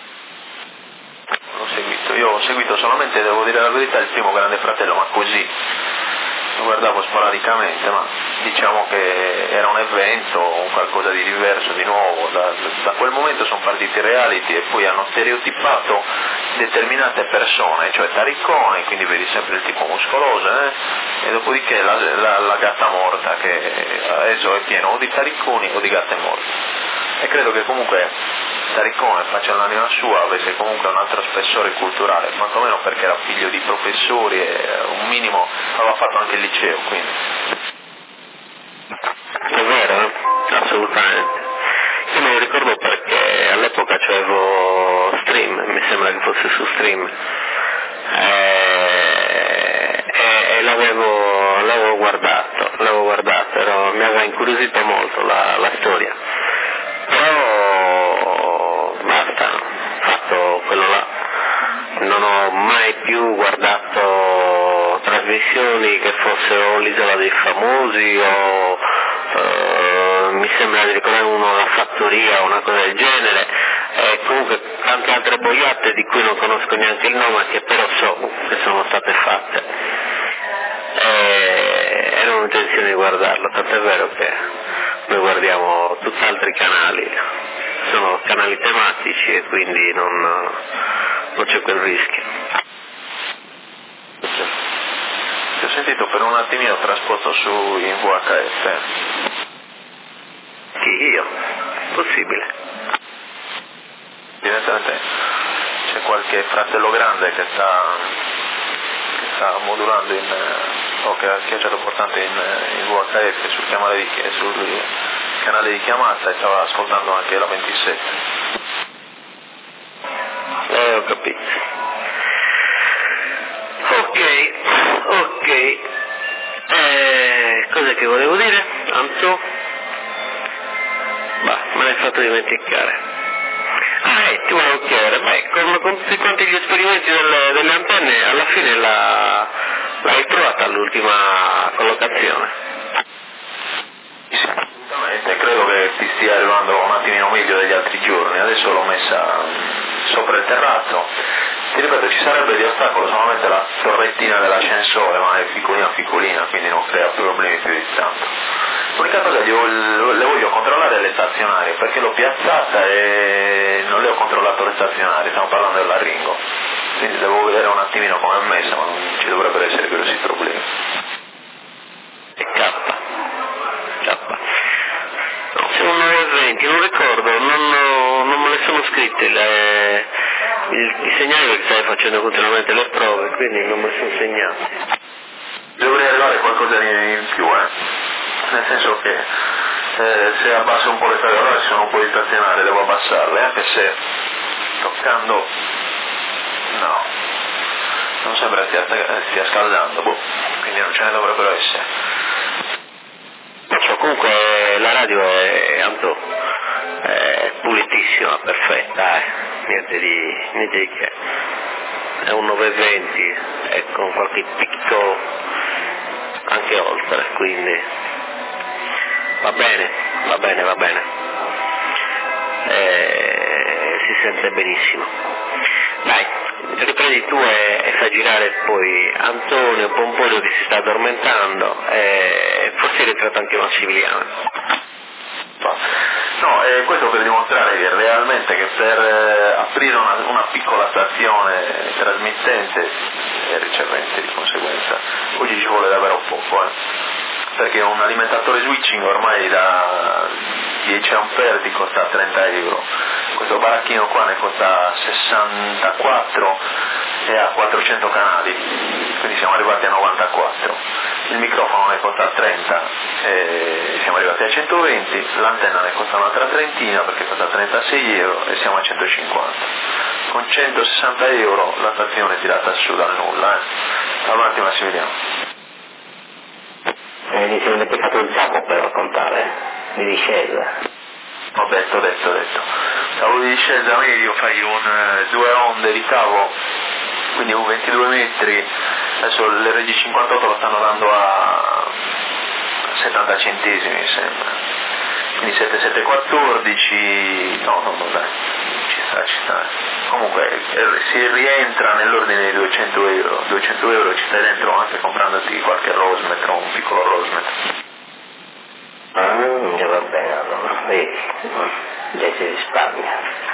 L'ho seguito, io ho seguito solamente, devo dire la verità, il primo grande fratello, ma così, lo guardavo sporadicamente, ma diciamo che era un evento, qualcosa di diverso, di nuovo, da quel momento sono partiti reality e poi hanno stereotipato determinate persone, cioè Tariccone, quindi vedi sempre il tipo muscoloso, e dopodiché la gatta morta, che adesso è pieno o di Taricconi o di gatte morte. E credo che comunque Tariccone faccia l'anima sua, avesse comunque un altro spessore culturale, quantomeno perché era figlio di professori e un minimo aveva fatto anche il liceo, quindi. È vero, assolutamente. Io me lo ricordo perché all'epoca c'avevo Stream, mi sembra che fosse su Stream, e l'avevo guardato, mi aveva incuriosito molto la storia. Però basta, fatto quello là, non ho mai più guardato trasmissioni che fossero l'Isola dei Famosi o mi sembra di ricordare La Fattoria o una cosa del genere, e comunque tante altre boiate di cui non conosco neanche il nome, che però so che sono state fatte e non ho intenzione di guardarlo, tant'è vero che noi guardiamo tutt'altri canali, sono canali tematici e quindi non c'è quel rischio. Ti ho sentito per un attimino trasposto su in VHF. Chi, io? Possibile. Evidentemente c'è qualche fratello grande che sta modulando che ha schiacciato portante in VHF sul canale di chiamata e stava ascoltando anche la 27. Ho capito. Ok. Cos'è che volevo dire, Anto? Bah, me l'hai fatto dimenticare. Ti volevo chiedere, con tutti quanti gli esperimenti delle antenne, alla fine l'hai trovata all'ultima collocazione? Assolutamente, credo che ti stia arrivando un attimino meglio degli altri giorni, adesso l'ho messa sopra il terrazzo. Ti ripeto, ci sarebbe di ostacolo solamente la torrettina dell'ascensore, ma è piccolina, quindi non crea problemi più di tanto. L'unica cosa che le voglio controllare le stazionarie, perché l'ho piazzata e non le ho controllato le stazionarie, stiamo parlando dell'Arringo, quindi devo vedere un attimino come è messa, ma non ci dovrebbero essere grossi problemi. E K. No, sono 9:20, non ricordo, non me le sono scritte i segnali, perché stai facendo continuamente le prove, quindi non me le sono segnati. Dovrei arrivare qualcosa in più, nel senso che se abbasso un po' le allora ci sono un po' di stazionarie, devo abbassarle, anche se toccando no, non sembra stia scaldando, quindi non ce ne dovrebbero essere. Comunque la radio è pulitissima, perfetta, niente di che, è un 9:20 e con qualche picco anche oltre, quindi va bene, si sente benissimo. Dai, riprendi tu e fai girare poi Antonio Pomponio che si sta addormentando e forse è rientrato anche Massimiliano. No, questo per dimostrare che realmente che per aprire una piccola stazione trasmittente e ricevente di conseguenza oggi ci vuole davvero poco, perché un alimentatore switching ormai da 10 ampere ti costa 30 euro, questo baracchino qua ne costa 64 e ha 400 canali, quindi siamo arrivati a 94, il microfono ne costa 30 e siamo arrivati a 120, l'antenna ne costa un'altra trentina perché costa 36 euro e siamo a 150, con 160 euro la stazione è tirata su dal nulla. Avanti Massimiliano. Mi sembra che fatto il sapo per raccontare, di discesa. Ho detto. Cavo di discesa medio fai due onde di cavo, quindi un 22 metri, adesso l'RG 58 lo stanno dando a 70 centesimi mi sembra, quindi 7714, no dai, ci sta, comunque si rientra nell'ordine di 200 euro ci stai dentro anche comprandoti qualche Rosemetro, un piccolo Rosemetro. Già va bene allora, vedi, già si risparmia.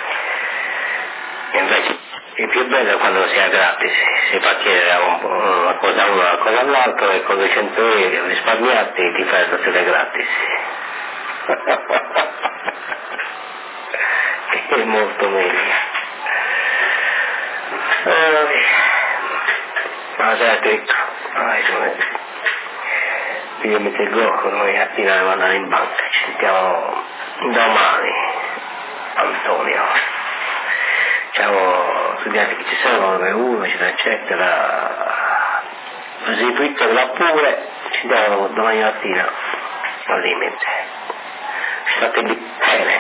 E invece il più bello è quando si ha gratis, si fa chiedere una cosa a uno, una cosa all'altro e con 200 euro risparmiati ti fai la stazione gratis. Che è molto meglio. Dai, Cristo, io mi tengo, noi appena devo andare in banca, ci sentiamo domani, Antonio. Siamo studiati che ci sono, uno, eccetera, così Twitter pure, ci sentiamo domani mattina al limite. State bene.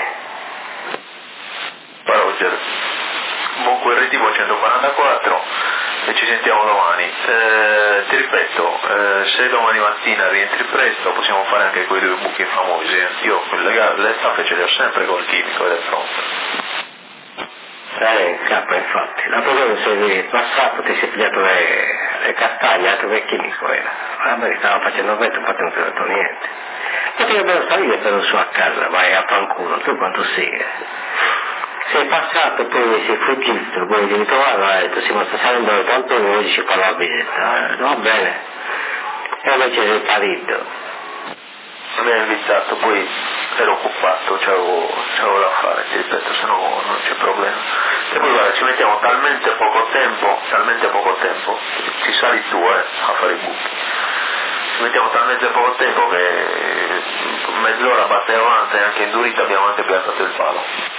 Roger, comunque il RTV 144 e ci sentiamo domani. Ti ripeto, se domani mattina rientri presto possiamo fare anche quei due buchi famosi. Io le staffe ce le ho sempre col chimico ed è pronto. Capo, infatti, l'altro giorno sei passato, ti sei pigliato le castagne, altro che chimico era. Vabbè, stava facendo il vetro, infatti non ti ho detto niente. Ma ti dobbiamo salire per su a casa, vai a fanculo, tu quanto sei? Sei passato, poi sei fuggito, poi devi trovarlo, hai detto, sì, ma sta salendo tanto oggi ci fa la visita, va bene. E invece sei sparito. Mi ha invitato, poi ero occupato, c'avevo da fare, ti ripeto, se no non c'è problema. E poi guarda, ci mettiamo talmente poco tempo, ci sali tu a fare i buchi. Ci mettiamo talmente poco tempo che mezz'ora basta avanti, anche indurita abbiamo anche piazzato il palo.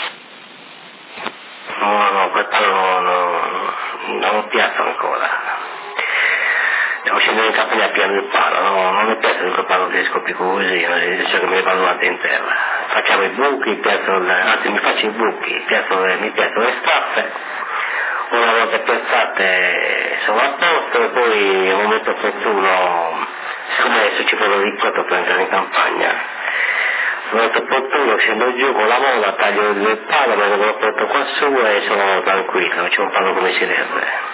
No, quel palo non lo piazzo ancora. Devo scendere in campagna piano il palo, non mi piace il palo che scoppi così, cioè che mi vado avanti in terra. Facciamo i buchi, mi faccio i buchi, mi piazzo le staffe, una volta piazzate sono a posto e poi al momento opportuno, siccome adesso ci vado di cotto per entrare in campagna, al momento opportuno scendo giù con la mola, taglio il palo, me lo porto qua su e sono tranquillo, c'è un palo come si deve.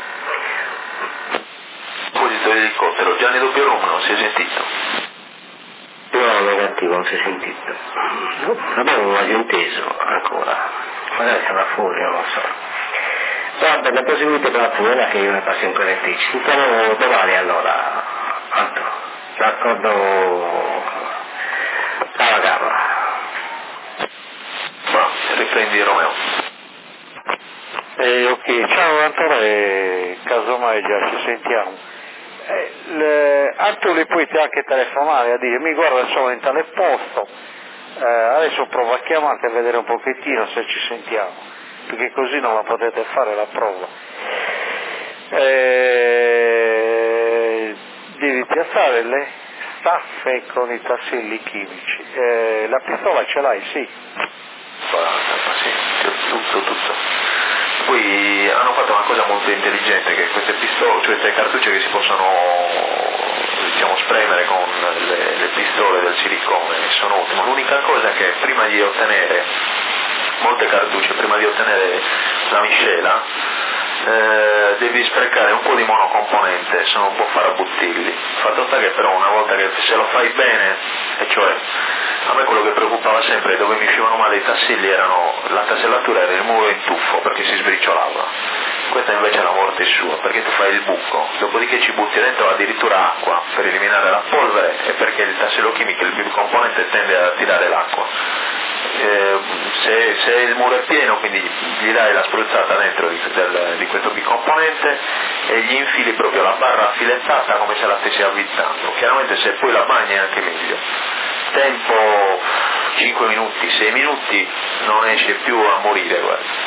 Elicottero, Gianni Doppio Roma non si è sentito? No, negativo, non si è sentito. No, l'abbiamo quasi inteso ancora. Magari sarà fuori, non lo so. Vabbè, la possibilità per la fuori che io ne passo in corrente. Ci sentiamo domani allora. Anto, d'accordo. Ciao Carla. Ma riprendi Romeo. Ok, ciao Antonio, casomai già ci sentiamo. Anto le puoi anche telefonare a dire mi guarda sono in tale posto, adesso provo a chiamarti a vedere un pochettino se ci sentiamo, perché così non la potete fare la prova. Devi piazzare le staffe con i tasselli chimici, la pistola ce l'hai? Sì. Sì, tutto. Poi hanno fatto una cosa molto intelligente, che queste pistole, cioè queste cartucce che si possono spremere con le pistole del silicone sono ottime. L'unica cosa è che prima di ottenere molte cartucce, prima di ottenere la miscela, devi sprecare un po' di monocomponente, se non può fare a buttilli. Fatto sta che però una volta che se lo fai bene, e cioè A me quello che preoccupava sempre, dove mi uscivano male i tasselli, la tassellatura era il muro in tuffo perché si sbriciolava. Questa invece è la morte sua, perché tu fai il buco, dopodiché ci butti dentro addirittura acqua per eliminare la polvere e perché il tassello chimico, il bicomponente, tende a tirare l'acqua. Se il muro è pieno, quindi gli dai la spruzzata dentro di questo bicomponente e gli infili proprio la barra filettata come se la stessi avvittando. Chiaramente se poi la bagni è anche meglio. Tempo 5 minuti, 6 minuti, non esce più a morire, guarda.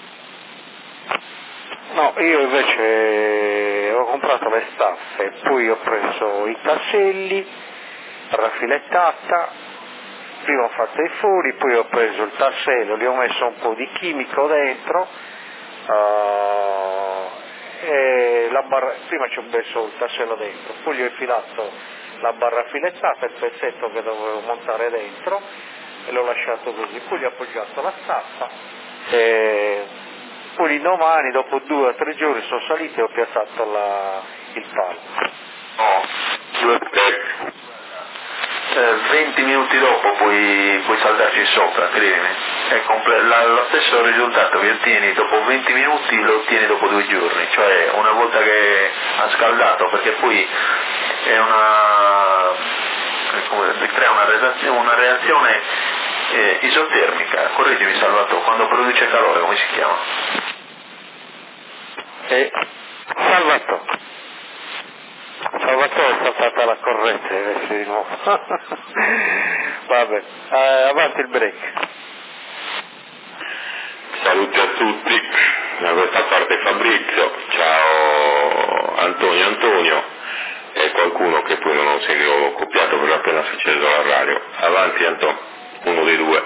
No, io invece ho comprato le staffe, poi ho preso i tasselli, raffilettata, prima ho fatto i fori, poi ho preso il tassello, gli ho messo un po' di chimico dentro, e prima ci ho messo il tassello dentro, poi gli ho infilato la barra filettata, il pezzetto che dovevo montare dentro, e l'ho lasciato così, poi gli ho appoggiato la staffa, e poi domani, dopo 2 o 3 giorni, sono salito e ho piazzato il palo. 20 minuti dopo puoi saldarci sopra, credimi. Lo stesso risultato che ottieni dopo 20 minuti lo ottieni dopo 2 giorni, cioè una volta che ha scaldato, perché poi crea una reazione isotermica. Correggimi Salvatore, quando produce calore come si chiama? Salvatore è saltata la corrente, deve essere di nuovo. Vabbè, avanti il break. Saluti a tutti, da questa parte Fabrizio, ciao Antonio e qualcuno che poi non ho sentito copiato perché appena si è acceso la radio. Avanti Antonio, uno dei due.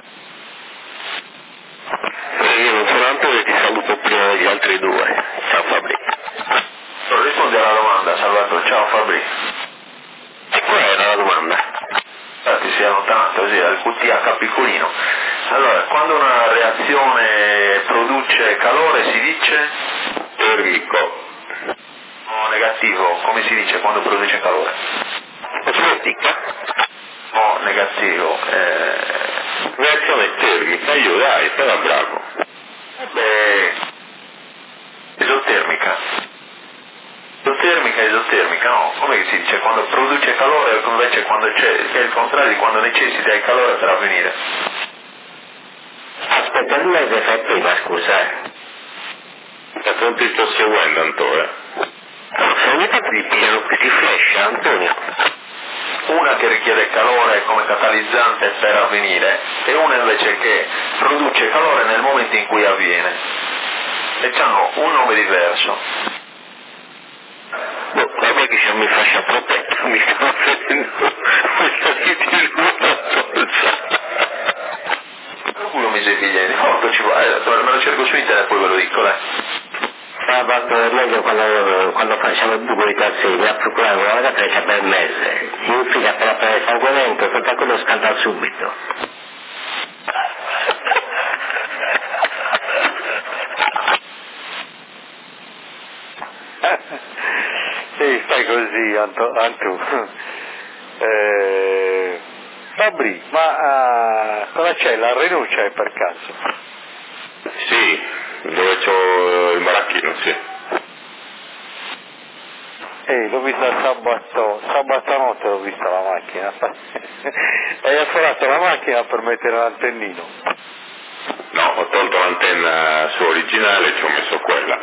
Io non sono Antonio, ti saluto prima degli altri due. Ciao Fabrizio. Rispondi alla domanda Salvatore, ciao Fabrizio. E qual era la domanda? Ti sei allontanato così al QTH piccolino. Allora, quando una reazione produce calore si dice? Termico. No, negativo, come si dice quando produce calore? Osmotica? No, negativo. Reazione termica, io dai, sarà bravo. Esotermica. Esotermica, no, come si dice? Quando produce calore invece quando è il contrario di quando necessita il calore per avvenire. Aspetta, non l'hai fatto prima, scusa. Non ti sto seguendo Antonio. Ogni tanto ti pigliano questi flash, Antonio. Una che richiede calore come catalizzante per avvenire e una invece che produce calore nel momento in cui avviene. E hanno un nome diverso. Vabbè che mi fascia protetta, mi sto facendo questa Qualcuno mi sei pigliando, forte ci vuole, me lo cerco su internet poi ve lo dico, dai. Sabato è meglio quando facciamo il buco di tasselli, a procurare una vaga freccia per mese, infine appena prende sanguinamento, tutto quello scalda subito. Sì, stai così, Antu. Fabri, ma cosa c'è? La rinuncia per caso? Sì, dove c'ho il maracchino, sì. L'ho vista sabato notte l'ho vista la macchina. Hai afforato la macchina per mettere l'antennino? No, ho tolto l'antenna su originale e ci ho messo quella.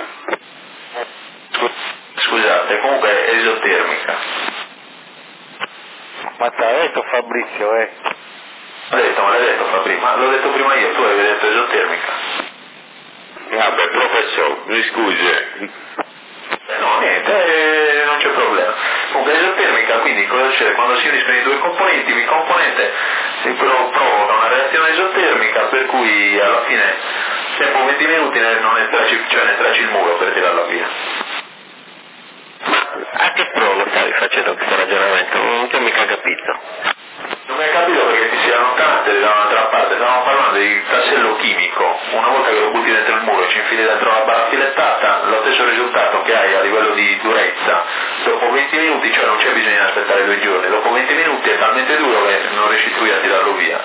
Scusate, comunque è esotermica. Ma te l'ha detto Fabrizio, me l'hai detto Fabrizio, ma l'ho detto prima io, tu avevi detto esotermica. Beh, professore, mi scusi. No, niente, non c'è problema. Comunque esotermica, quindi cosa succede? Quando si uniscono i due componenti, il componente si provoca una reazione esotermica per cui alla fine, dopo 20 minuti ne tracci il muro per tirarla via. A che prova stavi facendo questo ragionamento? Non ti ho mica capito. Non mi hai capito perché ti si allontanato da un'altra parte, stavamo parlando di tassello chimico, una volta che lo butti dentro il muro e ci infili dentro la barra filettata, lo stesso risultato che hai a livello di durezza, dopo 20 minuti, cioè non c'è bisogno di aspettare 2 giorni, dopo 20 minuti è talmente duro che non riesci tu a tirarlo via.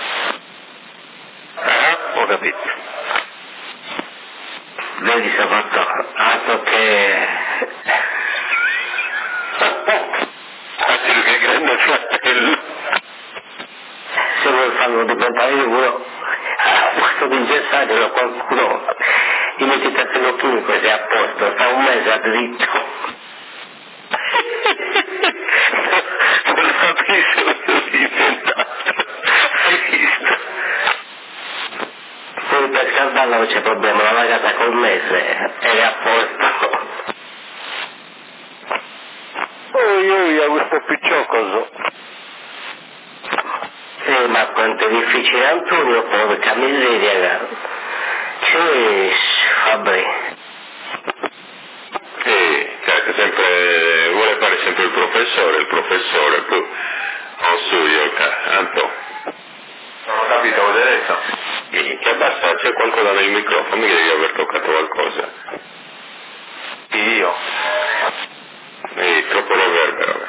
Ho capito. Vedi se ho fatto altro che... Altro che grande fratello. Se vuoi farlo diventare uno, questo di ingessarlo qualcuno, gli metti il tazzino chimico e sei a posto, sta un mese a dritto. Non capisco cosa si è inventato. Hai visto? Poi per scaldarla non c'è problema, la ragazza col mese ed è a posto. Oi, a questo picciocoso. Ma quanto è difficile Antonio, porca miseria. Vabbè. Certo, sempre, vuole fare sempre il professore, poi non so io, Anto. Non ho capito, ho detto. Che basta, c'è qualcosa nel microfono, mi devi aver toccato qualcosa. Io? Troppo reverbero.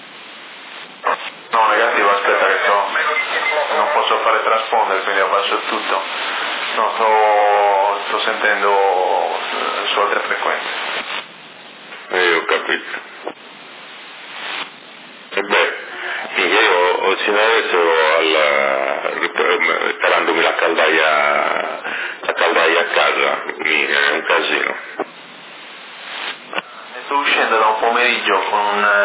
No, negativo, aspetta che non posso fare transpondere, quindi abbasso tutto. No, sto sentendo su altre frequenze. Ho capito. E beh, io sino adesso parandomi la caldaia a casa, è un casino. Sto uscendo da un pomeriggio con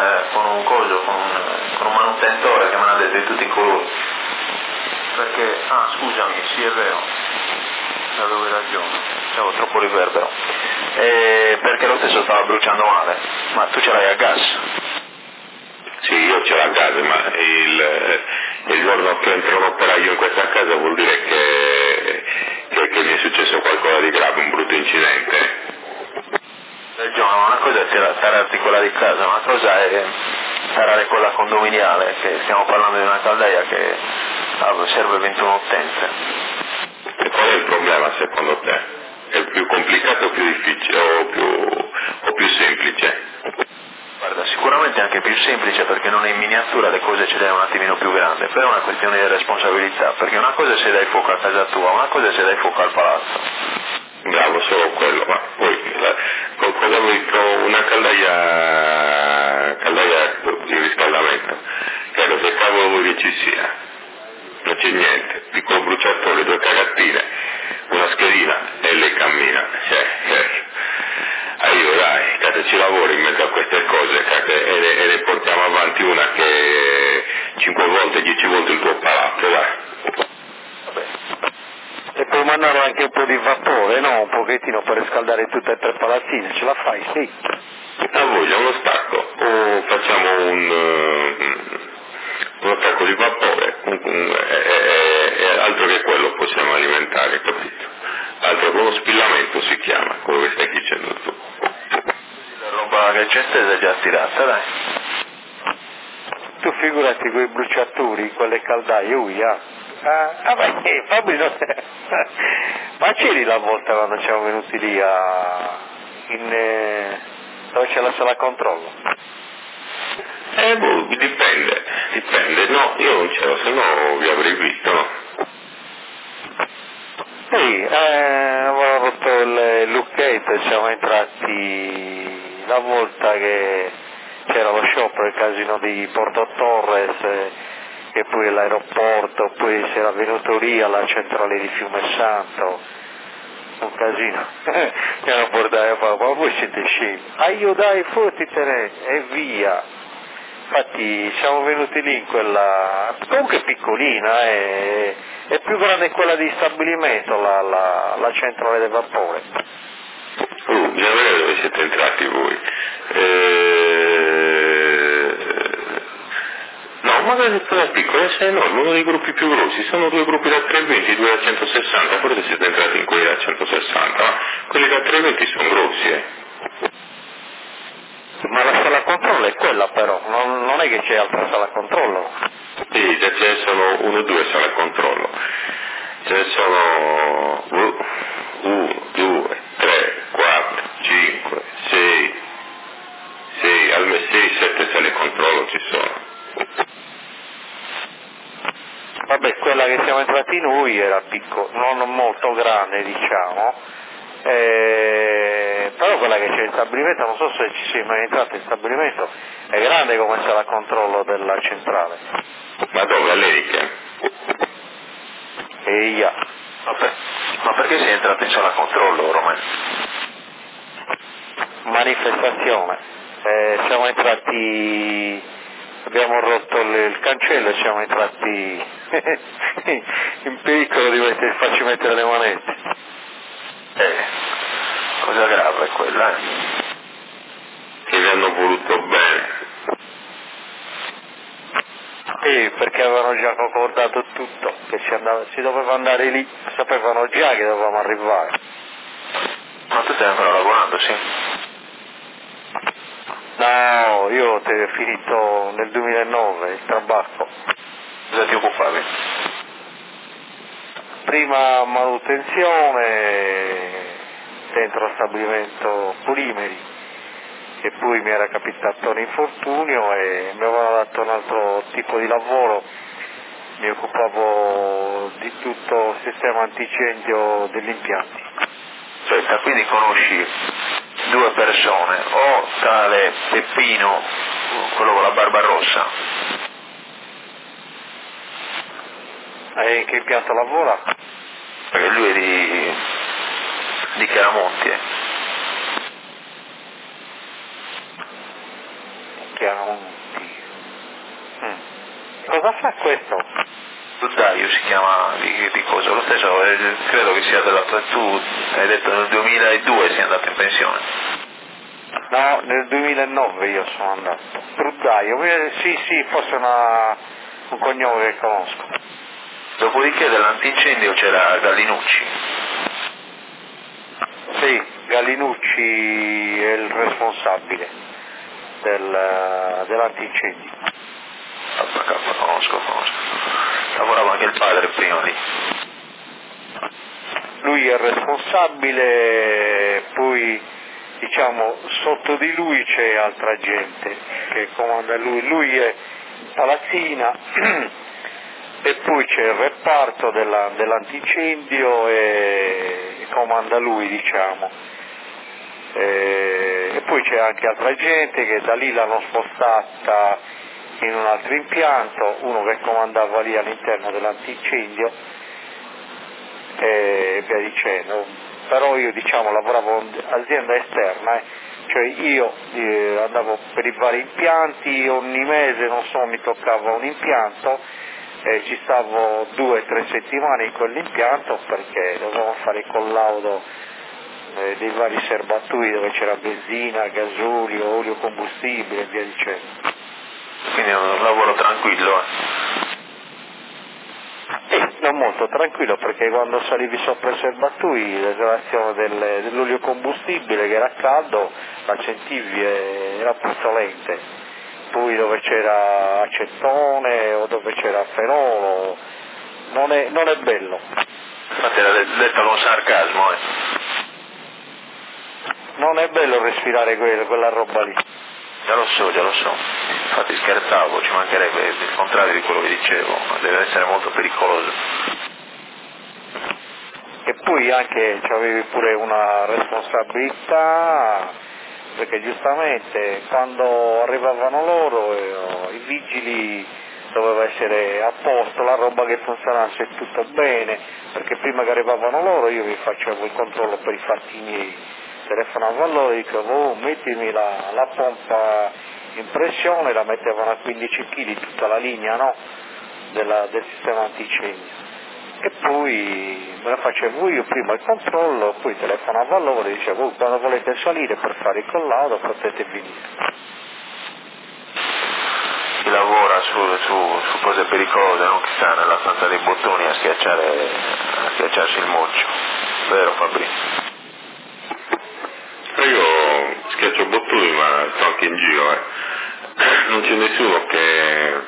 un manutentore che me ne ha detto di tutti i colori. Perché, scusami, sì è vero, avevo ragione, c'avevo troppo riverbero. Perché lo stesso stava bruciando male, ma tu ce l'hai a gas? Sì, io ce l'ho a casa, ma il giorno che entra un operaio in questa casa vuol dire che mi è successo qualcosa di grave, un brutto incidente. Giovanni, una cosa è tararti quella di casa, una cosa è tarare quella condominiale, che stiamo parlando di una caldaia che serve 21 utenze. E qual è il problema secondo te? È più complicato o più difficile o più semplice? Guarda, sicuramente anche più semplice perché non è in miniatura, le cose ce le hai un attimino più grande, però è una questione di responsabilità, perché una cosa è se dai fuoco a casa tua, una cosa è se dai fuoco al palazzo. Bravo, solo quello, ma poi cosa vuoi una caldaia di riscaldamento? Chiaro, che cavolo vuoi che ci sia? Non c'è niente, piccolo bruciatore, 2 cagattine, una schedina e lei cammina, io dai, cazzo, ci lavoro in mezzo a queste cose, cazzo, e ne portiamo avanti una che 5 volte, 10 volte il tuo palazzo, dai. Vabbè. E puoi mandare anche un po' di vapore, no? Un pochettino per riscaldare tutte e 3 palazzine, ce la fai? Sì. A voglia, uno stacco, o facciamo uno stacco di vapore, altro che quello possiamo alimentare, capito? Altro che uno spillamento si chiama, quello che stai dicendo tu. La roba che c'è stesa è già tirata, dai. Tu figurati quei bruciatori, quelle caldaie, vabbè, Fabri, ma c'eri la volta quando siamo venuti lì dove c'è la sala controllo? Dipende, no, io non c'ero, se no vi avrei visto, no? Sì, avevamo rotto il lucchetto e siamo entrati la volta che c'era lo sciopero, il casino di Porto Torres, e poi l'aeroporto, poi si era venuto lì alla centrale di Fiume Santo, un casino. Mi hanno portato a fare, ma voi siete scemi, io dai, fottitene, e via. Infatti siamo venuti lì in quella, comunque piccolina, è più grande quella di stabilimento, la centrale del vapore. Bisogna vedere dove siete entrati voi. No, magari è quella piccola, è enorme, uno dei gruppi più grossi, sono 2 gruppi da 320, 2 da 160, forse siete entrati in quelli da 160, ma quelli da 320 sono grossi, Ma la sala controllo è quella però, non è che c'è altra sala controllo. Sì, già ce ne sono 1 o 2 sale controllo, ce ne sono 1, 2, 3, 4, 5, 6, almeno 6, 7 sale controllo ci sono. vabbè, quella che siamo entrati noi era piccola, non molto grande diciamo, però quella che c'è in stabilimento, non so se ci sei mai entrato in stabilimento, è grande come sarà il controllo della centrale. Ma dove? All'Eriche? Ma perché sei entrato in sala controllo, Romeo? Manifestazione, siamo entrati, abbiamo rotto il cancello e siamo entrati in pericolo di farci mettere le manette. Cosa grave è quella, Che vi hanno voluto bene. Perché avevano già concordato tutto, che si doveva andare lì, sapevano già che dovevamo arrivare. Ma tu stai ancora lavorando, sì? No, io ho finito nel 2009 il tabacco. Cosa ti occupavi? Prima manutenzione dentro lo stabilimento Polimeri, e poi mi era capitato un infortunio e mi avevano dato un altro tipo di lavoro, mi occupavo di tutto il sistema antincendio degli impianti. Aspetta, quindi conosci due persone, o tale Peppino, quello con la barba rossa. E in che impianto lavora? Perché lui è di Chiaramonti, Chiaramonti. Cosa fa questo? Dario si chiama, di cosa? Lo stesso, credo che sia tu hai detto nel 2002 sei andato in pensione. No, nel 2009 io sono andato. Truddaio, sì, forse un cognome che conosco. Dopodiché dell'antincendio c'era Gallinucci. Sì, Gallinucci è il responsabile dell'antincendio. Conosco. Lavorava anche il padre prima lì. Lui è il responsabile, poi diciamo sotto di lui c'è altra gente che comanda lui è palazzina e poi c'è il reparto dell'antincendio e comanda lui diciamo. E poi c'è anche altra gente che da lì l'hanno spostata in un altro impianto, uno che comandava lì all'interno dell'antincendio e via dicendo. Però io diciamo lavoravo in azienda esterna, cioè io andavo per i vari impianti, ogni mese non so mi toccava un impianto, ci stavo 2 o 3 settimane in quell'impianto perché dovevamo fare il collaudo dei vari serbatoi dove c'era benzina, gasolio, olio combustibile e via dicendo. Quindi è un lavoro tranquillo. Non molto tranquillo perché quando salivi sopra i serbatoi l'esalazione dell'olio combustibile che era caldo la sentivi era puzzolente, poi dove c'era acetone o dove c'era fenolo non è bello. Infatti era detto con sarcasmo. Non è bello respirare quella roba lì. Già lo so. Infatti scherzavo, ci mancherebbe il contrario di quello che dicevo, ma deve essere molto pericoloso. E poi anche avevi pure una responsabilità, perché giustamente quando arrivavano loro i vigili doveva essere a posto, la roba che funzionasse tutto bene, perché prima che arrivavano loro io mi facevo il controllo per i fatti miei, telefonavo a loro e dicevo mettimi la pompa in pressione, la mettevano a 15 kg tutta la linea no? del sistema antincendio. E poi me la facevo io prima il controllo, poi telefonavo a loro e dicevo quando volete salire per fare il collaudo potete venire. Chi lavora su cose pericolose, non chi sta nella stanza dei bottoni a schiacciarsi il moccio, vero Fabrizio? Io schiaccio bottoni ma sto anche in giro, non c'è nessuno che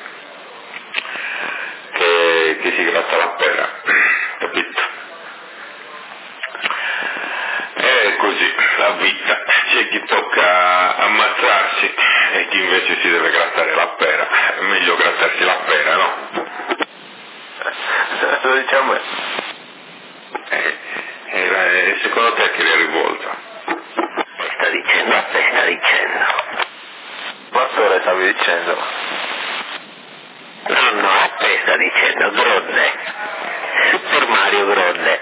si gratta la pera, capito? È così, la vita, c'è chi tocca ammazzarsi e chi invece si deve grattare la pera, è meglio grattarsi la pera, no? me. E secondo te che le rivolta? Sta dicendo, a te sta dicendo. Pastore stavi dicendo? No, a te sta dicendo, Grodde. Super Mario Grodde.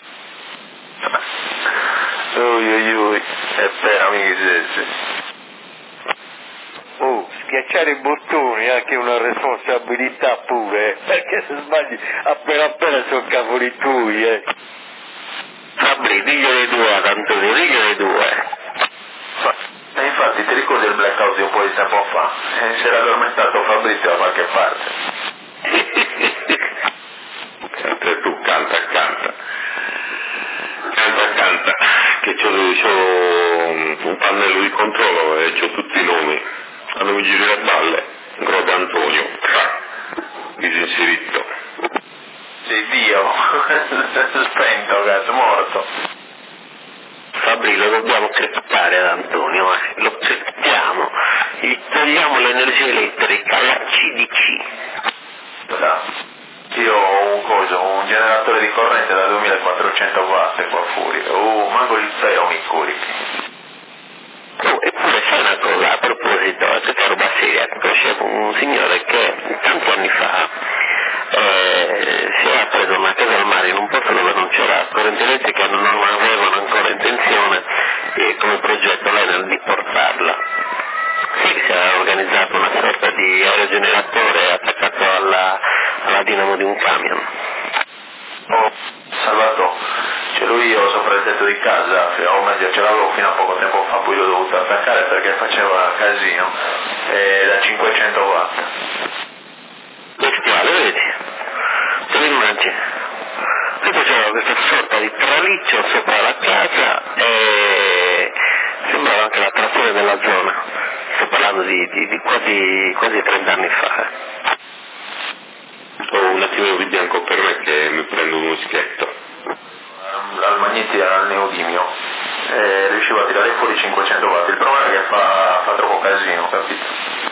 Ui, è per amici. Schiacciare i bottoni è anche una responsabilità pure, perché se sbagli appena sono cavoli tuoi, Fabri, digliene due ad Antonio, digliene due. E infatti ti ricordi il blackout di un po' di tempo fa? Si era addormentato Fabrizio da qualche parte. Sempre tu, canta, che c'ho un pannello di controllo e c'ho tutti i nomi. Quando mi giri le balle, Groda Antonio, disinseritto. Sì, Dio, spento, cazzo, morto. Fabri, lo dobbiamo crepare ad Antonio, lo creppiamo, gli togliamo l'energia elettrica, la CDC. Io ho un generatore di corrente da 2400 watt qua fuori, manco il zero mi curichi. Eppure c'è una cosa, a proposito, questa roba seria, conoscevo un signore che tanti anni fa si era preso una casa al mare in un posto dove non c'era corrente elettrica, non avevano ancora intenzione come progetto l'Enel di portarla. Sì, si era organizzato una sorta di aerogeneratore attaccato alla dinamo di un camion. Salvato, ce l'ho io sopra il tetto di casa, o meglio ce l'avevo fino a poco tempo fa, poi l'ho dovuto attaccare perché faceva casino, da 500 watt. Bestiale, vedi? Te lo immagini? Poi faceva questa sorta di traliccio sopra la casa e sembrava anche l'attrazione della zona. Sto parlando di quasi 30 anni fa. Ho un attimo di bianco per me che mi prendo un muschietto. Al Magneti al neodimio, riusciva a tirare fuori 500 watt, il problema è che fa troppo casino, capito?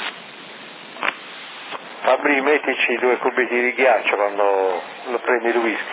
Fabri, mettici 2 cubetti di ghiaccio quando lo prendi il whisky.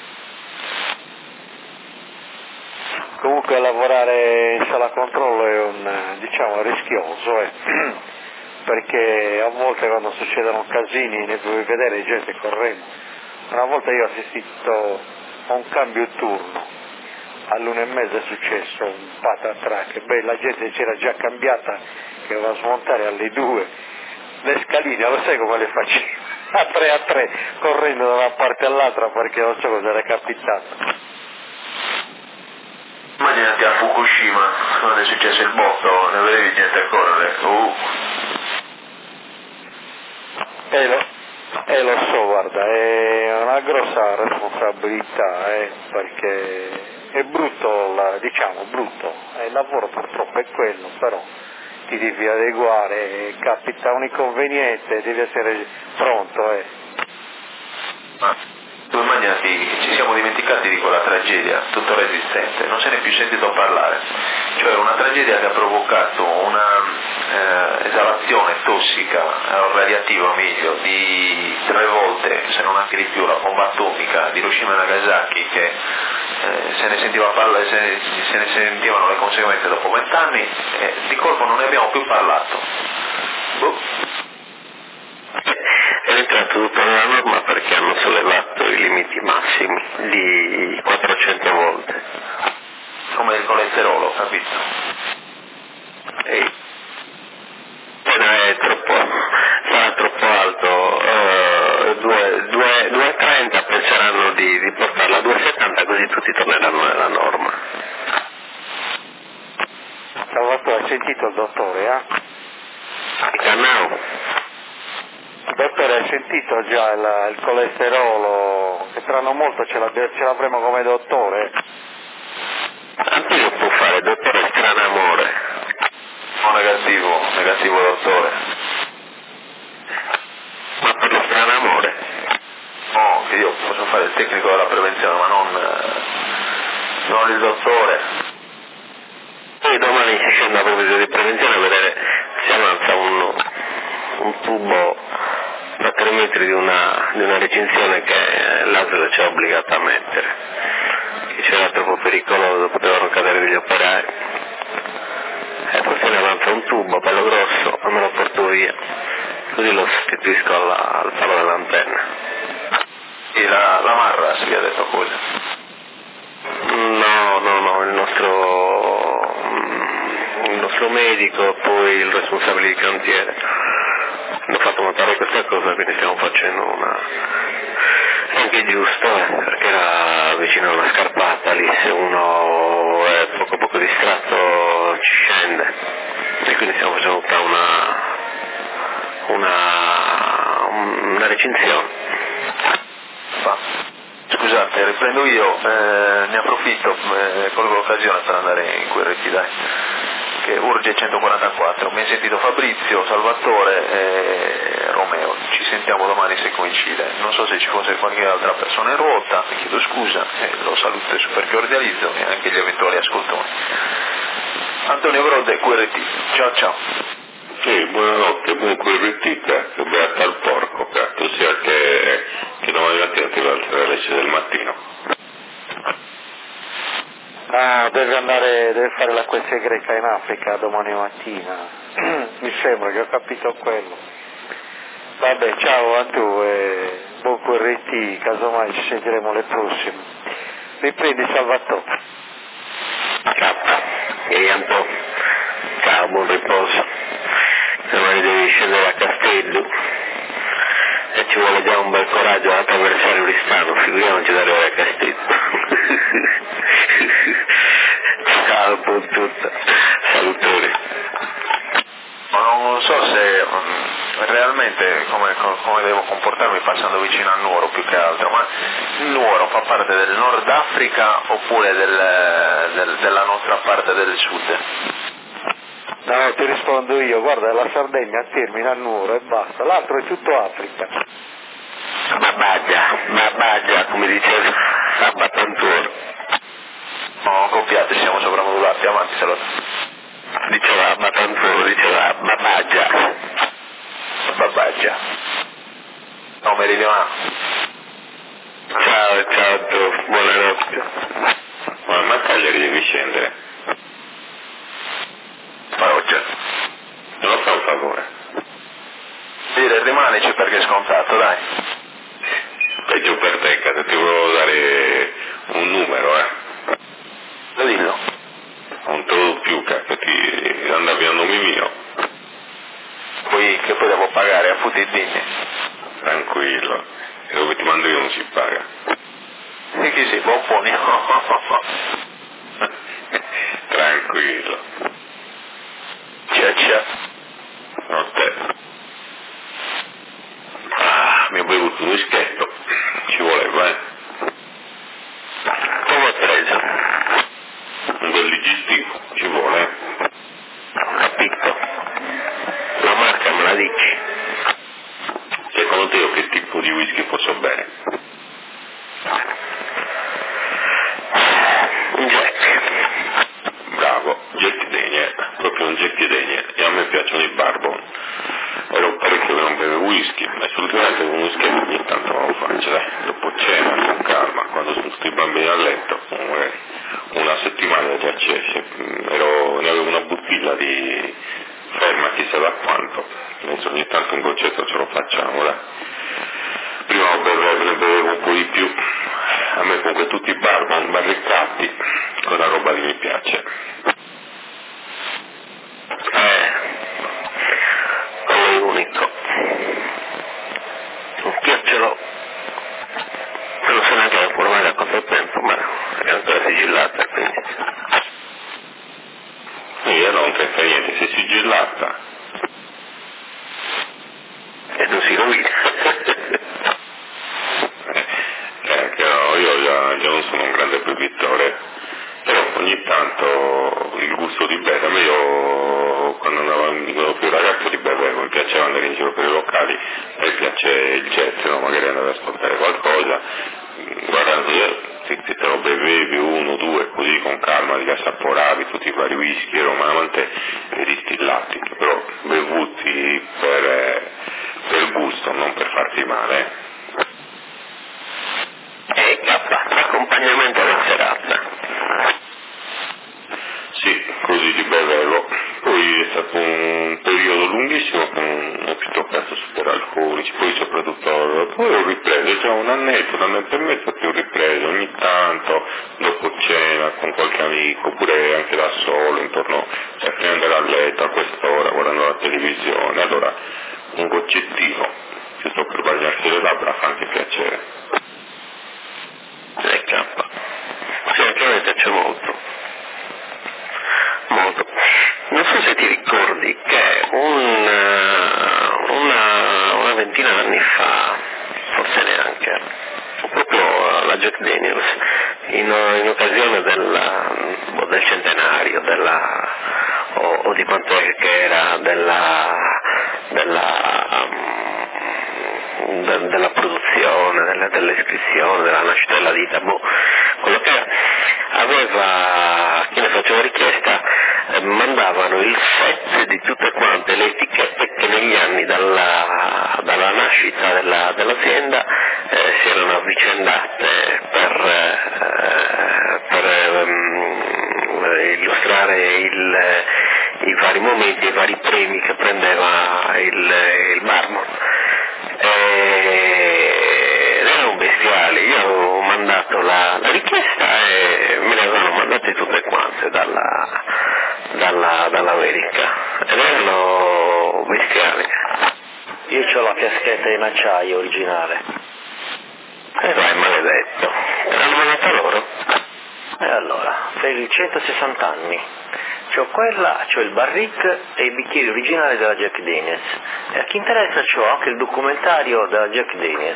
Comunque lavorare in sala controllo è rischioso, perché a volte quando succedono casini ne puoi vedere gente correndo. Una volta io ho assistito a un cambio turno, all'1:30 è successo un patatrack, la gente c'era già cambiata che doveva smontare alle 2, le scaline, lo sai come le facevo? A 3, correndo da una parte all'altra perché non so cosa era capitato. Immaginati a Fukushima, quando è successo il botto, ne vedevi gente a correre, Lo so, guarda, è una grossa responsabilità, perché è brutto, brutto, il lavoro purtroppo è quello, però ti devi adeguare, capita un inconveniente, devi essere pronto, Tu immaginati, ci siamo dimenticati di quella tragedia, tuttora esistente, non se ne è più sentito parlare, cioè una tragedia che ha provocato una esalazione tossica, radioattiva meglio, di 3 volte, se non anche di più, la bomba atomica di Hiroshima e Nagasaki, che se ne sentiva parlare, se ne sentivano le conseguenze dopo 20 anni, di colpo non ne abbiamo più parlato. È entrato tutto nella norma perché hanno sollevato i limiti massimi di 400 volte. Come il colesterolo, capito? Sarà troppo alto, 2,30 penseranno di portarla a 2,70 così tutti torneranno nella norma. Salvatore, hai sentito il dottore, Cannao. Dottore, hai sentito già il colesterolo, che tra non molto ce l'avremo come dottore? Antonio può fare dottore Stranamore. Negativo dottore. Ma per lo Stranamore? No, che io posso fare il tecnico della prevenzione, ma non il dottore. Poi domani si scende a proposito di prevenzione a vedere se avanza un tubo da 3 metri di una una recinzione che l'ASL ci ha obbligato a mettere, che c'era troppo pericoloso, potevano cadere degli operai. E poi se ne avanza un tubo bello grosso e me lo porto via, così lo sostituisco al palo dell'antenna. E la Marra si è detto cosa? No, il nostro medico e poi il responsabile di cantiere hanno fatto notare questa cosa, quindi stiamo facendo una... anche giusto, perché era vicino a una scarpata, lì se uno è poco distratto ci scende, e quindi stiamo facendo tutta una recinzione. Scusate, riprendo io, ne approfitto, colgo l'occasione per andare in QRT, dai, che urge 144, mi ha sentito Fabrizio, Salvatore e Romeo, ci sentiamo domani se coincide, non so se ci fosse qualche altra persona in ruota, chiedo scusa, lo saluto e super cordializzo e anche gli eventuali ascoltatori. Antonio Brode, QRT, ciao. Sì, buonanotte, buon QRT, cazzo, beata al porco, cazzo, sia che domani mattina ti alzare alle 6 del mattino. Deve fare la questione greca in Africa domani mattina. Mi sembra che ho capito quello. Vabbè, ciao a tu e buon QRT, casomai ci sentiremo le prossime. Riprendi Salvatore. E Anto, ciao, buon riposo. Domani devi scendere a Castello e ci vuole già un bel coraggio ad attraversare l'Uristano, figuriamoci ad arrivare a Castello. Ciao, buon tutto, salutoni. Ma non so se realmente come devo comportarmi passando vicino a Nuoro più che altro, ma Nuoro fa parte del Nord Africa oppure della nostra parte del Sud? No, ti rispondo io, guarda, la Sardegna termina a Nuoro e basta, l'altro è tutto Africa. Babaggia, come diceva Sabatantoro. No, copiate, siamo soprammodulati, avanti Salvatore. Diceva Batantoro, diceva Babaggia. No, meridionale. Ciao, buonanotte. Ma a Cagliari devi scendere. Paroggia. Non lo fa un favore. Dire, rimanici perché è scontato, dai. Peggio per te, cazzo, ti volevo dare un numero, Dillo. Non te lo do più, cazzo, ti anda via il nome mio. Che poi devo pagare a futti digni. Tranquillo. E dove ti mando io non si paga. E chi si buon ponio? Tranquillo. Ciao. Notte. Mi ho bevuto un whisketto. Ci voleva, Come ho preso? Un bel digestivo. Ci vuole, Capito. La marca me la dici? Secondo te io che tipo di whisky posso bere? Un Jack. Bravo, Jack Daniel, proprio un Jack Daniel. E a me piacciono i bourbon. Ero parecchio che non beve whisky, ma assolutamente un whisky ogni tanto non lo faccio, dai. Dopo cena, con calma, quando sono tutti i bambini a letto, magari una settimana già c'è. Ne avevo una bottiglia di ferma chissà da quanto. Adesso ogni tanto un goccetto ce lo facciamo, dai. Prima ne bevevo un po' di più. A me comunque tutti i bourbon barricati, quella roba lì mi piace. Quello è unico. Un chiocciolo. Non so neanche ormai da quanto tempo, ma è ancora sigillata, quindi. Io non te fai niente, sei sigillata. E non si rovina. Che no, io già non sono un grande bevitore, però ogni tanto il gusto di bere, a me io quando ero più ragazzo li bevevo, mi piaceva andare in giro per i locali, a me piace il jazz, no? Magari andare ad ascoltare qualcosa, guardando se te lo bevevi uno, due, così con calma, li assaporavi tutti i vari whisky, ero un amante dei distillati, però bevuti per gusto, non per farti male. ripreso, già un annetto e mezzo che ho ripreso, ogni tanto, dopo cena, con qualche amico, oppure anche da solo, intorno, cioè prima di andare a letto a quest'ora, guardando la televisione, allora un goccettino, giusto per bagnarsi le labbra, fa anche piacere. Ecco, sì, anche a me piace molto. Molto. Non so se ti ricordi che una ventina d'anni fa, forse neanche, proprio la Jack Daniels, in occasione del centenario o di quanto è che era della produzione, dell'iscrizione, della nascita della ditta, quello che aveva, chi ne faceva richiesta, mandavano il set di tutte quante le etichette che negli anni dalla nascita dell'azienda si erano avvicendate per illustrare i vari momenti, i vari premi che prendeva il barman. Ed erano bestiali. Io avevo mandato la richiesta e me ne avevano mandate tutte quante dall'America ed erano bestiali. Io ho la fiaschetta in acciaio originale. Vai, maledetto. Te l'hanno mandata loro? E allora, per i 160 anni c'ho quella, c'ho il barrique e i bicchieri originali della Jack Daniels. E a chi interessa c'ho anche il documentario della Jack Daniels.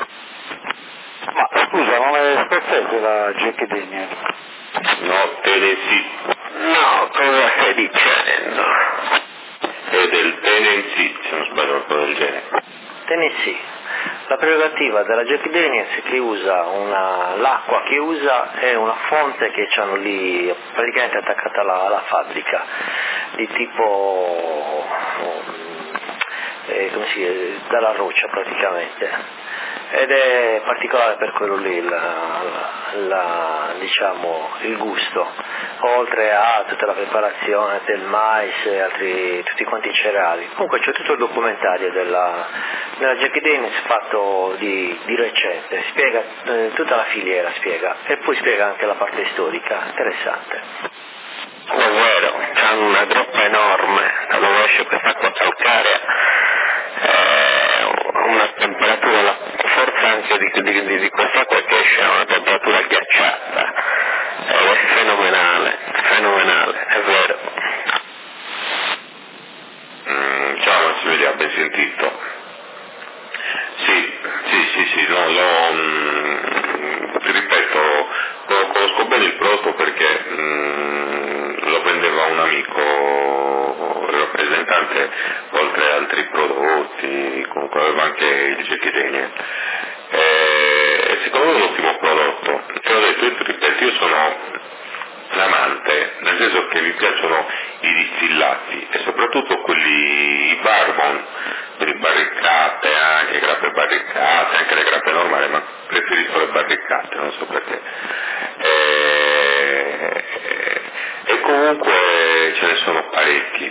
Ma scusa, non è scozzese la Jack Daniels? No, Tennessee. No, cosa stai dicendo? È del Tennessee, se non sbaglio qualcosa del genere. Tennessee. La prerogativa della Jack Daniels è che usa l'acqua che usa è una fonte che hanno lì praticamente attaccata alla fabbrica, di tipo, come si dice, dalla roccia praticamente. Ed è particolare per quello lì diciamo, il gusto, oltre a tutta la preparazione del mais e tutti quanti i cereali. Comunque c'è tutto il documentario della Jack Daniels fatto di recente, spiega tutta la filiera, e poi spiega anche la parte storica, interessante. È vero, c'hanno una groppa enorme, da dove esce quest'acqua calcarea, una temperatura, la forza anche di quest'acqua che esce a una temperatura ghiacciata, è fenomenale, è vero. Ciao Massimiliano, ben sentito. Sì, ti ripeto, conosco bene il prodotto perché lo vendeva un amico, il rappresentante, oltre ad altri prodotti, comunque aveva anche il Jack Daniels. Secondo me è un ottimo prodotto. Te l'ho detto, io sono l'amante, nel senso che mi piacciono i distillati e soprattutto quelli, i bourbon, quelli barricate, anche grappe barricate, anche le grappe normali, ma preferisco le barricate, non so perché. E comunque ce ne sono parecchi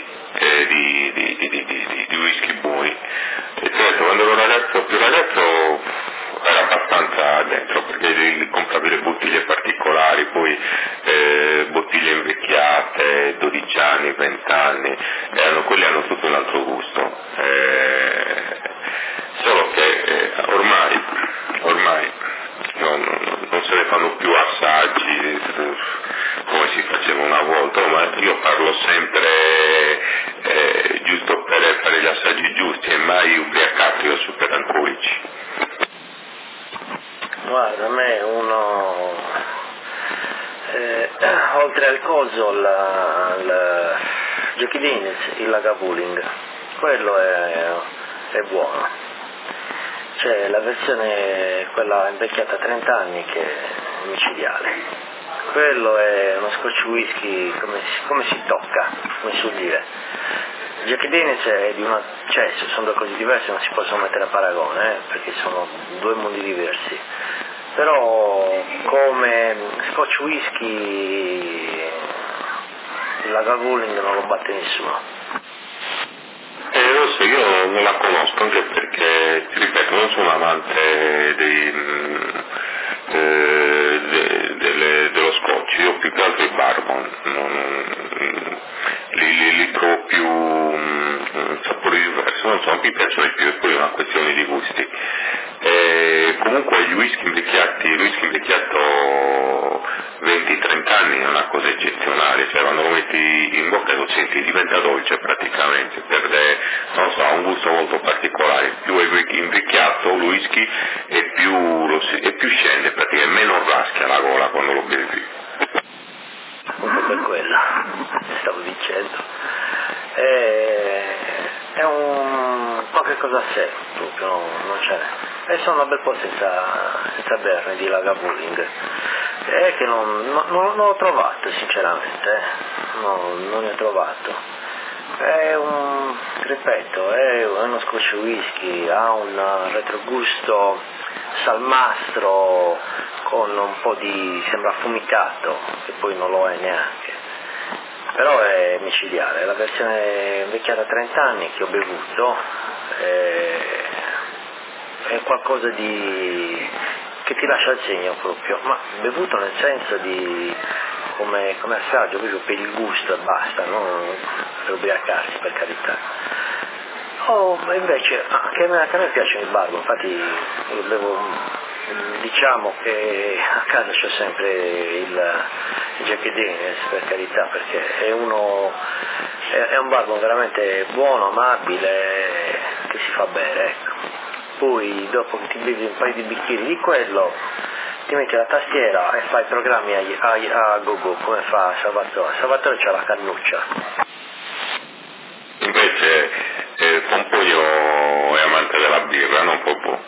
di whisky buoni. E certo, quando ero più ragazzo era abbastanza dentro, perché compravi le bottiglie particolari, poi bottiglie invecchiate, 12 anni, 20 anni, quelli hanno tutto un altro gusto. Solo che ormai non se ne fanno più assaggi come si faceva una volta, ma io parlo sempre giusto per fare gli assaggi giusti e mai ubriacati o super alcolici. Guarda, a me oltre al coso, il Jack Daniels, il Lagavulin, quello è buono. C'è la versione, quella invecchiata a 30 anni, che è micidiale. Quello è uno scotch whisky come si tocca, come si suol dire. Jack Daniels è sono due cose diverse, non si possono mettere a paragone, perché sono due mondi diversi. Però come scotch whisky il Lagavulin non lo batte nessuno. Rosso, io non la conosco, anche perché, ti ripeto, non sono amante dello scotch, io più che altro i bourbon, li trovo più sapori diversi, non so, mi piacciono di più, e poi è una questione di gusti. Comunque gli whisky invecchiato 20-30 anni è una cosa eccezionale, cioè quando lo metti in bocca lo senti, diventa dolce praticamente, perde, non so, ha un gusto molto particolare, più è invecchiato il whisky e più scende, praticamente meno raschia la gola quando lo bevi. Appunto per quello, stavo dicendo. È un qualche cosa a sé, proprio, non ce n'è. E sono un bel po' senza berre di Lagavulin. È che non l'ho trovato sinceramente, non ne ho trovato. Ripeto, è uno scotch whisky, ha un retrogusto salmastro con un po' di, sembra affumicato, che poi non lo è neanche, però è micidiale. La versione invecchiata a 30 anni che ho bevuto è qualcosa che ti lascia il segno proprio, ma bevuto nel senso di come assaggio, proprio per il gusto e basta, non per ubriacarsi, per carità. Invece anche a me piacciono i bourbon, infatti io bevo, diciamo che a casa c'ho sempre il Jack Daniels, per carità, perché è un bourbon veramente buono, amabile, che si fa bere, ecco. Poi dopo che ti bevi un paio di bicchieri di quello ti metti la tastiera e fai programmi a go-go come fa Salvatore c'ha la cannuccia. Invece Pompoglio è amante della birra, non Popò.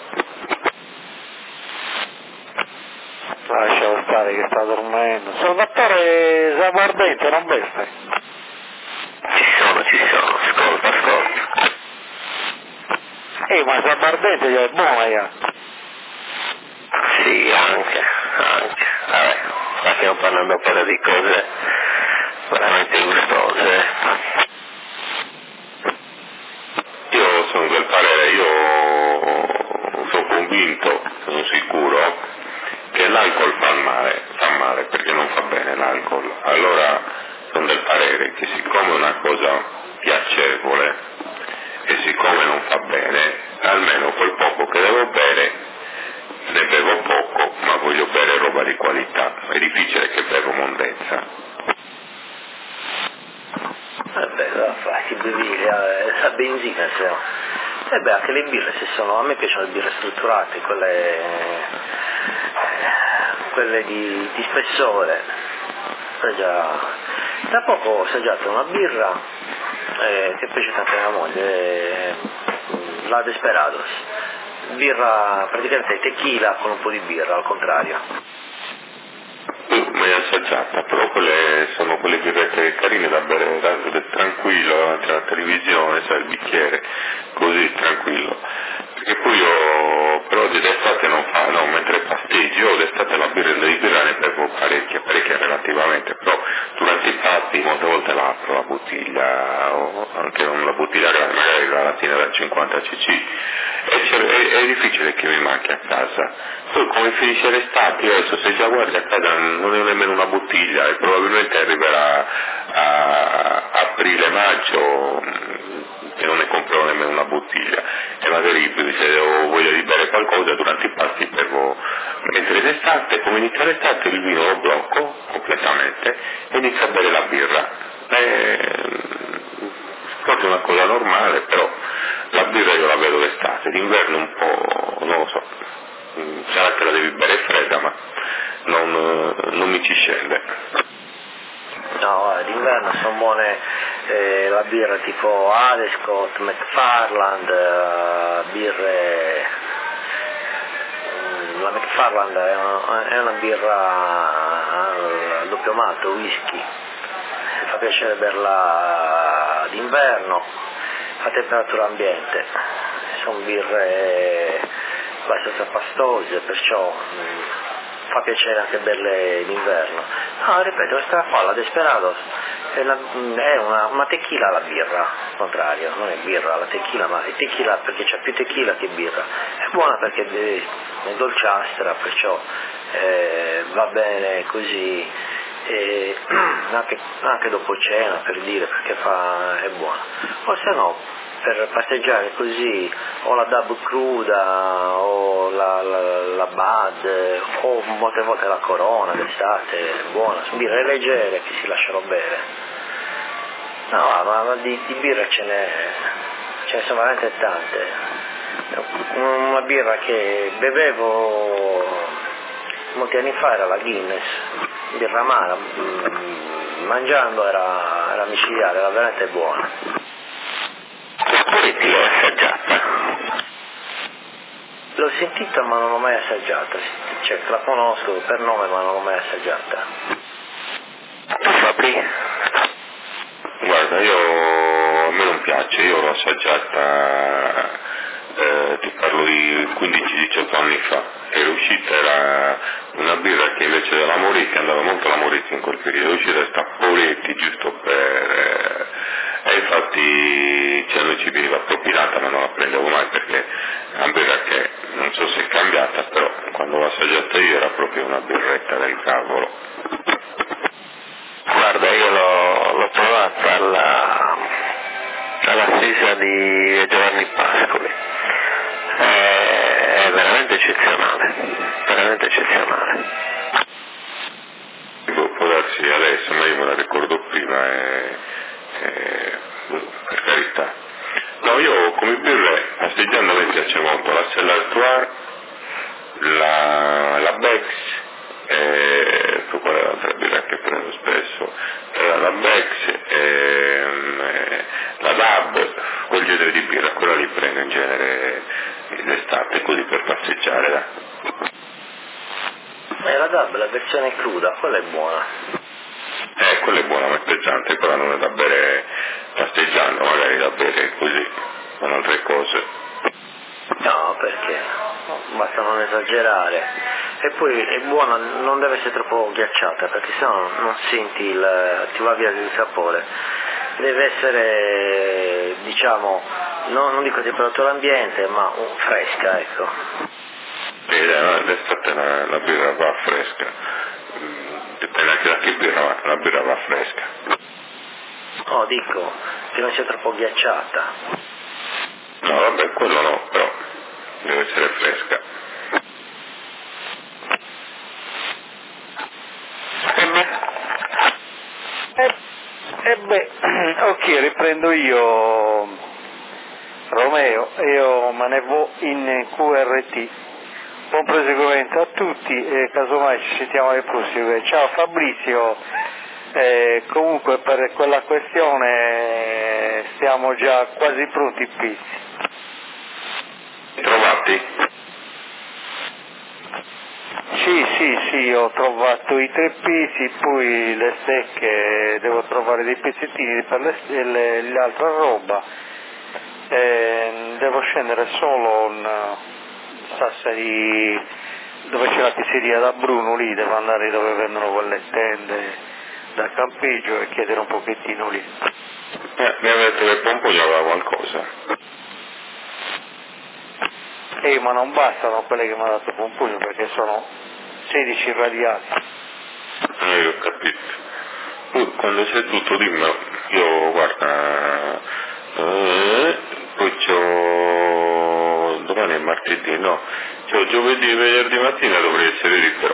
Lascialo stare che sta dormendo. Salvatore Sabardente, non beste? Ci sono, ascolta. Ma Sabardente è buono, Sì, anche. Vabbè, qua stiamo parlando ancora di cose veramente gustose. Io sono del parere, io sono convinto, sono sicuro che l'alcol fa male perché non fa bene l'alcol. Allora sono del parere che siccome è una cosa piacevole e siccome non fa bene, almeno quel poco che devo bere ne bevo poco, ma voglio bere roba di qualità, è difficile che bevo mondezza. Ti bevi la benzina, se no. Anche le birre, a me piacciono le birre strutturate, quelle di spessore. Da poco ho assaggiato una birra che piace tanto a mia moglie, la Desperados, birra praticamente tequila con un po' di birra, al contrario. Mai assaggiata, però sono quelle birrette carine da bere tranquillo davanti alla televisione, sai, il bicchiere, così tranquillo. Perché poi io però d'estate mentre pasteggi, io d'estate la birra ne bevo parecchia relativamente, però durante i fatti molte volte la apro la bottiglia, o anche una bottiglia magari la lattina da 50 cc, è difficile che mi manchi a casa. Poi come finisce l'estate, io adesso se già guardi a casa non ho nemmeno una bottiglia e probabilmente arriverà a aprile-maggio e non ne comprerò nemmeno una bottiglia. E magari se ho voglia di bere qualcosa durante i pasti bevo, mentre d'estate, come inizia l'estate, il vino lo blocco completamente e inizio a bere la birra. Forse è una cosa normale, però la birra io la vedo d'estate, d'inverno un po', non lo so, sarà che la devi bere fredda, ma non mi ci scende. No, d'inverno sono buone la birra tipo Adescott, Macfarland, la Macfarland è una birra al doppio malto, whisky, mi fa piacere berla d'inverno a temperatura ambiente, sono birre abbastanza pastose, perciò fa piacere anche berle d'inverno. No, ripeto, questa qua, la Desperados, è una tequila alla birra, al contrario, non è birra alla tequila, ma è tequila perché c'è più tequila che birra. È buona perché è dolciastra, perciò va bene così, anche dopo cena, per dire, perché è buona. O se no, per passeggiare così, o la Dub cruda, o la Bud, o molte volte la Corona d'estate, è buona, sono birre leggere che si lasciano bere. No, ma di birra ce ne sono veramente tante. Una birra che bevevo molti anni fa era la Guinness, birra amara, mangiando era micidiale, era veramente buona. Spoletti l'ho assaggiata? L'ho sentita ma non l'ho mai assaggiata, cioè la conosco per nome ma non l'ho mai assaggiata. Tu Fabri? Guarda, a me non piace, io l'ho assaggiata, ti parlo di 15-18 anni fa, era una birra che invece della Moretti, andava molto la Moretti in quel periodo, uscita sta Poletti giusto per... e infatti noi ci veniva propinata ma non la prendevo mai perché è una birra che non so se è cambiata, però quando l'ho assaggiata io era proprio una birretta del cavolo. Guarda, io l'ho provata alla stesa di Giovanni Pascoli, è veramente eccezionale, veramente eccezionale. Può darsi adesso, ma io me la ricordo prima per carità. No, io come birre assaggiando a me piace molto la Stella Artois, la Bex, poi qual è l'altra birra che prendo spesso? La Bex, la Dab, quel genere di birra, quella li prendo in genere d'estate così per passeggiare. La Dab, la versione cruda, quella è buona. Quella è buona, ma è pesante, quella non è da bere passeggiando, magari da bere così, con altre cose. No, perché? Basta non esagerare. E poi è buona, non deve essere troppo ghiacciata, perché sennò non senti ti va via il sapore. Deve essere, diciamo, non dico temperatura ambiente, ma fresca, ecco. D'estate la birra va fresca, dipende anche da che birra, ma la birra va fresca. No, dico, che non sia troppo ghiacciata. No, vabbè, quello no, però deve essere fresca. Ok, riprendo io, Romeo, io manevo in QRT. Buon proseguimento a tutti e casomai ci sentiamo alle prossime. Ciao Fabrizio, comunque per quella questione siamo già quasi pronti i pizzi. Trovati? Sì, ho trovato i 3 pizzi, poi le stecche, devo trovare dei pezzettini per l'altra roba, devo scendere solo in Sassari dove c'è la pizzeria da Bruno, lì devo andare dove vendono quelle tende da campeggio e chiedere un pochettino lì. Mi avete detto che il Pompugno aveva qualcosa. Ma non bastano quelle che mi ha dato Pompugno perché sono 16 radiali. Io ho capito. Poi quando c'è tutto dimmelo, io guarda, poi c'ho, domani è martedì, no, c'ho giovedì e venerdì mattina dovrei essere libero.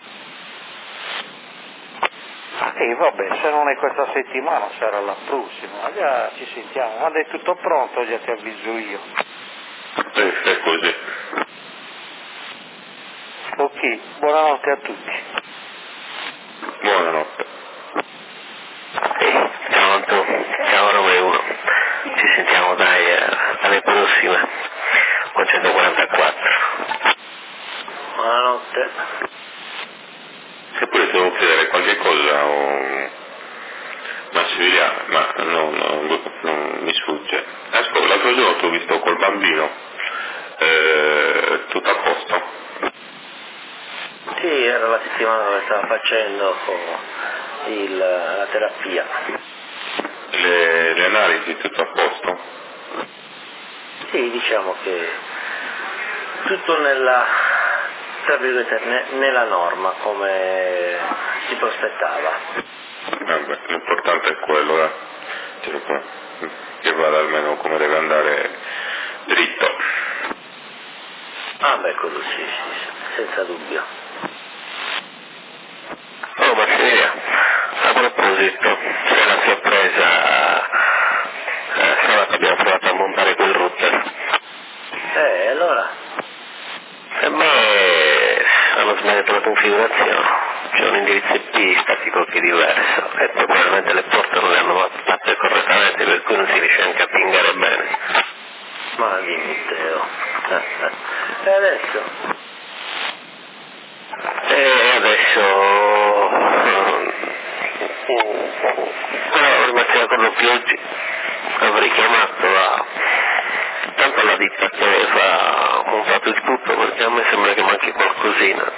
Vabbè, se non è questa settimana sarà la prossima, già ci sentiamo, quando è tutto pronto già ti avviso io. È così. Ok, buonanotte a tutti. Buonanotte. Ciao Antonio, ciao Romeo, ci sentiamo dai alle prossime con 144. Buonanotte. Eppure se devo chiedere qualche cosa o Massimiliano, ma non mi sfugge. Ascolta, l'altro giorno ti ho visto col bambino, tutto a posto? Sì, era la settimana dove stava facendo la terapia. le analisi, tutto a posto? Sì, diciamo che tutto tra virgolette, nella norma, come si prospettava. Vabbè, l'importante è quello, che vada almeno come deve andare dritto. Ah beh, quello sì, senza dubbio. Oh, ma Silvia, a proposito, c'è la sorpresa, stavolta abbiamo provato a montare quel router. Allora? Ma hanno sbagliato la configurazione, c'è un indirizzo IP statico che è diverso e probabilmente le porte non le hanno fatte correttamente, per cui non si riesce anche a pingare bene. Ma dimmi Teo. E adesso? E adesso rimasti con lo più oggi avrei chiamato tanto la ditta che ha montato il tutto, perché a me sembra che manchi qualcosina,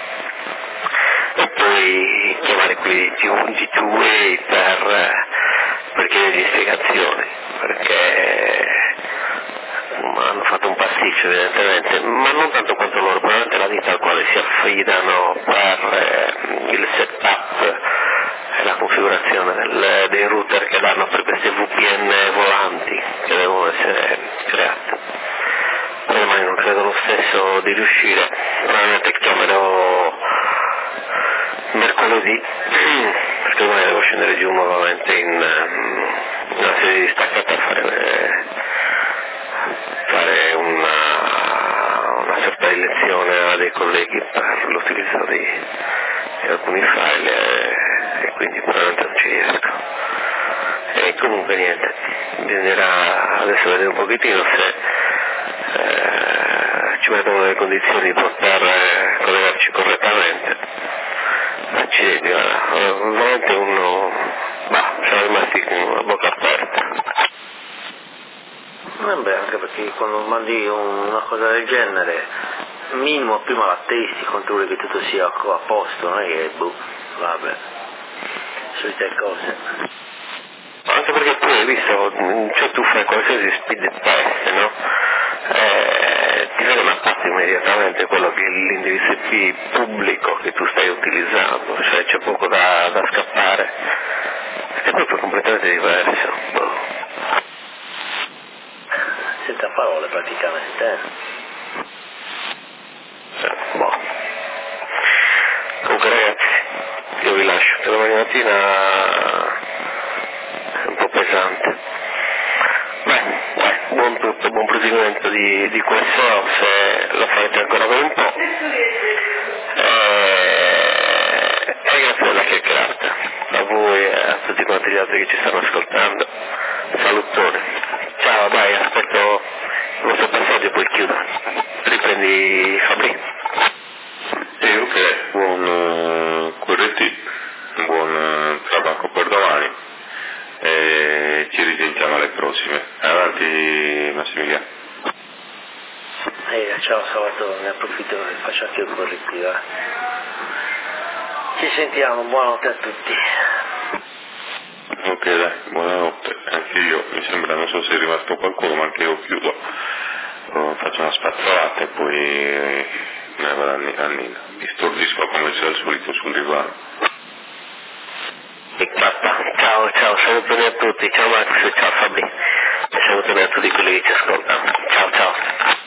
e poi chiamare quelli di G2 per chiedere spiegazioni, perché hanno fatto un pasticcio evidentemente, ma non tanto quanto loro, probabilmente la ditta al quale si affidano per il setup e la configurazione dei router che danno per queste VPN volanti che devono essere create. Però ormai non credo lo stesso di riuscire, probabilmente chiamerò mercoledì, perché ormai devo scendere giù nuovamente in una serie di staccate a fare una sorta di lezione a dei colleghi per l'utilizzo di alcuni file e quindi probabilmente non ci riesco. E comunque niente, bisognerà adesso vedere un pochettino se ci mettono nelle condizioni di poter collegarci correttamente. Accidenti, veramente siamo rimasti con una bocca aperta. Vabbè, anche perché quando mandi una cosa del genere, minimo prima la testi, controlli che tutto sia a posto, non è che vabbè, solite cose. Anche perché tu hai visto, cioè tu fai qualsiasi speed test, no? Ti viene a parte immediatamente quello che è l'indirizzo IP pubblico che tu stai utilizzando, cioè c'è poco da scappare, è proprio completamente diverso. Senza parole praticamente. Comunque ragazzi, io vi lascio, che domani mattina è un po' pesante. Buon proseguimento di questo, se lo farete ancora per un po'. E grazie della chiacchierata, a voi e a tutti quanti gli altri che ci stanno ascoltando. Salutone. Ciao, dai, aspetto il vostro passaggio e poi chiudo. Riprendi Fabri. Ok, buon QRT, buon tabacco per domani e ci risentiamo alle prossime. Avanti Massimiliano. Ciao Salvatore, ne approfitto e faccio anche il correttivo. Ci sentiamo, buonanotte a tutti. Ok dai, buonanotte, anche io, mi sembra, non so se è rimasto qualcuno, ma anche io chiudo, faccio una spazzolata e poi me ne vado a Nina, mi stordisco come se al solito sul divano. Ciao, salutoni a tutti, ciao Max, ciao Fabri, e salutoni a tutti quelli che ci ascoltano, ciao.